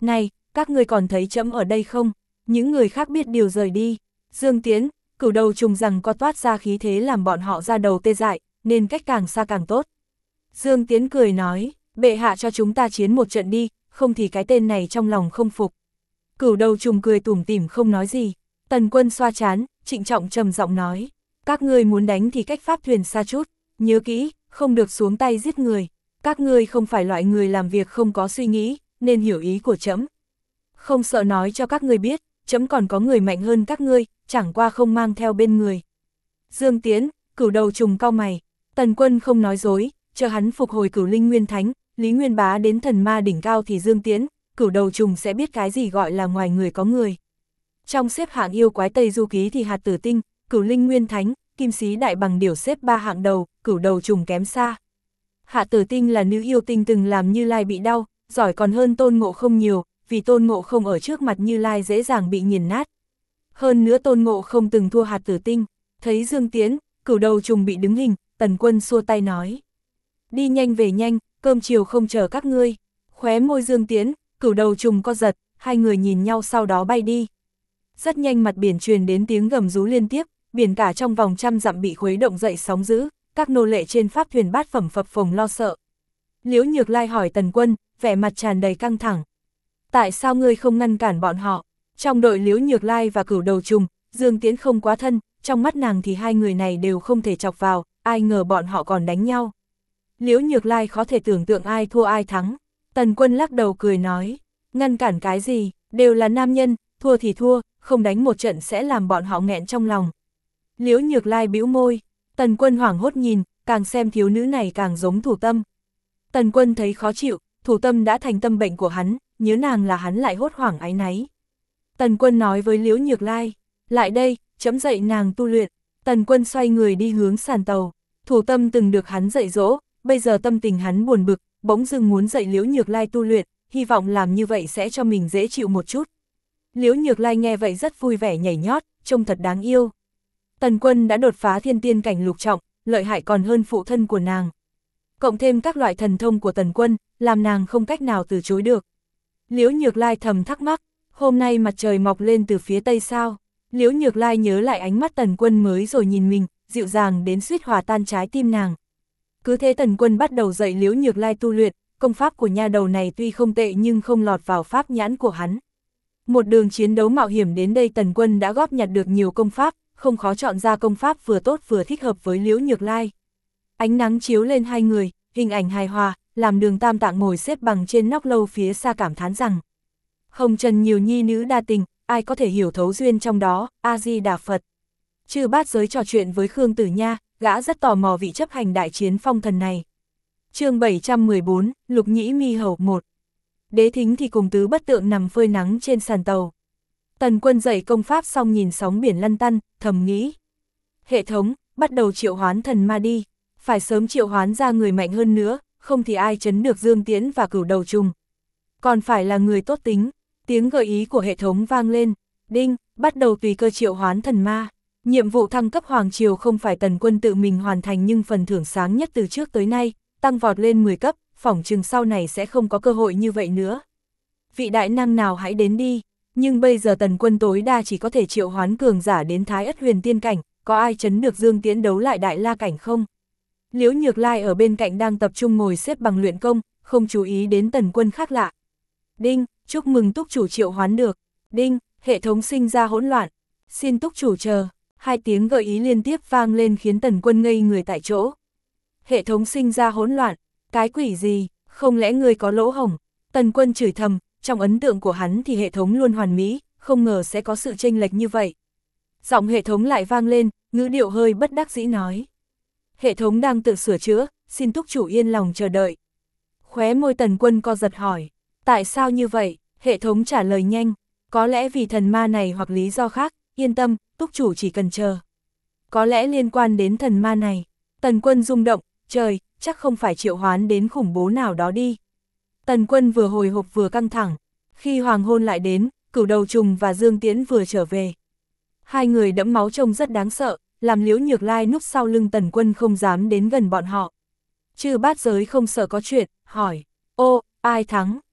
Speaker 1: các ngươi còn thấy trẫm ở đây không? Những người khác biết điều rời đi. Dương Tiến, Cửu Đầu Trùng rằng có toát ra khí thế làm bọn họ ra đầu tê dại, nên cách càng xa càng tốt. Dương Tiến cười nói, bệ hạ cho chúng ta chiến một trận đi, không thì cái tên này trong lòng không phục. Cửu Đầu Trùng cười tủm tỉm không nói gì. Tần Quân xoa trán, trịnh trọng trầm giọng nói, các ngươi muốn đánh thì cách pháp thuyền xa chút, nhớ kỹ, không được xuống tay giết người. Các ngươi không phải loại người làm việc không có suy nghĩ, nên hiểu ý của trẫm. Không sợ nói cho các ngươi biết, trẫm còn có người mạnh hơn các ngươi, chẳng qua không mang theo bên người. Dương Tiến, Cửu Đầu Trùng cau mày. Tần Quân không nói dối, chờ hắn phục hồi Cửu Linh Nguyên Thánh, Lý Nguyên Bá đến thần ma đỉnh cao thì Dương Tiến, Cửu Đầu Trùng sẽ biết cái gì gọi là ngoài người có người. Trong xếp hạng yêu quái Tây Du Ký thì Hạt Tử Tinh, Cửu Linh Nguyên Thánh, Kim Xí Đại Bằng Điểu xếp 3 hạng đầu, Cửu Đầu Trùng kém xa. Hạt Tử Tinh là nữ yêu tinh từng làm Như Lai bị đau, giỏi còn hơn Tôn Ngộ Không nhiều, vì Tôn Ngộ Không ở trước mặt Như Lai dễ dàng bị nghiền nát. Hơn nữa Tôn Ngộ Không từng thua Hạt Tử Tinh, thấy Dương Tiến, Cửu Đầu Trùng bị đứng hình, Tần Quân xua tay nói. Đi nhanh về nhanh, cơm chiều không chờ các ngươi. Khóe môi Dương Tiến, Cửu Đầu Trùng co giật, hai người nhìn nhau sau đó bay đi. Rất nhanh mặt biển truyền đến tiếng gầm rú liên tiếp, biển cả trong vòng 100 dặm bị khuấy động dậy sóng dữ, các nô lệ trên pháp thuyền bát phẩm phập phồng lo sợ. Liễu Nhược Lai hỏi Tần Quân, vẻ mặt tràn đầy căng thẳng. Tại sao ngươi không ngăn cản bọn họ? Trong đội Liễu Nhược Lai và Cửu Đầu Trùng, Dương Tiến không quá thân, trong mắt nàng thì hai người này đều không thể chọc vào, ai ngờ bọn họ còn đánh nhau. Liễu Nhược Lai khó thể tưởng tượng ai thua ai thắng. Tần Quân lắc đầu cười nói, ngăn cản cái gì, đều là nam nhân, thua thì thua, không đánh một trận sẽ làm bọn họ nghẹn trong lòng. Liễu Nhược Lai bĩu môi. Tần Quân hoảng hốt nhìn, càng xem thiếu nữ này càng giống Thủ Tâm. Tần Quân thấy khó chịu, Thủ Tâm đã thành tâm bệnh của hắn, nhớ nàng là hắn lại hốt hoảng áy náy. Tần Quân nói với Liễu Nhược Lai, lại đây, chấm dạy nàng tu luyện. Tần Quân xoay người đi hướng sàn tàu. Thủ Tâm từng được hắn dạy dỗ, bây giờ tâm tình hắn buồn bực, bỗng dưng muốn dạy Liễu Nhược Lai tu luyện, hy vọng làm như vậy sẽ cho mình dễ chịu một chút. Liễu Nhược Lai nghe vậy rất vui vẻ nhảy nhót, trông thật đáng yêu. Tần Quân đã đột phá thiên tiên cảnh lục trọng, lợi hại còn hơn phụ thân của nàng. Cộng thêm các loại thần thông của Tần Quân, làm nàng không cách nào từ chối được. Liễu Nhược Lai thầm thắc mắc, hôm nay mặt trời mọc lên từ phía tây sao? Liễu Nhược Lai nhớ lại ánh mắt Tần Quân mới rồi nhìn mình, dịu dàng đến suýt hòa tan trái tim nàng. Cứ thế Tần Quân bắt đầu dạy Liễu Nhược Lai tu luyện, công pháp của nha đầu này tuy không tệ nhưng không lọt vào pháp nhãn của hắn. Một đường chiến đấu mạo hiểm đến đây Tần Quân đã góp nhặt được nhiều công pháp, không khó chọn ra công pháp vừa tốt vừa thích hợp với Liễu Nhược Lai. Ánh nắng chiếu lên hai người, hình ảnh hài hòa, làm Đường Tam Tạng ngồi xếp bằng trên nóc lâu phía xa cảm thán rằng: hồng trần nhiều nhi nữ đa tình, ai có thể hiểu thấu duyên trong đó, A-di-đà Phật. Chư Bát Giới trò chuyện với Khương Tử Nha, gã rất tò mò vị chấp hành đại chiến phong thần này. Chương 714, Lục Nhĩ Mi Hầu 1. Đế Thính thì cùng Tứ Bất Tượng nằm phơi nắng trên sàn tàu. Tần Quân dạy công pháp xong nhìn sóng biển lăn tăn, thầm nghĩ: hệ thống, bắt đầu triệu hoán thần ma đi, phải sớm triệu hoán ra người mạnh hơn nữa, không thì ai trấn được Dương Tiễn và Cửu Đầu Trùng. Còn phải là người tốt tính. Tiếng gợi ý của hệ thống vang lên, đinh, bắt đầu tùy cơ triệu hoán thần ma. Nhiệm vụ thăng cấp Hoàng Triều không phải Tần Quân tự mình hoàn thành nhưng phần thưởng sáng nhất từ trước tới nay, tăng vọt lên 10 cấp, phỏng chừng sau này sẽ không có cơ hội như vậy nữa. Vị đại năng nào hãy đến đi, nhưng bây giờ Tần Quân tối đa chỉ có thể triệu hoán cường giả đến Thái Ất Huyền Tiên Cảnh, có ai trấn được Dương Tiễn đấu lại Đại La Cảnh không? Liễu Nhược Lai ở bên cạnh đang tập trung ngồi xếp bằng luyện công, không chú ý đến Tần Quân khác lạ. Đinh, chúc mừng túc chủ triệu hoán được. Đinh, hệ thống sinh ra hỗn loạn. Xin túc chủ chờ. Hai tiếng gợi ý liên tiếp vang lên khiến Tần Quân ngây người tại chỗ. Hệ thống sinh ra hỗn loạn. Cái quỷ gì, không lẽ ngươi có lỗ hổng? Tần Quân chửi thầm, trong ấn tượng của hắn thì hệ thống luôn hoàn mỹ, không ngờ sẽ có sự chênh lệch như vậy. Giọng hệ thống lại vang lên, ngữ điệu hơi bất đắc dĩ nói: hệ thống đang tự sửa chữa, xin túc chủ yên lòng chờ đợi. Khóe môi Tần Quân co giật hỏi: tại sao như vậy? Hệ thống trả lời nhanh: có lẽ vì thần ma này hoặc lý do khác, yên tâm, túc chủ chỉ cần chờ. Có lẽ liên quan đến thần ma này. Tần Quân rung động, trời, chắc không phải triệu hoán đến khủng bố nào đó đi. Tần Quân vừa hồi hộp vừa căng thẳng. Khi hoàng hôn lại đến, Cửu Đầu Trùng và Dương Tiễn vừa trở về. Hai người đẫm máu trông rất đáng sợ, làm Liễu Nhược Lai núp sau lưng Tần Quân không dám đến gần bọn họ. Chư Bát Giới không sợ có chuyện, hỏi: ô, ai thắng?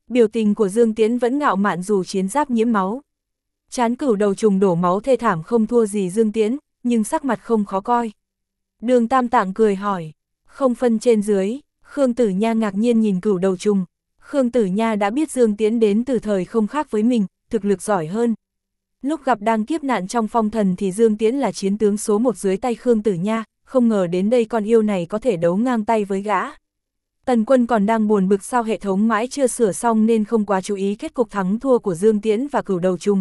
Speaker 1: Biểu tình của Dương Tiễn vẫn ngạo mạn dù chiến giáp nhiễm máu. Trán Cửu Đầu Trùng đổ máu thê thảm không thua gì Dương Tiễn, nhưng sắc mặt không khó coi. Đường Tam Tạng cười hỏi, không phân trên dưới. Khương Tử Nha ngạc nhiên nhìn Cửu Đầu Trùng. Khương Tử Nha đã biết Dương Tiễn đến từ thời không khác với mình, thực lực giỏi hơn. Lúc gặp đang kiếp nạn trong phong thần thì Dương Tiễn là chiến tướng số 1 dưới tay Khương Tử Nha, không ngờ đến đây con yêu này có thể đấu ngang tay với gã. Tần Quân còn đang buồn bực sao hệ thống mãi chưa sửa xong nên không quá chú ý kết cục thắng thua của Dương Tiễn và Cửu Đầu Trùng.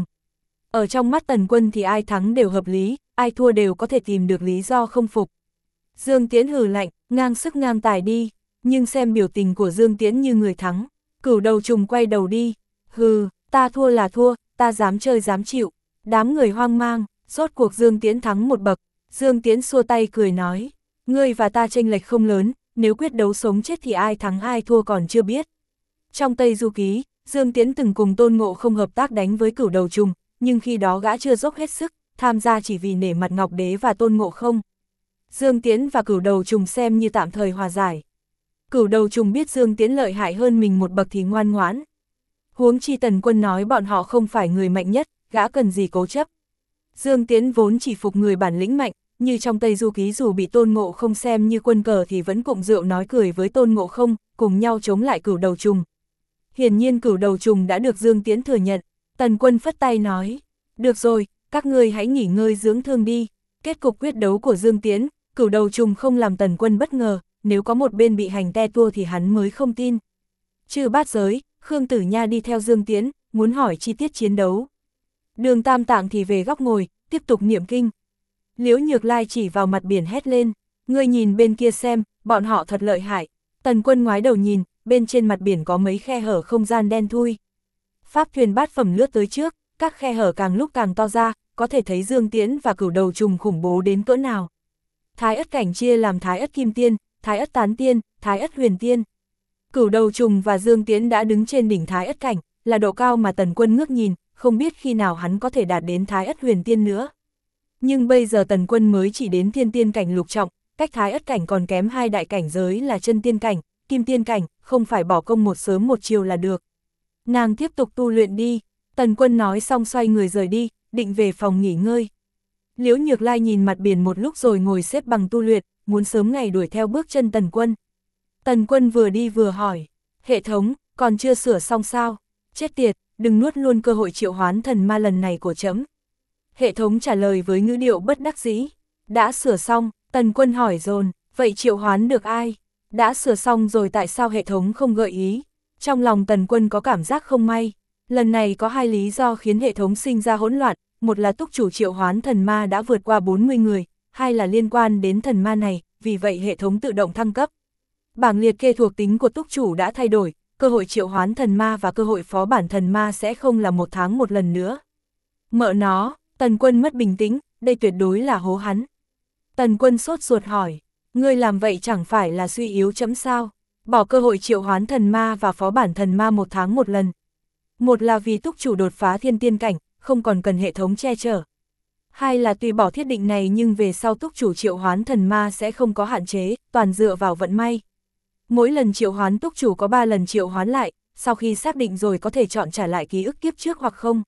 Speaker 1: Ở trong mắt Tần Quân thì ai thắng đều hợp lý, ai thua đều có thể tìm được lý do không phục. Dương Tiễn hừ lạnh, ngang sức ngang tài đi, nhưng xem biểu tình của Dương Tiễn như người thắng. Cửu Đầu Trùng quay đầu đi, hừ, ta thua là thua, ta dám chơi dám chịu. Đám người hoang mang, rốt cuộc Dương Tiễn thắng một bậc. Dương Tiễn xua tay cười nói, ngươi và ta chênh lệch không lớn, nếu quyết đấu sống chết thì ai thắng ai thua còn chưa biết. Trong Tây Du Ký, Dương Tiễn từng cùng Tôn Ngộ Không hợp tác đánh với Cửu Đầu Trùng, nhưng khi đó gã chưa dốc hết sức, tham gia chỉ vì nể mặt Ngọc Đế và Tôn Ngộ Không. Dương Tiễn và Cửu Đầu Trùng xem như tạm thời hòa giải. Cửu Đầu Trùng biết Dương Tiễn lợi hại hơn mình một bậc thì ngoan ngoãn. Huống chi Tần Quân nói bọn họ không phải người mạnh nhất, gã cần gì cố chấp. Dương Tiễn vốn chỉ phục người bản lĩnh mạnh, như trong Tây Du Ký dù bị Tôn Ngộ Không xem như quân cờ thì vẫn cụng rượu nói cười với Tôn Ngộ Không, cùng nhau chống lại Cửu Đầu Trùng. Hiển nhiên Cửu Đầu Trùng đã được Dương Tiễn thừa nhận. Tần Quân phất tay nói, được rồi, các ngươi hãy nghỉ ngơi dưỡng thương đi. Kết cục quyết đấu của Dương Tiễn, Cửu Đầu Trùng không làm Tần Quân bất ngờ, nếu có một bên bị hành te tua thì hắn mới không tin. Trừ Bát Giới, Khương Tử Nha đi theo Dương Tiễn, muốn hỏi chi tiết chiến đấu. Đường Tam Tạng thì về góc ngồi, tiếp tục niệm kinh. Liễu Nhược Lai chỉ vào mặt biển hét lên, ngươi nhìn bên kia xem, bọn họ thật lợi hại. Tần Quân ngoái đầu nhìn, bên trên mặt biển có mấy khe hở không gian đen thui. Pháp thuyền bát phẩm lướt tới trước, các khe hở càng lúc càng to ra, có thể thấy Dương Tiễn và Cửu Đầu Trùng khủng bố đến cỡ nào. Thái Ất Cảnh chia làm Thái Ất Kim Tiên, Thái Ất Tán Tiên, Thái Ất Huyền Tiên. Cửu Đầu Trùng và Dương Tiễn đã đứng trên đỉnh Thái Ất Cảnh, là độ cao mà Tần Quân ngước nhìn, không biết khi nào hắn có thể đạt đến Thái Ất Huyền Tiên nữa. Nhưng bây giờ Tần Quân mới chỉ đến Thiên Tiên Cảnh lục trọng, cách Thái Ất Cảnh còn kém 2 đại cảnh giới là Chân Tiên Cảnh, Kim Tiên Cảnh, không phải bỏ công một sớm một chiều là được. Nàng tiếp tục tu luyện đi, Tần Quân nói xong xoay người rời đi, định về phòng nghỉ ngơi. Liễu Nhược Lai nhìn mặt biển một lúc rồi ngồi xếp bằng tu luyện, muốn sớm ngày đuổi theo bước chân Tần Quân. Tần Quân vừa đi vừa hỏi, hệ thống, còn chưa sửa xong sao? Chết tiệt, đừng nuốt luôn cơ hội triệu hoán thần ma lần này của trẫm. Hệ thống trả lời với ngữ điệu bất đắc dĩ. Đã sửa xong, Tần Quân hỏi dồn, vậy triệu hoán được ai? Đã sửa xong rồi tại sao hệ thống không gợi ý? Trong lòng Tần Quân có cảm giác không may. Lần này có 2 lý do khiến hệ thống sinh ra hỗn loạn, một là túc chủ triệu hoán thần ma đã vượt qua 40 người, hai là liên quan đến thần ma này, vì vậy hệ thống tự động thăng cấp. Bảng liệt kê thuộc tính của túc chủ đã thay đổi, cơ hội triệu hoán thần ma và cơ hội phó bản thần ma sẽ không là 1 tháng một lần nữa. Mợ nó, Tần Quân mất bình tĩnh, đây tuyệt đối là hố hắn. Tần Quân sốt ruột hỏi, ngươi làm vậy chẳng phải là suy yếu chấm sao? Bỏ cơ hội triệu hoán thần ma và phó bản thần ma 1 tháng một lần. Một là vì túc chủ đột phá thiên tiên cảnh, không còn cần hệ thống che chở. Hai là tuy bỏ thiết định này nhưng về sau túc chủ triệu hoán thần ma sẽ không có hạn chế, toàn dựa vào vận may. Mỗi lần triệu hoán túc chủ có 3 lần triệu hoán lại, sau khi xác định rồi có thể chọn trả lại ký ức kiếp trước hoặc không.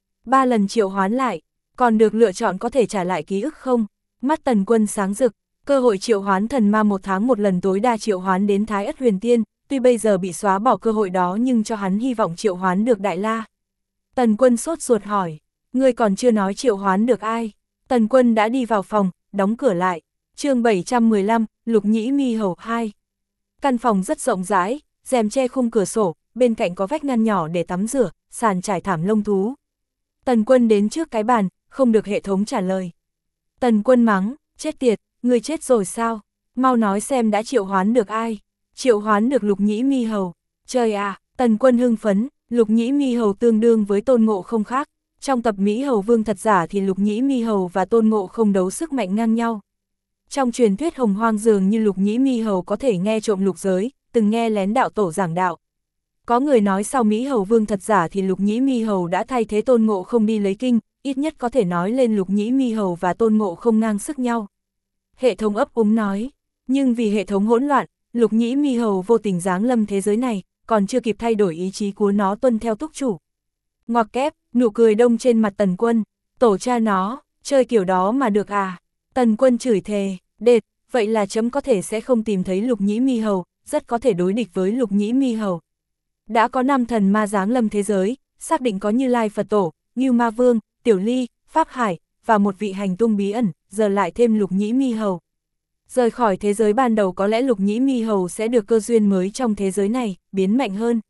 Speaker 1: 3 lần triệu hoán lại, còn được lựa chọn có thể trả lại ký ức không. Mắt Tần Quân sáng rực, cơ hội triệu hoán thần ma 1 tháng một lần tối đa triệu hoán đến Thái Ất Huyền Tiên, tuy bây giờ bị xóa bỏ cơ hội đó nhưng cho hắn hy vọng triệu hoán được Đại La. Tần Quân sốt ruột hỏi, ngươi còn chưa nói triệu hoán được ai? Tần Quân đã đi vào phòng, đóng cửa lại. Chương 715, Lục Nhĩ Mi Hầu 2. Căn phòng rất rộng rãi, rèm che khung cửa sổ, bên cạnh có vách ngăn nhỏ để tắm rửa, sàn trải thảm lông thú. Tần Quân đến trước cái bàn, không được hệ thống trả lời. Tần Quân mắng, chết tiệt, ngươi chết rồi sao? Mau nói xem đã triệu hoán được ai? Triệu hoán được Lục Nhĩ Mi Hầu. Trời à, Tần Quân hưng phấn, Lục Nhĩ Mi Hầu tương đương với Tôn Ngộ Không khác. Trong tập Mỹ Hầu Vương thật giả thì Lục Nhĩ Mi Hầu và Tôn Ngộ Không đấu sức mạnh ngang nhau. Trong truyền thuyết Hồng Hoang dường như Lục Nhĩ Mi Hầu có thể nghe trộm lục giới, từng nghe lén đạo tổ giảng đạo. Có người nói sau Mỹ Hầu Vương thật giả thì Lục Nhĩ Mi Hầu đã thay thế Tôn Ngộ Không đi lấy kinh, ít nhất có thể nói lên Lục Nhĩ Mi Hầu và Tôn Ngộ Không ngang sức nhau. Hệ thống ấp úng nói, nhưng vì hệ thống hỗn loạn, Lục Nhĩ Mi Hầu vô tình giáng lâm thế giới này, còn chưa kịp thay đổi ý chí của nó tuân theo túc chủ. Ngoặc kép, nụ cười đông trên mặt Tần Quân, tổ cha nó, chơi kiểu đó mà được à? Tần Quân chửi thề, đệt, vậy là chấm có thể sẽ không tìm thấy Lục Nhĩ Mi Hầu, rất có thể đối địch với Lục Nhĩ Mi Hầu. Đã có 5 thần ma giáng lâm thế giới, xác định có Như Lai Phật Tổ, Ngưu Ma Vương, Tiểu Ly, Pháp Hải, và một vị hành tung bí ẩn, giờ lại thêm Lục Nhĩ Mi Hầu. Rời khỏi thế giới ban đầu có lẽ Lục Nhĩ Mi Hầu sẽ được cơ duyên mới trong thế giới này, biến mạnh hơn.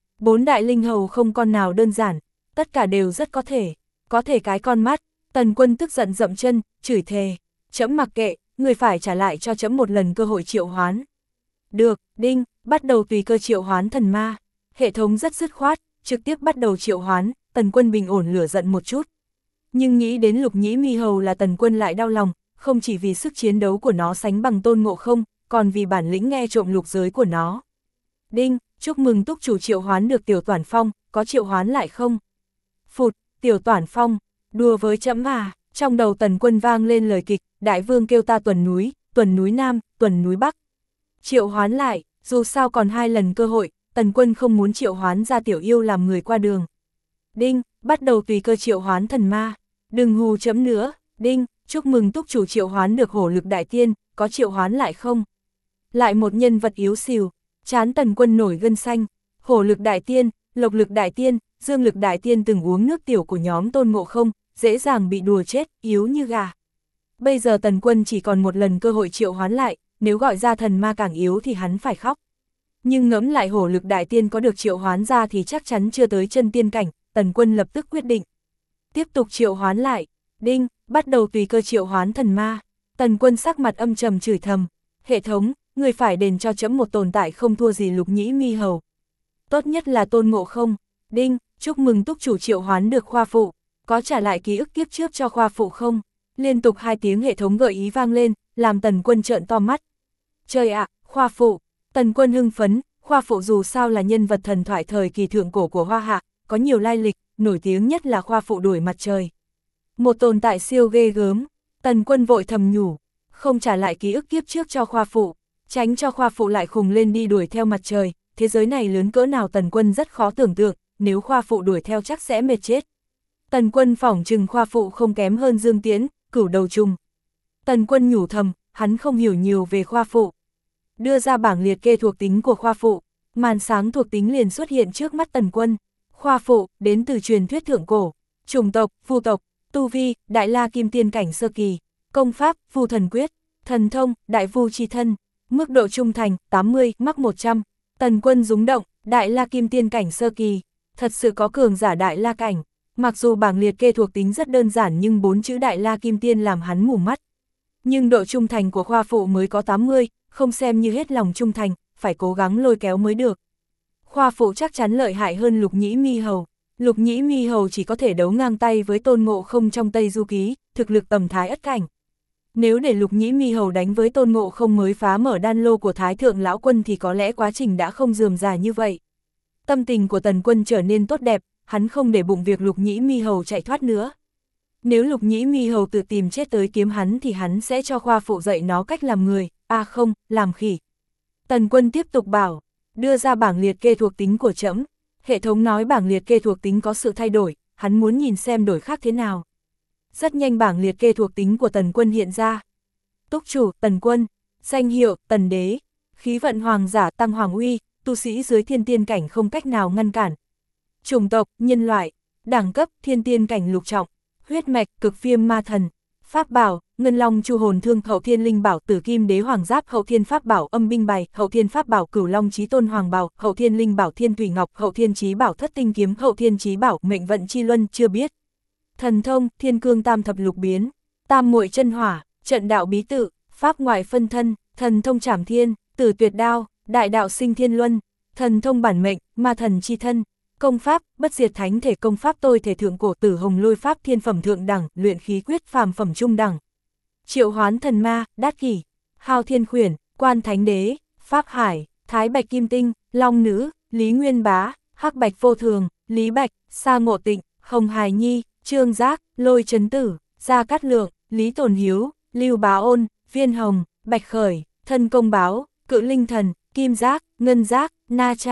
Speaker 1: 4 đại linh hầu không con nào đơn giản, tất cả đều rất có thể cái con mắt. Tần Quân tức giận dậm chân, chửi thề, chấm mặc kệ, người phải trả lại cho chấm một lần cơ hội triệu hoán. Được, đinh, bắt đầu tùy cơ triệu hoán thần ma. Hệ thống rất dứt khoát, trực tiếp bắt đầu triệu hoán. Tần Quân bình ổn lửa giận một chút. Nhưng nghĩ đến Lục Nhĩ Mi Hầu là Tần Quân lại đau lòng, không chỉ vì sức chiến đấu của nó sánh bằng Tôn Ngộ Không, còn vì bản lĩnh nghe trộm lục giới của nó. Đinh, chúc mừng túc chủ triệu hoán được Tiểu Toản Phong, có triệu hoán lại không? Phụt, Tiểu Toản Phong, đùa với chấm à? Trong đầu Tần Quân vang lên lời kịch, đại vương kêu ta tuần núi Nam, tuần núi Bắc. Triệu hoán lại, dù sao còn 2 lần cơ hội, Tần Quân không muốn triệu hoán ra tiểu yêu làm người qua đường. Đinh, bắt đầu tùy cơ triệu hoán thần ma. Đừng hù chấm nữa. Đinh, chúc mừng túc chủ triệu hoán được Hổ Lực Đại Tiên, có triệu hoán lại không? Lại một nhân vật yếu xìu, trán Tần Quân nổi gân xanh. Hổ Lực Đại Tiên, Lộc Lực Đại Tiên, Dương Lực Đại Tiên từng uống nước tiểu của nhóm Tôn Ngộ Không, dễ dàng bị đùa chết, yếu như gà. Bây giờ Tần Quân chỉ còn một lần cơ hội triệu hoán lại, nếu gọi ra thần ma càng yếu thì hắn phải khóc. Nhưng ngẫm lại Hổ Lực Đại Tiên có được triệu hoán ra thì chắc chắn chưa tới chân tiên cảnh, Tần Quân lập tức quyết định. Tiếp tục triệu hoán lại. Đinh, bắt đầu tùy cơ triệu hoán thần ma. Tần Quân sắc mặt âm trầm chửi thầm. Hệ thống, người phải đền cho chấm một tồn tại không thua gì Lục Nhĩ Mi Hầu. Tốt nhất là Tôn Ngộ Không. Đinh, chúc mừng túc chủ triệu hoán được Khoa Phụ. Có trả lại ký ức kiếp trước cho Khoa Phụ không? Liên tục 2 tiếng hệ thống gợi ý vang lên, làm Tần Quân trợn to mắt. Trời ạ, Khoa Phụ. Tần Quân hưng phấn, Khoa Phụ dù sao là nhân vật thần thoại thời kỳ thượng cổ của Hoa Hạ, có nhiều lai lịch, nổi tiếng nhất là Khoa Phụ đuổi mặt trời. Một tồn tại siêu ghê gớm, Tần Quân vội thầm nhủ, không trả lại ký ức kiếp trước cho Khoa Phụ, tránh cho Khoa Phụ lại khùng lên đi đuổi theo mặt trời, thế giới này lớn cỡ nào Tần Quân rất khó tưởng tượng, nếu Khoa Phụ đuổi theo chắc sẽ mệt chết. Tần Quân phỏng chừng Khoa Phụ không kém hơn Dương Tiễn, Cửu Đầu Trùng. Tần Quân nhủ thầm, hắn không hiểu nhiều về Khoa Phụ. Đưa ra bảng liệt kê thuộc tính của Khoa Phụ, màn sáng thuộc tính liền xuất hiện trước mắt Tần Quân. Khoa Phụ, đến từ truyền thuyết thượng cổ, chủng tộc, Vu tộc, tu vi, Đại La Kim Tiên cảnh sơ kỳ, công pháp, Vu Thần Quyết, thần thông, Đại Vu Chi Thân, mức độ trung thành, 80, mắc 100. Tần Quân rúng động, Đại La Kim Tiên cảnh sơ kỳ, thật sự có cường giả Đại La cảnh. Mặc dù bảng liệt kê thuộc tính rất đơn giản nhưng 4 chữ Đại La Kim Tiên làm hắn mù mắt. Nhưng độ trung thành của Khoa Phụ mới có 80, không xem như hết lòng trung thành, phải cố gắng lôi kéo mới được. Khoa Phụ chắc chắn lợi hại hơn Lục Nhĩ Mi Hầu. Lục Nhĩ Mi Hầu chỉ có thể đấu ngang tay với Tôn Ngộ Không trong Tây Du Ký, thực lực tầm Thái Ất Cảnh. Nếu để Lục Nhĩ Mi Hầu đánh với Tôn Ngộ Không mới phá mở đan lô của Thái Thượng Lão Quân thì có lẽ quá trình đã không rườm rà như vậy. Tâm tình của Tần Quân trở nên tốt đẹp, hắn không để bụng việc Lục Nhĩ Mi Hầu chạy thoát nữa. Nếu Lục Nhĩ Mi Hầu tự tìm chết tới kiếm hắn thì hắn sẽ cho Khoa Phụ dạy nó cách làm người, không, làm khỉ. Tần Quân tiếp tục bảo, đưa ra bảng liệt kê thuộc tính của trẫm. Hệ thống nói bảng liệt kê thuộc tính có sự thay đổi, hắn muốn nhìn xem đổi khác thế nào. Rất nhanh bảng liệt kê thuộc tính của Tần Quân hiện ra. Túc chủ, Tần Quân, danh hiệu, Tần Đế, khí vận hoàng giả tăng hoàng uy, tu sĩ dưới thiên tiên cảnh không cách nào ngăn cản. Chủng tộc, nhân loại, đẳng cấp, thiên tiên cảnh lục trọng, huyết mạch, cực viêm ma thần, pháp bảo, ngân long chu hồn thương, hậu thiên linh bảo tử kim đế hoàng giáp, hậu thiên pháp bảo âm binh bài, hậu thiên pháp bảo cửu long chí tôn hoàng bào, hậu thiên linh bảo thiên thủy ngọc, hậu thiên chí bảo thất tinh kiếm, hậu thiên chí bảo mệnh vận chi luân, chưa biết. Thần thông, thiên cương tam thập lục biến, tam muội chân hỏa, trận đạo bí tự, pháp ngoại phân thân, thần thông trảm thiên, tử tuyệt đao, đại đạo sinh thiên luân, thần thông bản mệnh, ma thần chi thân, công pháp, bất diệt thánh thể công pháp tôi thể thượng cổ tử hồng lôi pháp thiên phẩm thượng đẳng, luyện khí quyết phàm phẩm trung đẳng. Triệu hoán thần ma, Đát Kỷ, Hao Thiên Khuyển, Quan Thánh Đế, Pháp Hải, Thái Bạch Kim Tinh, Long Nữ, Lý Nguyên Bá, Hắc Bạch Vô Thường, Lý Bạch, Sa Ngộ Tịnh, Hồng Hải Nhi, Trương Giác, Lôi Chấn Tử, Gia Cát Lượng, Lý Tồn Hiếu, Lưu Bá Ôn, Viên Hồng, Bạch Khởi, Thân Công Báo, Cự Linh Thần, Kim Giác, Ngân Giác, Na Cha,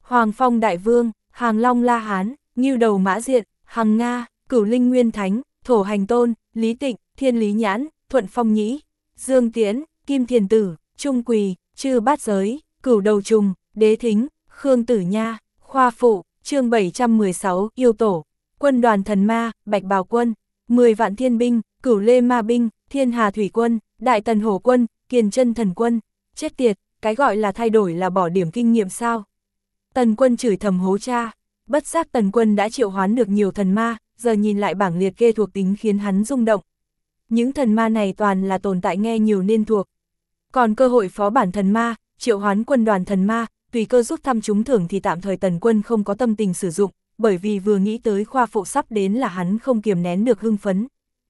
Speaker 1: Hoàng Phong Đại Vương, Hàng Long La Hán, Ngưu Đầu Mã Diện, Hằng Nga, Cửu Linh Nguyên Thánh, Thổ Hành Tôn, Lý Tịnh, Thiên Lý Nhãn, Thuận Phong Nhĩ, Dương Tiễn, Kim Thiền Tử, Trung Quỳ, Chư Bát Giới, Cửu Đầu Trùng, Đế Thính, Khương Tử Nha, Khoa Phụ, chương 716, Yêu Tổ, Quân đoàn Thần Ma, Bạch Bào Quân, 10 vạn thiên binh, Cửu Lê Ma Binh, Thiên Hà Thủy Quân, Đại Tần Hổ Quân, Kiền Chân Thần Quân. Chết tiệt, cái gọi là thay đổi là bỏ điểm kinh nghiệm sao? Tần Quân chửi thầm hố cha. Bất giác Tần Quân đã triệu hoán được nhiều thần ma, giờ nhìn lại bảng liệt kê thuộc tính khiến hắn rung động. Những thần ma này toàn là tồn tại nghe nhiều nên thuộc. Còn cơ hội phó bản thần ma, triệu hoán quân đoàn thần ma, tùy cơ rút thăm trúng thưởng thì tạm thời Tần Quân không có tâm tình sử dụng, bởi vì vừa nghĩ tới Khoa Phụ sắp đến là hắn không kiềm nén được hưng phấn.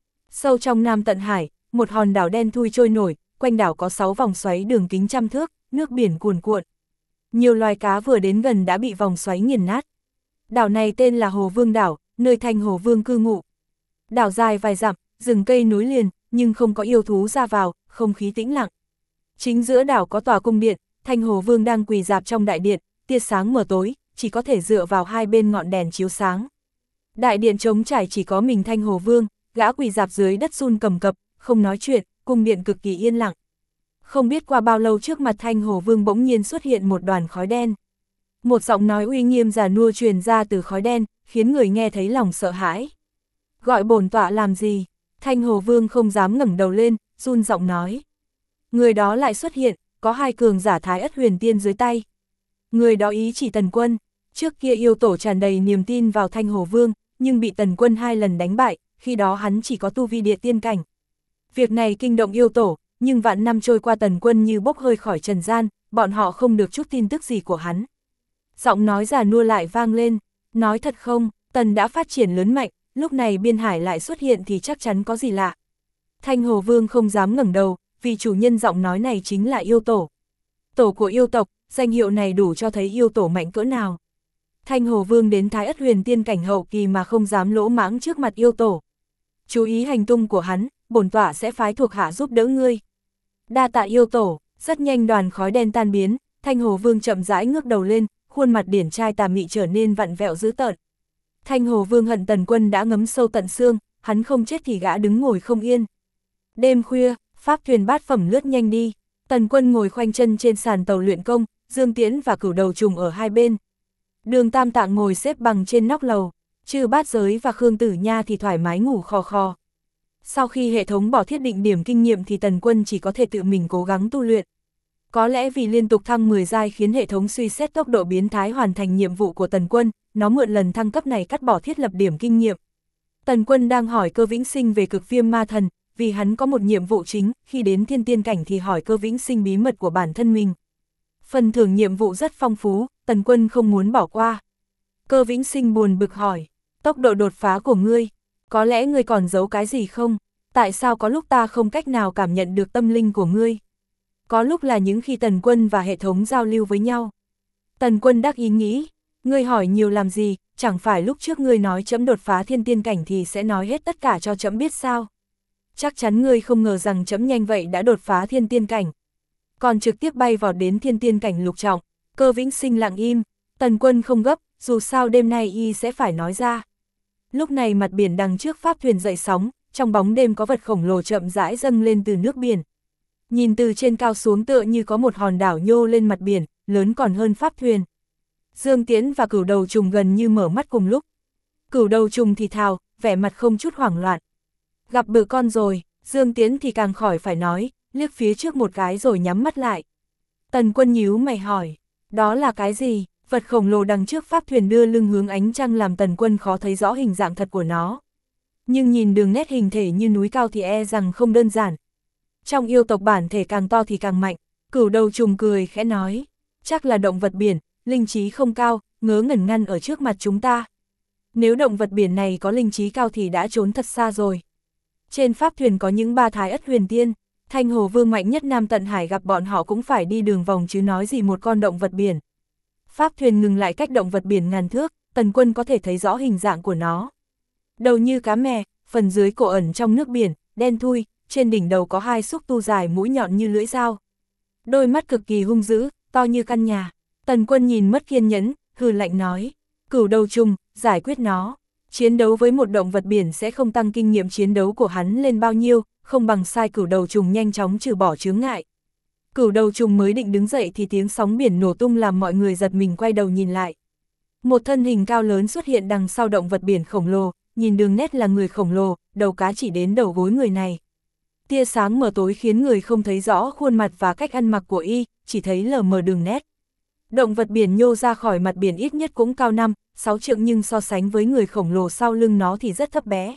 Speaker 1: Sâu trong Nam Tận Hải, một hòn đảo đen thui trôi nổi, quanh đảo có 6 vòng xoáy đường kính trăm thước, nước biển cuồn cuộn. Nhiều loài cá vừa đến gần đã bị vòng xoáy nghiền nát. Đảo này tên là Hồ Vương Đảo, nơi Thanh Hồ Vương cư ngụ. Đảo dài vài dặm, rừng cây nối liền, nhưng không có yêu thú ra vào, không khí tĩnh lặng. Chính giữa đảo có tòa cung điện, Thanh Hồ Vương đang quỳ rạp trong đại điện, tia sáng mờ tối, chỉ có thể dựa vào hai bên ngọn đèn chiếu sáng. Đại điện trống trải chỉ có mình Thanh Hồ Vương, gã quỳ rạp dưới đất run cầm cập, không nói chuyện, cung điện cực kỳ yên lặng. Không biết qua bao lâu trước mặt Thanh Hồ Vương bỗng nhiên xuất hiện một đoàn khói đen. Một giọng nói uy nghiêm già nua truyền ra từ khói đen, khiến người nghe thấy lòng sợ hãi. Gọi bổn tọa làm gì? Thanh Hồ Vương không dám ngẩng đầu lên, run giọng nói. Người đó lại xuất hiện, có 2 cường giả Thái Ất Huyền Tiên dưới tay. Người đó ý chỉ Tần Quân. Trước kia yêu tổ tràn đầy niềm tin vào Thanh Hồ Vương, nhưng bị Tần Quân 2 lần đánh bại, khi đó hắn chỉ có tu vi địa tiên cảnh. Việc này kinh động yêu tổ, nhưng vạn năm trôi qua Tần Quân như bốc hơi khỏi trần gian, bọn họ không được chút tin tức gì của hắn. Giọng nói già nua lại vang lên, nói thật không, Tần đã phát triển lớn mạnh, lúc này biên hải lại xuất hiện thì chắc chắn có gì lạ. Thanh Hồ Vương không dám ngẩng đầu, vì chủ nhân giọng nói này chính là yêu tổ. Tổ của yêu tộc, danh hiệu này đủ cho thấy yêu tổ mạnh cỡ nào. Thanh Hồ Vương đến Thái Ất Huyền Tiên cảnh hậu kỳ mà không dám lỗ mãng trước mặt yêu tổ. Chú ý hành tung của hắn, bổn tọa sẽ phái thuộc hạ giúp đỡ ngươi. Đa tạ yêu tổ. Rất nhanh đoàn khói đen tan biến, Thanh Hồ Vương chậm rãi ngước đầu lên, khuôn mặt điển trai tà mị trở nên vặn vẹo dữ tợn. Thanh Hồ Vương hận Tần Quân đã ngấm sâu tận xương, hắn không chết thì gã đứng ngồi không yên. Đêm khuya, pháp thuyền bát phẩm lướt nhanh đi, Tần Quân ngồi khoanh chân trên sàn tàu luyện công, Dương Tiễn và Cửu Đầu Trùng ở hai bên. Đường Tam Tạng ngồi xếp bằng trên nóc lầu, Chư Bát Giới và Khương Tử Nha thì thoải mái ngủ khò khò. Sau khi hệ thống bỏ thiết định điểm kinh nghiệm thì Tần Quân chỉ có thể tự mình cố gắng tu luyện. Có lẽ vì liên tục thăng 10 giai khiến hệ thống suy xét tốc độ biến thái hoàn thành nhiệm vụ của Tần Quân, nó mượn lần thăng cấp này cắt bỏ thiết lập điểm kinh nghiệm. Tần Quân đang hỏi Cơ Vĩnh Sinh về Cực Viêm Ma Thần, vì hắn có một nhiệm vụ chính, khi đến thiên tiên cảnh thì hỏi Cơ Vĩnh Sinh bí mật của bản thân mình. Phần thưởng nhiệm vụ rất phong phú, Tần Quân không muốn bỏ qua. Cơ Vĩnh Sinh buồn bực hỏi, tốc độ đột phá của ngươi, có lẽ ngươi còn giấu cái gì không? Tại sao có lúc ta không cách nào cảm nhận được tâm linh của ngươi? Có lúc là những khi Tần Quân và hệ thống giao lưu với nhau. Tần Quân đắc ý nghĩ, ngươi hỏi nhiều làm gì, chẳng phải lúc trước ngươi nói trẫm đột phá thiên tiên cảnh thì sẽ nói hết tất cả cho trẫm biết sao? Chắc chắn ngươi không ngờ rằng trẫm nhanh vậy đã đột phá thiên tiên cảnh. Còn trực tiếp bay vào đến thiên tiên cảnh lục trọng. Cơ Vĩnh Sinh lặng im, Tần Quân không gấp, dù sao đêm nay y sẽ phải nói ra. Lúc này mặt biển đằng trước pháp thuyền dậy sóng, trong bóng đêm có vật khổng lồ chậm rãi dâng lên từ nước biển. Nhìn từ trên cao xuống tựa như có một hòn đảo nhô lên mặt biển, lớn còn hơn pháp thuyền. Dương Tiễn và Cửu Đầu Trùng gần như mở mắt cùng lúc. Cửu Đầu Trùng thì thào, vẻ mặt không chút hoảng loạn. Gặp bự con rồi, Dương Tiễn thì càng khỏi phải nói, liếc phía trước một cái rồi nhắm mắt lại. Tần Quân nhíu mày hỏi, đó là cái gì? Vật khổng lồ đằng trước pháp thuyền đưa lưng hướng ánh trăng làm Tần Quân khó thấy rõ hình dạng thật của nó. Nhưng nhìn đường nét hình thể như núi cao thì e rằng không đơn giản. Trong yêu tộc bản thể càng to thì càng mạnh, Cửu Đầu Trùng cười khẽ nói, chắc là động vật biển, linh trí không cao, ngớ ngẩn ngăn ở trước mặt chúng ta. Nếu động vật biển này có linh trí cao thì đã trốn thật xa rồi. Trên pháp thuyền có những 3 Thái Ất Huyền Tiên, Thanh Hồ Vương mạnh nhất Nam Tận Hải gặp bọn họ cũng phải đi đường vòng chứ nói gì một con động vật biển. Pháp thuyền ngừng lại cách động vật biển ngàn thước, Tần Quân có thể thấy rõ hình dạng của nó. Đầu như cá mè, phần dưới cổ ẩn trong nước biển, đen thui, trên đỉnh đầu có 2 xúc tu dài mũi nhọn như lưỡi dao. Đôi mắt cực kỳ hung dữ, to như căn nhà. Tần Quân nhìn mất kiên nhẫn, hừ lạnh nói, Cửu đầu trùng, giải quyết nó. Chiến đấu với một động vật biển sẽ không tăng kinh nghiệm chiến đấu của hắn lên bao nhiêu, không bằng sai cửu đầu trùng nhanh chóng trừ bỏ chướng ngại. Cửu đầu trùng mới định đứng dậy thì tiếng sóng biển nổ tung làm mọi người giật mình quay đầu nhìn lại. Một thân hình cao lớn xuất hiện đằng sau động vật biển khổng lồ, nhìn đường nét là người khổng lồ, đầu cá chỉ đến đầu gối người này. Tia sáng mờ tối khiến người không thấy rõ khuôn mặt và cách ăn mặc của y, chỉ thấy lờ mờ đường nét. Động vật biển nhô ra khỏi mặt biển ít nhất cũng cao 5-6 trượng nhưng so sánh với người khổng lồ sau lưng nó thì rất thấp bé.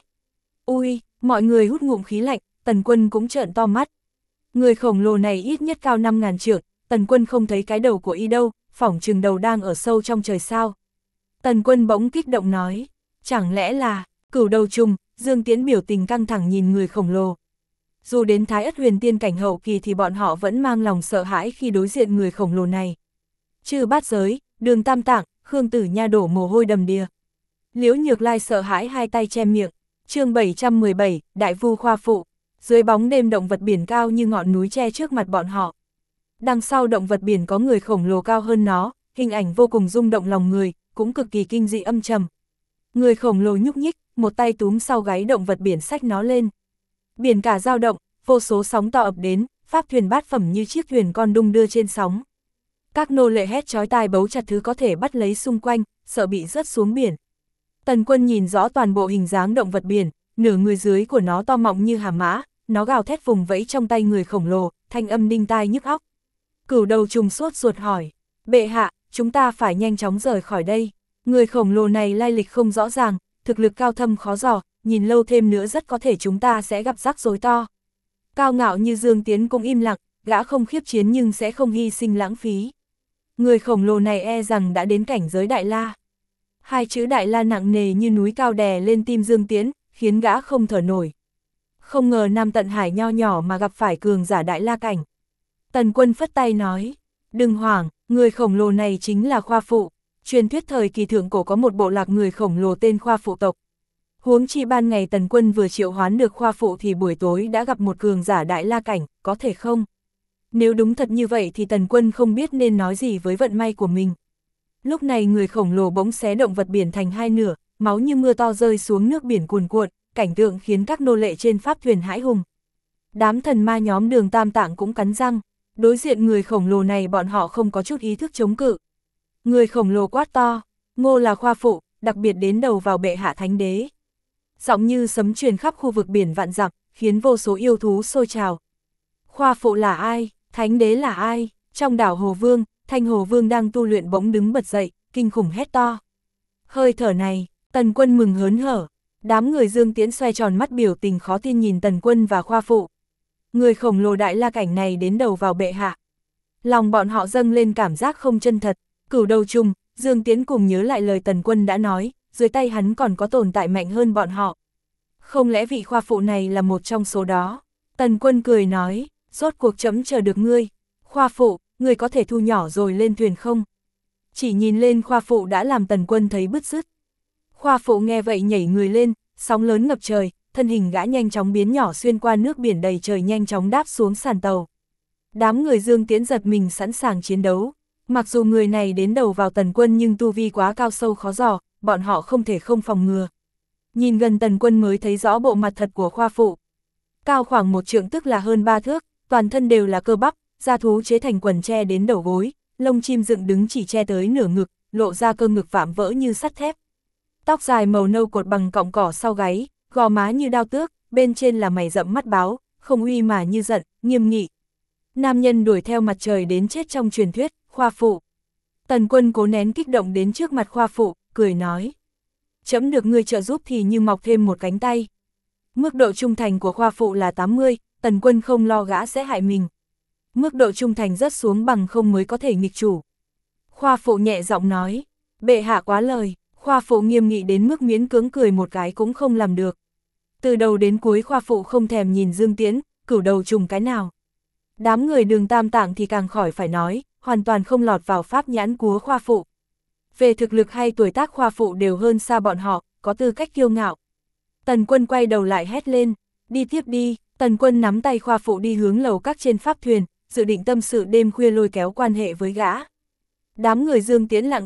Speaker 1: Ui, mọi người hút ngụm khí lạnh, Tần Quân cũng trợn to mắt. Người khổng lồ này ít nhất cao 5.000 trượng, Tần Quân không thấy cái đầu của y đâu, phỏng chừng đầu đang ở sâu trong trời sao. Tần Quân bỗng kích động nói, chẳng lẽ là cửu đầu trùng. Dương Tiễn biểu tình căng thẳng nhìn người khổng lồ. Dù đến Thái Ất Huyền Tiên cảnh hậu kỳ thì bọn họ vẫn mang lòng sợ hãi khi đối diện người khổng lồ này. Chư Bát Giới, Đường Tam Tạng, Khương Tử Nha đổ mồ hôi đầm đìa. Liễu Nhược Lai sợ hãi hai tay che miệng. Chương 717, Đại Vu Khoa Phụ. Dưới bóng đêm động vật biển cao như ngọn núi che trước mặt bọn họ. Đằng sau động vật biển có người khổng lồ cao hơn nó, hình ảnh vô cùng rung động lòng người, cũng cực kỳ kinh dị âm trầm. Người khổng lồ nhúc nhích, một tay túm sau gáy động vật biển xách nó lên. Biển cả dao động, vô số sóng to ập đến, pháp thuyền bát phẩm như chiếc thuyền con đung đưa trên sóng. Các nô lệ hét chói tai bấu chặt thứ có thể bắt lấy xung quanh, sợ bị rớt xuống biển. Tần Quân nhìn rõ toàn bộ hình dáng động vật biển, nửa người dưới của nó to mọng như hà mã, nó gào thét vùng vẫy trong tay người khổng lồ, thanh âm đinh tai nhức óc. Cửu đầu trùng sốt ruột hỏi, bệ hạ, chúng ta phải nhanh chóng rời khỏi đây. Người khổng lồ này lai lịch không rõ ràng, thực lực cao thâm khó dò, nhìn lâu thêm nữa rất có thể chúng ta sẽ gặp rắc rối to. Cao ngạo như Dương Tiễn cũng im lặng, gã không khiếp chiến nhưng sẽ không hy sinh lãng phí. Người khổng lồ này e rằng đã đến cảnh giới Đại La. Hai chữ Đại La nặng nề như núi cao đè lên tim Dương Tiễn, khiến gã không thở nổi. Không ngờ Nam Tận Hải nho nhỏ mà gặp phải cường giả Đại La cảnh. Tần Quân phất tay nói, đừng hoảng, người khổng lồ này chính là Khoa Phụ. Truyền thuyết thời kỳ thượng cổ có một bộ lạc người khổng lồ tên Khoa Phụ tộc. Huống chi ban ngày Tần Quân vừa triệu hoán được Khoa Phụ thì buổi tối đã gặp một cường giả Đại La cảnh, có thể không? Nếu đúng thật như vậy thì Tần Quân không biết nên nói gì với vận may của mình. Lúc này người khổng lồ bỗng xé động vật biển thành hai nửa, máu như mưa to rơi xuống nước biển cuồn cuộn, cảnh tượng khiến các nô lệ trên pháp thuyền hãi hùng. Đám thần ma nhóm Đường Tam Tạng cũng cắn răng, đối diện người khổng lồ này bọn họ không có chút ý thức chống cự. Người khổng lồ quát to, Ngô là Khoa Phụ, đặc biệt đến đầu vào bệ hạ thánh đế. Giọng như sấm truyền khắp khu vực biển vạn dặm, khiến vô số yêu thú sôi trào. Khoa Phụ là ai? Thánh đế là ai? Trong đảo Hồ Vương, Thanh Hồ Vương đang tu luyện bỗng đứng bật dậy, kinh khủng hét to. Hơi thở này, Tần Quân mừng hớn hở. Đám người Dương Tiễn xoay tròn mắt biểu tình khó tin nhìn Tần Quân và Khoa Phụ. Người khổng lồ Đại La cảnh này đến đầu vào bệ hạ. Lòng bọn họ dâng lên cảm giác không chân thật. Cửu đầu trùng, Dương Tiễn cùng nhớ lại lời Tần Quân đã nói, dưới tay hắn còn có tồn tại mạnh hơn bọn họ. Không lẽ vị Khoa Phụ này là một trong số đó? Tần Quân cười nói, rốt cuộc chấm chờ được ngươi. Khoa Phụ, ngươi có thể thu nhỏ rồi lên thuyền không? Chỉ nhìn lên Khoa Phụ đã làm Tần Quân thấy bứt rứt. Khoa Phụ nghe vậy nhảy người lên, sóng lớn ngập trời, thân hình gã nhanh chóng biến nhỏ xuyên qua nước biển đầy trời nhanh chóng đáp xuống sàn tàu. Đám người Dương Tiễn giật mình sẵn sàng chiến đấu. Mặc dù người này đến đầu vào Tần Quân nhưng tu vi quá cao sâu khó dò, bọn họ không thể không phòng ngừa. Nhìn gần Tần Quân mới thấy rõ bộ mặt thật của Khoa Phụ. Cao khoảng 1 trượng tức là hơn 3 thước, toàn thân đều là cơ bắp, da thú chế thành quần che đến đầu gối, lông chim dựng đứng chỉ che tới nửa ngực, lộ ra cơ ngực vạm vỡ như sắt thép. Tóc dài màu nâu cột bằng cọng cỏ sau gáy, gò má như đao tước, bên trên là mày rậm mắt báo, không uy mà như giận, nghiêm nghị. Nam nhân đuổi theo mặt trời đến chết trong truyền thuyết, Khoa Phụ. Tần Quân cố nén kích động đến trước mặt Khoa Phụ, cười nói. Chấm được ngươi trợ giúp thì như mọc thêm một cánh tay. Mức độ trung thành của Khoa Phụ là 80, Tần Quân không lo gã sẽ hại mình. Mức độ trung thành rất xuống bằng không mới có thể nghịch chủ. Khoa Phụ nhẹ giọng nói, bệ hạ quá lời. Khoa Phụ nghiêm nghị đến mức miễn cưỡng cười một cái cũng không làm được. Từ đầu đến cuối Khoa Phụ không thèm nhìn Dương Tiễn, cửu đầu trùng cái nào. Đám người Đường Tam Tạng thì càng khỏi phải nói, hoàn toàn không lọt vào pháp nhãn của Khoa Phụ. Về thực lực hay tuổi tác Khoa Phụ đều hơn xa bọn họ, có tư cách kiêu ngạo. Tần Quân quay đầu lại hét lên, đi tiếp đi. Tần Quân nắm tay Khoa Phụ đi hướng lầu các trên pháp thuyền, dự định tâm sự đêm khuya lôi kéo quan hệ với gã. Đám người Dương Tiễn lặng im,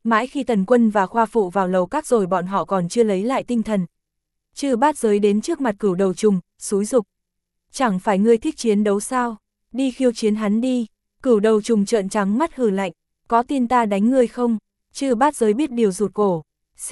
Speaker 1: mãi khi Tần Quân và Khoa Phụ vào lầu các rồi bọn họ còn chưa lấy lại tinh thần. Chư Bát Giới đến trước mặt Cửu Đầu Trùng, xúi giục. Chẳng phải ngươi thích chiến đấu sao? Đi khiêu chiến hắn đi. Cửu Đầu Trùng trợn trắng mắt hừ lạnh, có tin ta đánh ngươi không? Chư Bát Giới biết điều rụt cổ.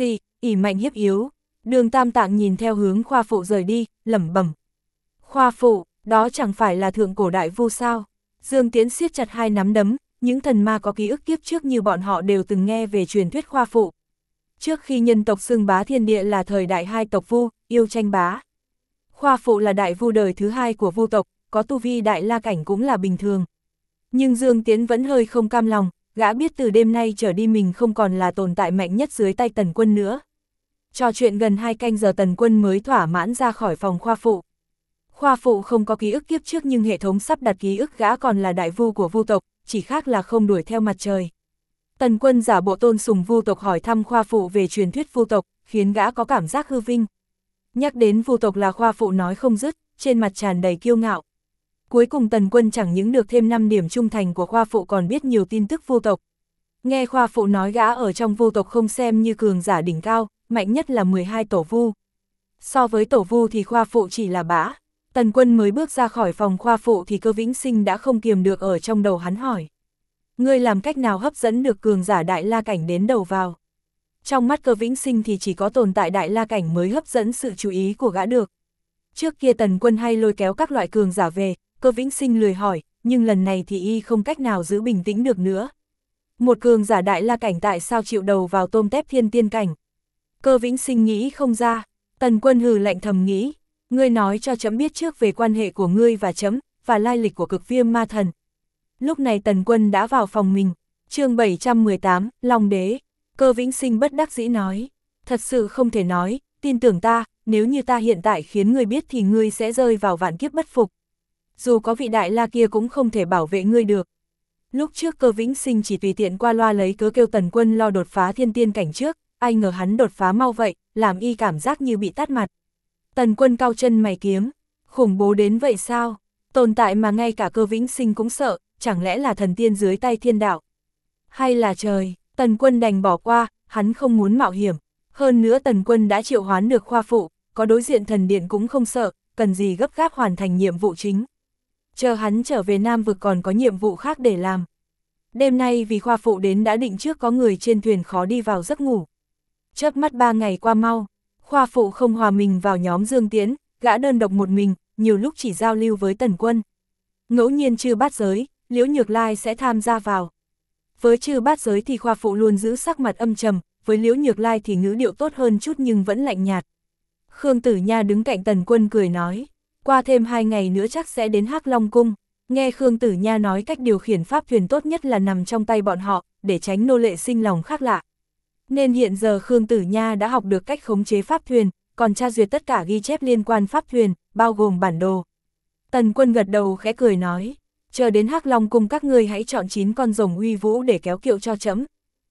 Speaker 1: Ỷ mạnh hiếp yếu. Đường Tam Tạng nhìn theo hướng Khoa Phụ rời đi, lẩm bẩm. Khoa Phụ, đó chẳng phải là thượng cổ đại vu sao? Dương Tiễn siết chặt hai nắm đấm, những thần ma có ký ức kiếp trước như bọn họ đều từng nghe về truyền thuyết Khoa Phụ. Trước khi nhân tộc xưng bá thiên địa là thời đại hai tộc vu, yêu tranh bá. Khoa Phụ là đại vu đời thứ hai của vu tộc, có tu vi đại la cảnh cũng là bình thường. Nhưng Dương Tiễn vẫn hơi không cam lòng, gã biết từ đêm nay trở đi mình không còn là tồn tại mạnh nhất dưới tay Tần Quân nữa. Trò chuyện gần 2 canh giờ Tần Quân mới thỏa mãn ra khỏi phòng Khoa Phụ. Khoa Phụ không có ký ức kiếp trước nhưng hệ thống sắp đặt ký ức gã còn là đại vu của vu tộc, chỉ khác là không đuổi theo mặt trời. Tần Quân giả bộ tôn sùng vu tộc hỏi thăm Khoa Phụ về truyền thuyết vu tộc, khiến gã có cảm giác hư vinh. Nhắc đến vu tộc là Khoa Phụ nói không dứt, trên mặt tràn đầy kiêu ngạo. Cuối cùng Tần Quân chẳng những được thêm 5 điểm trung thành của Khoa Phụ còn biết nhiều tin tức vu tộc. Nghe Khoa Phụ nói gã ở trong vu tộc không xem như cường giả đỉnh cao, mạnh nhất là 12 tổ vu. So với tổ vu thì Khoa Phụ chỉ là bã. Tần Quân mới bước ra khỏi phòng Khoa Phụ thì Cơ Vĩnh Sinh đã không kiềm được ở trong đầu hắn hỏi. Ngươi làm cách nào hấp dẫn được cường giả đại la cảnh đến đầu vào? Trong mắt Cơ Vĩnh Sinh thì chỉ có tồn tại đại la cảnh mới hấp dẫn sự chú ý của gã được. Trước kia Tần Quân hay lôi kéo các loại cường giả về, Cơ Vĩnh Sinh lười hỏi, nhưng lần này thì y không cách nào giữ bình tĩnh được nữa. Một cường giả đại la cảnh tại sao chịu đầu vào tôm tép thiên tiên cảnh? Cơ Vĩnh Sinh nghĩ không ra. Tần Quân hừ lạnh thầm nghĩ, ngươi nói cho chấm biết trước về quan hệ của ngươi và chấm, và lai lịch của Cực Viêm Ma Thần. Lúc này Tần Quân đã vào phòng mình. Chương 718, Long Đế. Cơ Vĩnh Sinh bất đắc dĩ nói, thật sự không thể nói, tin tưởng ta, nếu như ta hiện tại khiến ngươi biết thì ngươi sẽ rơi vào vạn kiếp bất phục. Dù có vị đại la kia cũng không thể bảo vệ ngươi được. Lúc trước Cơ Vĩnh Sinh chỉ tùy tiện qua loa lấy cớ kêu Tần Quân lo đột phá thiên tiên cảnh trước, ai ngờ hắn đột phá mau vậy, làm y cảm giác như bị tát mặt. Tần Quân cau chân mày kiếm, khủng bố đến vậy sao? Tồn tại mà ngay cả Cơ Vĩnh Sinh cũng sợ, chẳng lẽ là thần tiên dưới tay thiên đạo? Hay là trời? Tần Quân đành bỏ qua, hắn không muốn mạo hiểm. Hơn nữa Tần Quân đã triệu hoán được Khoa Phụ, có đối diện thần điện cũng không sợ, cần gì gấp gáp hoàn thành nhiệm vụ chính. Chờ hắn trở về Nam Vực còn có nhiệm vụ khác để làm. Đêm nay vì Khoa Phụ đến đã định trước có người trên thuyền khó đi vào giấc ngủ. Chớp mắt 3 ngày qua mau, Khoa Phụ không hòa mình vào nhóm Dương Tiễn, gã đơn độc một mình, nhiều lúc chỉ giao lưu với Tần Quân. Ngẫu nhiên Chư Bát Giới, Liễu Nhược Lai sẽ tham gia vào. Với Chư Bát Giới thì Khoa Phụ luôn giữ sắc mặt âm trầm, với Liễu Nhược Lai thì ngữ điệu tốt hơn chút nhưng vẫn lạnh nhạt. Khương Tử Nha đứng cạnh Tần Quân cười nói, qua thêm 2 ngày nữa chắc sẽ đến Hắc Long Cung. Nghe Khương Tử Nha nói cách điều khiển pháp thuyền tốt nhất là nằm trong tay bọn họ, để tránh nô lệ sinh lòng khác lạ. Nên hiện giờ Khương Tử Nha đã học được cách khống chế pháp thuyền, còn tra duyệt tất cả ghi chép liên quan pháp thuyền, bao gồm bản đồ. Tần Quân gật đầu khẽ cười nói, chờ đến Hắc Long Cung các ngươi hãy chọn 9 con rồng uy vũ để kéo kiệu cho trẫm.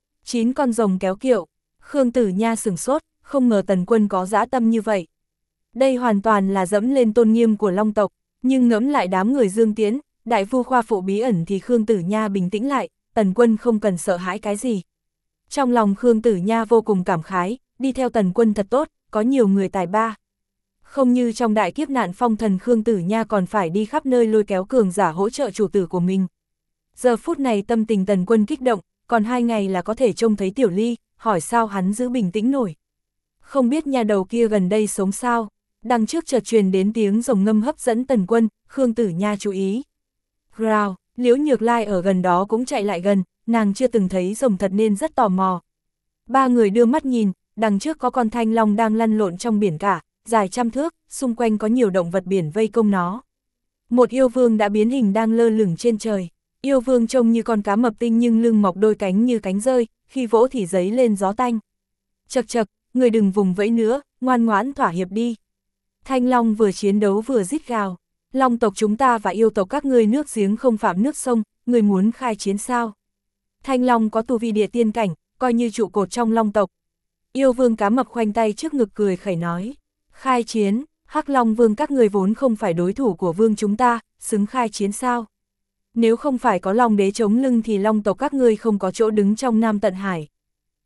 Speaker 1: 9 con rồng kéo kiệu. Khương Tử Nha sửng sốt, không ngờ Tần Quân có dã tâm như vậy. Đây hoàn toàn là dẫm lên tôn nghiêm của Long tộc, nhưng ngẫm lại đám người Dương Tiễn, đại vu Khoa Phụ bí ẩn thì Khương Tử Nha bình tĩnh lại, Tần Quân không cần sợ hãi cái gì. Trong lòng Khương Tử Nha vô cùng cảm khái, đi theo Tần Quân thật tốt, có nhiều người tài ba. Không như trong đại kiếp nạn phong thần Khương Tử Nha còn phải đi khắp nơi lôi kéo cường giả hỗ trợ chủ tử của mình. Giờ phút này tâm tình Tần Quân kích động, còn 2 ngày là có thể trông thấy Tiểu Ly, hỏi sao hắn giữ bình tĩnh nổi. Không biết nhà đầu kia gần đây sống sao, đằng trước chợt truyền đến tiếng rồng ngâm hấp dẫn Tần Quân, Khương Tử Nha chú ý. Rào, Liễu Nhược Lai ở gần đó cũng chạy lại gần, nàng chưa từng thấy rồng thật nên rất tò mò. 3 người đưa mắt nhìn, đằng trước có con thanh long đang lăn lộn trong biển cả, dài trăm thước, xung quanh có nhiều động vật biển vây công nó. Một yêu vương đã biến hình đang lơ lửng trên trời. Yêu vương trông như con cá mập tinh nhưng lưng mọc đôi cánh như cánh rơi, khi vỗ thì giấy lên gió tanh. Chậc chậc, người đừng vùng vẫy nữa, ngoan ngoãn thỏa hiệp đi. Thanh long vừa chiến đấu vừa rít gào. Long tộc chúng ta và yêu tộc các ngươi nước giếng không phạm nước sông, người muốn khai chiến sao? Thanh long có tu vi địa tiên cảnh, coi như trụ cột trong long tộc. Yêu vương cá mập khoanh tay trước ngực cười khẩy nói. Khai chiến, Hắc Long vương các người vốn không phải đối thủ của vương chúng ta, xứng khai chiến sao? Nếu không phải có Long đế chống lưng thì Long tộc các ngươi không có chỗ đứng trong Nam Tận Hải.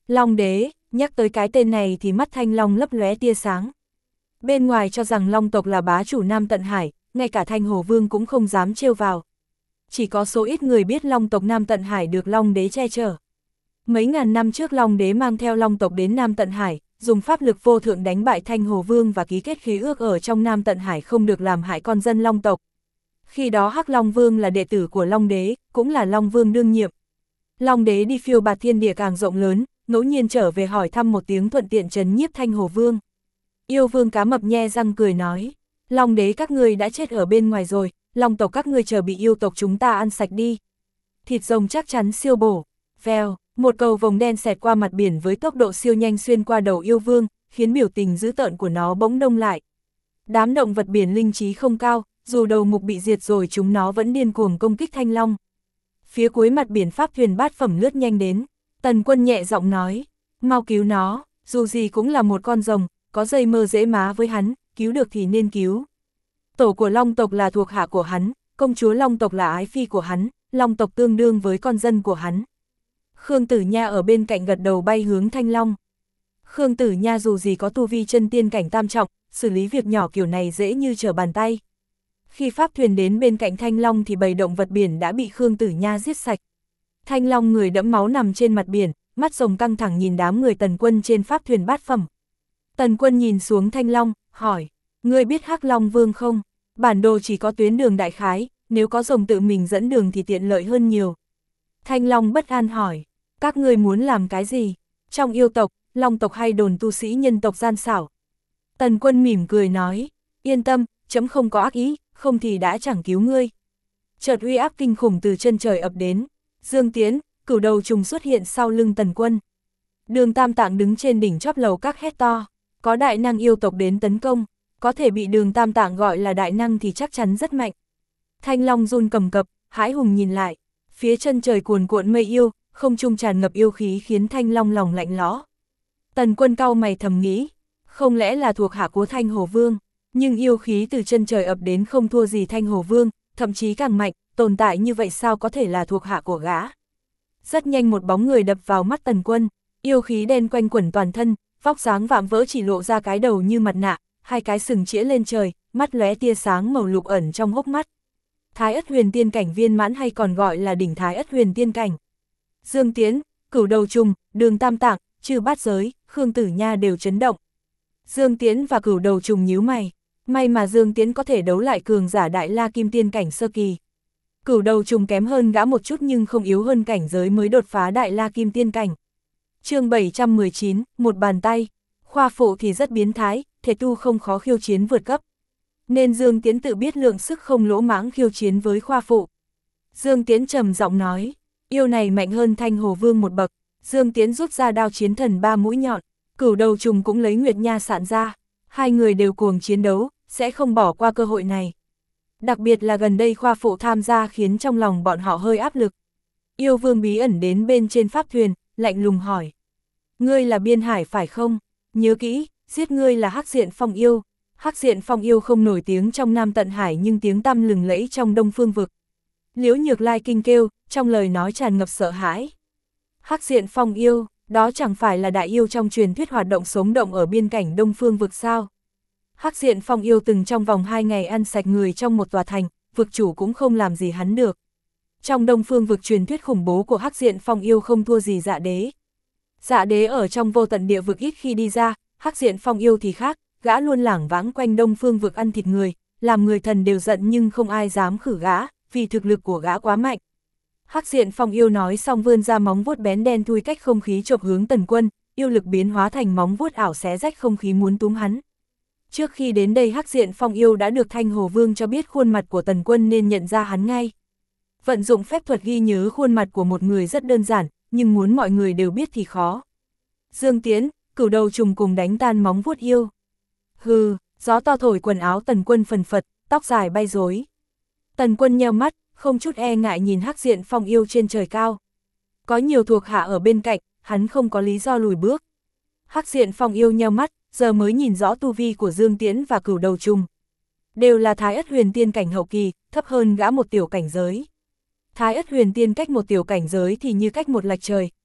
Speaker 1: Long đế, nhắc tới cái tên này thì mắt Thanh Long lấp lóe tia sáng. Bên ngoài cho rằng Long tộc là bá chủ Nam Tận Hải, ngay cả Thanh Hồ Vương cũng không dám trêu vào. Chỉ có số ít người biết Long tộc Nam Tận Hải được Long đế che chở. Mấy ngàn năm trước Long đế mang theo Long tộc đến Nam Tận Hải, dùng pháp lực vô thượng đánh bại Thanh Hồ Vương và ký kết khế ước ở trong Nam Tận Hải không được làm hại con dân Long tộc. Khi đó Hắc Long Vương là đệ tử của Long đế, cũng là Long Vương đương nhiệm. Long đế đi phiêu bạt thiên địa càng rộng lớn, ngẫu nhiên trở về hỏi thăm một tiếng thuận tiện trấn nhiếp Thanh Hồ Vương. Yêu Vương Cá Mập nhe răng cười nói, Long đế các ngươi đã chết ở bên ngoài rồi, Long tộc các ngươi chờ bị yêu tộc chúng ta ăn sạch đi. Thịt rồng chắc chắn siêu bổ. Vèo, một cầu vồng đen xẹt qua mặt biển với tốc độ siêu nhanh xuyên qua đầu yêu vương, khiến biểu tình dữ tợn của nó bỗng đông lại. Đám động vật biển linh trí không cao, dù đầu mục bị diệt rồi chúng nó vẫn điên cuồng công kích Thanh Long. Phía cuối mặt biển pháp thuyền bát phẩm lướt nhanh đến, Tần Quân nhẹ giọng nói, mau cứu nó, dù gì cũng là một con rồng, có dây mơ dễ má với hắn, cứu được thì nên cứu. Tổ của Long tộc là thuộc hạ của hắn, công chúa Long tộc là ái phi của hắn, Long tộc tương đương với con dân của hắn. Khương Tử Nha ở bên cạnh gật đầu bay hướng Thanh Long. Khương Tử Nha dù gì có tu vi chân tiên cảnh tam trọng, xử lý việc nhỏ kiểu này dễ như trở bàn tay. Khi pháp thuyền đến bên cạnh Thanh Long thì bầy động vật biển đã bị Khương Tử Nha giết sạch. Thanh Long người đẫm máu nằm trên mặt biển, mắt rồng căng thẳng nhìn đám người Tần Quân trên pháp thuyền bát phẩm. Tần Quân nhìn xuống Thanh Long, hỏi, ngươi biết Hắc Long Vương không? Bản đồ chỉ có tuyến đường đại khái, nếu có rồng tự mình dẫn đường thì tiện lợi hơn nhiều. Thanh Long bất an hỏi, các ngươi muốn làm cái gì? Trong yêu tộc, Long tộc hay đồn tu sĩ nhân tộc gian xảo? Tần Quân mỉm cười nói, yên tâm, chấm không có ác ý, không thì đã chẳng cứu ngươi. Chợt uy áp kinh khủng từ chân trời ập đến, Dương Tiến, Cửu Đầu Trùng xuất hiện sau lưng Tần Quân. Đường Tam Tạng đứng trên đỉnh chóp lầu các hét to, có đại năng yêu tộc đến tấn công, có thể bị Đường Tam Tạng gọi là đại năng thì chắc chắn rất mạnh. Thanh Long run cầm cập, hãi hùng nhìn lại, phía chân trời cuồn cuộn mây yêu, không trung tràn ngập yêu khí khiến Thanh Long lòng lạnh lẽo. Tần Quân cau mày thầm nghĩ, không lẽ là thuộc hạ của Thanh Hồ Vương, nhưng yêu khí từ chân trời ập đến không thua gì Thanh Hồ Vương, thậm chí càng mạnh, tồn tại như vậy sao có thể là thuộc hạ của gã. Rất nhanh một bóng người đập vào mắt Tần Quân, yêu khí đen quanh quẩn toàn thân, vóc dáng vạm vỡ chỉ lộ ra cái đầu như mặt nạ, hai cái sừng chĩa lên trời, mắt lóe tia sáng màu lục ẩn trong hốc mắt. Thái Ất Huyền Tiên cảnh viên mãn hay còn gọi là đỉnh Thái Ất Huyền Tiên cảnh. Dương Tiến, Cửu Đầu Trùng, Đường Tam Tạng, Chư Bát Giới, Khương Tử Nha đều chấn động. Dương Tiến và Cửu Đầu Trùng nhíu mày, may mà Dương Tiến có thể đấu lại cường giả Đại La Kim Tiên cảnh sơ kỳ. Cửu Đầu Trùng kém hơn gã một chút nhưng không yếu hơn cảnh giới mới đột phá Đại La Kim Tiên cảnh. Chương 719, một bàn tay. Khoa phụ thì rất biến thái, thể tu không khó khiêu chiến vượt cấp. Nên Dương Tiến tự biết lượng sức không lỗ mãng khiêu chiến với khoa phụ. Dương Tiến trầm giọng nói, yêu này mạnh hơn Thanh Hồ Vương một bậc. Dương Tiến rút ra đao chiến thần 3 mũi nhọn, Cửu Đầu Trùng cũng lấy Nguyệt Nha sạn ra. Hai người đều cuồng chiến đấu, sẽ không bỏ qua cơ hội này. Đặc biệt là gần đây khoa phụ tham gia khiến trong lòng bọn họ hơi áp lực. Yêu Vương bí ẩn đến bên trên pháp thuyền, lạnh lùng hỏi. Ngươi là Biên Hải phải không? Nhớ kỹ, giết ngươi là Hắc Diện Phong Yêu. Hắc Diện Phong Yêu không nổi tiếng trong Nam Tận Hải nhưng tiếng tăm lừng lẫy trong Đông Phương Vực. Liễu Nhược Lai kinh kêu, trong lời nói tràn ngập sợ hãi. Hắc Diện Phong Yêu, đó chẳng phải là đại yêu trong truyền thuyết hoạt động sống động ở biên cảnh Đông Phương Vực sao? Hắc Diện Phong Yêu từng trong vòng 2 ngày ăn sạch người trong một tòa thành, vực chủ cũng không làm gì hắn được. Trong Đông Phương Vực truyền thuyết khủng bố của Hắc Diện Phong Yêu không thua gì Dạ Đế. Dạ Đế ở trong vô tận địa vực ít khi đi ra, Hắc Diện Phong Yêu thì khác, gã luôn lảng vãng quanh Đông Phương Vực ăn thịt người, làm người thần đều giận nhưng không ai dám khử gã, vì thực lực của gã quá mạnh. Hắc Diện Phong Yêu nói xong vươn ra móng vuốt bén đen thui cách không khí chộp hướng Tần Quân, yêu lực biến hóa thành móng vuốt ảo xé rách không khí muốn túm hắn. Trước khi đến đây Hắc Diện Phong Yêu đã được Thanh Hồ Vương cho biết khuôn mặt của Tần Quân nên nhận ra hắn ngay. Vận dụng phép thuật ghi nhớ khuôn mặt của một người rất đơn giản, nhưng muốn mọi người đều biết thì khó. Dương Tiến, Cửu Đầu Trùng cùng đánh tan móng vuốt yêu. Hừ, gió to thổi quần áo Tần Quân phần phật, tóc dài bay rối. Tần Quân nheo mắt, không chút e ngại nhìn Hắc Diện Phong Yêu trên trời cao. Có nhiều thuộc hạ ở bên cạnh, hắn không có lý do lùi bước. Hắc Diện Phong Yêu nheo mắt, giờ mới nhìn rõ tu vi của Dương Tiến và Cửu Đầu Trùng. Đều là Thái Ất Huyền Tiên cảnh hậu kỳ, thấp hơn gã một tiểu cảnh giới. Thái Ất Huyền Tiên cách một tiểu cảnh giới thì như cách một lạch trời,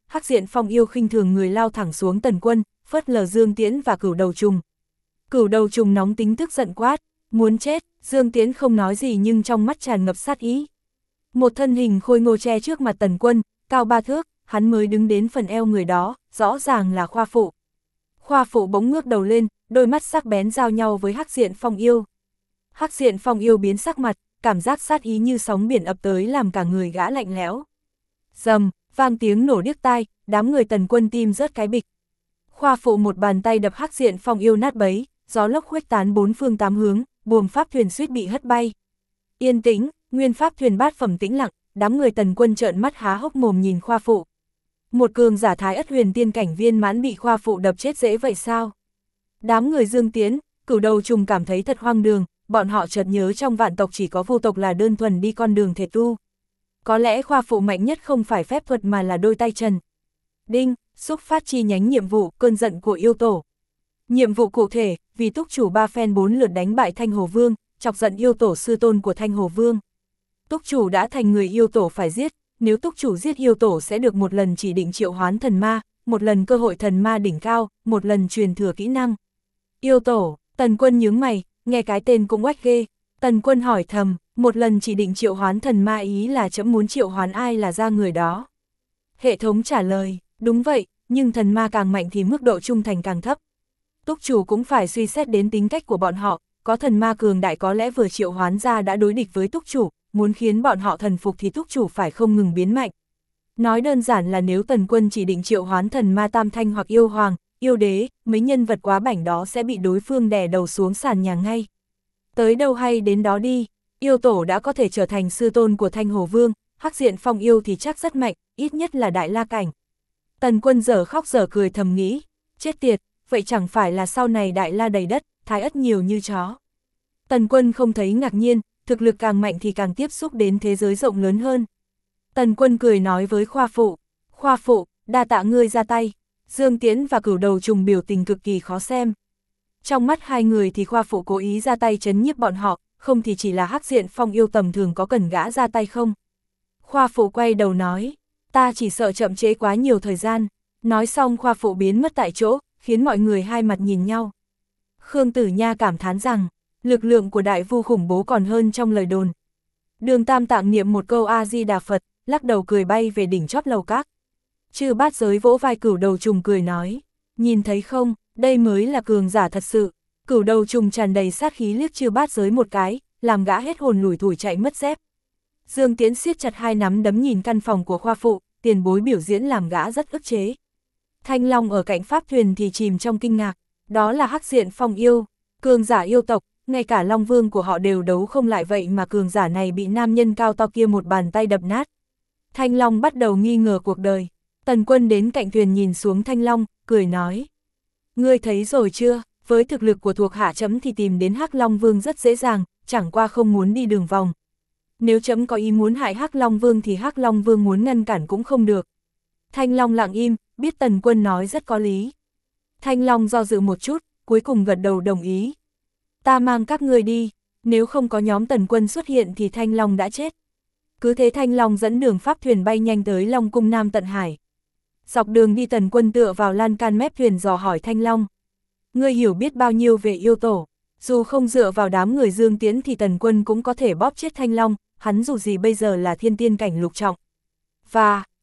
Speaker 1: Hắc Diện Phong Yêu khinh thường người lao thẳng xuống Tần Quân, phớt lờ Dương Tiễn và Cửu Đầu Trùng. Cửu Đầu Trùng nóng tính tức giận quát, muốn chết. Dương Tiễn không nói gì nhưng trong mắt tràn ngập sát ý. Một thân hình khôi ngô che trước mặt Tần Quân, cao 3 thước, hắn mới đứng đến phần eo người đó, rõ ràng là Khoa Phụ. Khoa Phụ bỗng ngước đầu lên, đôi mắt sắc bén giao nhau với Hắc Diện Phong Yêu. Hắc Diện Phong Yêu biến sắc mặt, cảm giác sát ý như sóng biển ập tới làm cả người gã lạnh lẽo. Rầm, vang tiếng nổ điếc tai, đám người Tần Quân tim rớt cái bịch. Khoa Phụ một bàn tay đập Hắc Diện Phong Yêu nát bấy, gió lốc khuếch tán bốn phương tám hướng, buồm pháp thuyền suýt bị hất bay. Yên tĩnh, nguyên pháp thuyền bát phẩm tĩnh lặng, đám người Tần Quân trợn mắt há hốc mồm nhìn Khoa Phụ. Một cường giả Thái Ất Huyền Tiên cảnh viên mãn bị Khoa Phụ đập chết dễ vậy sao? Đám người Dương Tiễn, Cửu Đầu Trùng cảm thấy thật hoang đường, bọn họ chợt nhớ trong vạn tộc chỉ có Vu tộc là đơn thuần đi con đường thể tu. Có lẽ Khoa Phụ mạnh nhất không phải phép thuật mà là đôi tay trần. Đinh, xúc phát chi nhánh nhiệm vụ, cơn giận của yêu tổ. Nhiệm vụ cụ thể, vì túc chủ 3 phen 4 lượt đánh bại Thanh Hồ Vương, chọc giận yêu tổ sư tôn của Thanh Hồ Vương. Túc chủ đã thành người yêu tổ phải giết, nếu túc chủ giết yêu tổ sẽ được một lần chỉ định triệu hoán thần ma, một lần cơ hội thần ma đỉnh cao, một lần truyền thừa kỹ năng. Yêu tổ, Tần Quân nhướng mày, nghe cái tên cũng oách ghê. Tần Quân hỏi thầm, một lần chỉ định triệu hoán thần ma ý là trẫm muốn triệu hoán ai là ra người đó. Hệ thống trả lời, đúng vậy, nhưng thần ma càng mạnh thì mức độ trung thành càng thấp. Túc chủ cũng phải suy xét đến tính cách của bọn họ, có thần ma cường đại có lẽ vừa triệu hoán ra đã đối địch với túc chủ, muốn khiến bọn họ thần phục thì túc chủ phải không ngừng biến mạnh. Nói đơn giản là nếu Tần Quân chỉ định triệu hoán thần ma tam thanh hoặc yêu hoàng, yêu đế, mấy nhân vật quá bảnh đó sẽ bị đối phương đè đầu xuống sàn nhà ngay. Tới đâu hay đến đó đi, yêu tổ đã có thể trở thành sư tôn của Thanh Hồ Vương, Hắc Diện Phong Yêu thì chắc rất mạnh, ít nhất là đại la cảnh. Tần Quân dở khóc dở cười thầm nghĩ, chết tiệt, vậy chẳng phải là sau này đại la đầy đất, Thái Ất nhiều như chó. Tần Quân không thấy ngạc nhiên, thực lực càng mạnh thì càng tiếp xúc đến thế giới rộng lớn hơn. Tần Quân cười nói với Khoa Phụ, đa tạ ngươi ra tay. Dương Tiễn và Cửu Đầu Trùng biểu tình cực kỳ khó xem. Trong mắt hai người thì Khoa Phụ cố ý ra tay trấn nhiếp bọn họ, không thì chỉ là Hắc Diện Phong Yêu tầm thường có cần gã ra tay không. Khoa Phụ quay đầu nói, ta chỉ sợ chậm trễ quá nhiều thời gian. Nói xong Khoa Phụ biến mất tại chỗ, khiến mọi người hai mặt nhìn nhau. Khương Tử Nha cảm thán rằng, lực lượng của đại vu khủng bố còn hơn trong lời đồn. Đường Tam Tạng niệm một câu A-di-đà Phật, lắc đầu cười bay về đỉnh chót lầu các. Chư Bát Giới vỗ vai Cửu Đầu Trùng cười nói, nhìn thấy không, đây mới là cường giả thật sự. Cửu Đầu Trùng tràn đầy sát khí liếc Chư Bát Giới một cái, làm gã hết hồn lủi thủi chạy mất dép. Dương Tiễn siết chặt hai nắm đấm nhìn căn phòng của Khoa Phụ, tiền bối biểu diễn làm gã rất ức chế. Thanh Long ở cạnh pháp thuyền thì chìm trong kinh ngạc, đó là Hắc Diện Phong Yêu, cường giả yêu tộc, ngay cả Long Vương của họ đều đấu không lại vậy mà cường giả này bị nam nhân cao to kia một bàn tay đập nát. Thanh Long bắt đầu nghi ngờ cuộc đời. Tần Quân đến cạnh thuyền nhìn xuống Thanh Long, cười nói. Ngươi thấy rồi chưa, với thực lực của thuộc hạ chấm thì tìm đến Hắc Long Vương rất dễ dàng, chẳng qua không muốn đi đường vòng. Nếu chấm có ý muốn hại Hắc Long Vương thì Hắc Long Vương muốn ngăn cản cũng không được. Thanh Long lặng im, biết Tần Quân nói rất có lý. Thanh Long do dự một chút, cuối cùng gật đầu đồng ý. Ta mang các ngươi đi, nếu không có nhóm Tần Quân xuất hiện thì Thanh Long đã chết. Cứ thế Thanh Long dẫn đường pháp thuyền bay nhanh tới Long Cung Nam Tận Hải. Dọc đường đi Tần Quân tựa vào lan can mép thuyền dò hỏi Thanh Long. Ngươi hiểu biết bao nhiêu về yêu tổ, dù không dựa vào đám người Dương Tiễn thì Tần Quân cũng có thể bóp chết Thanh Long, hắn dù gì bây giờ là thiên tiên cảnh lục trọng. Và,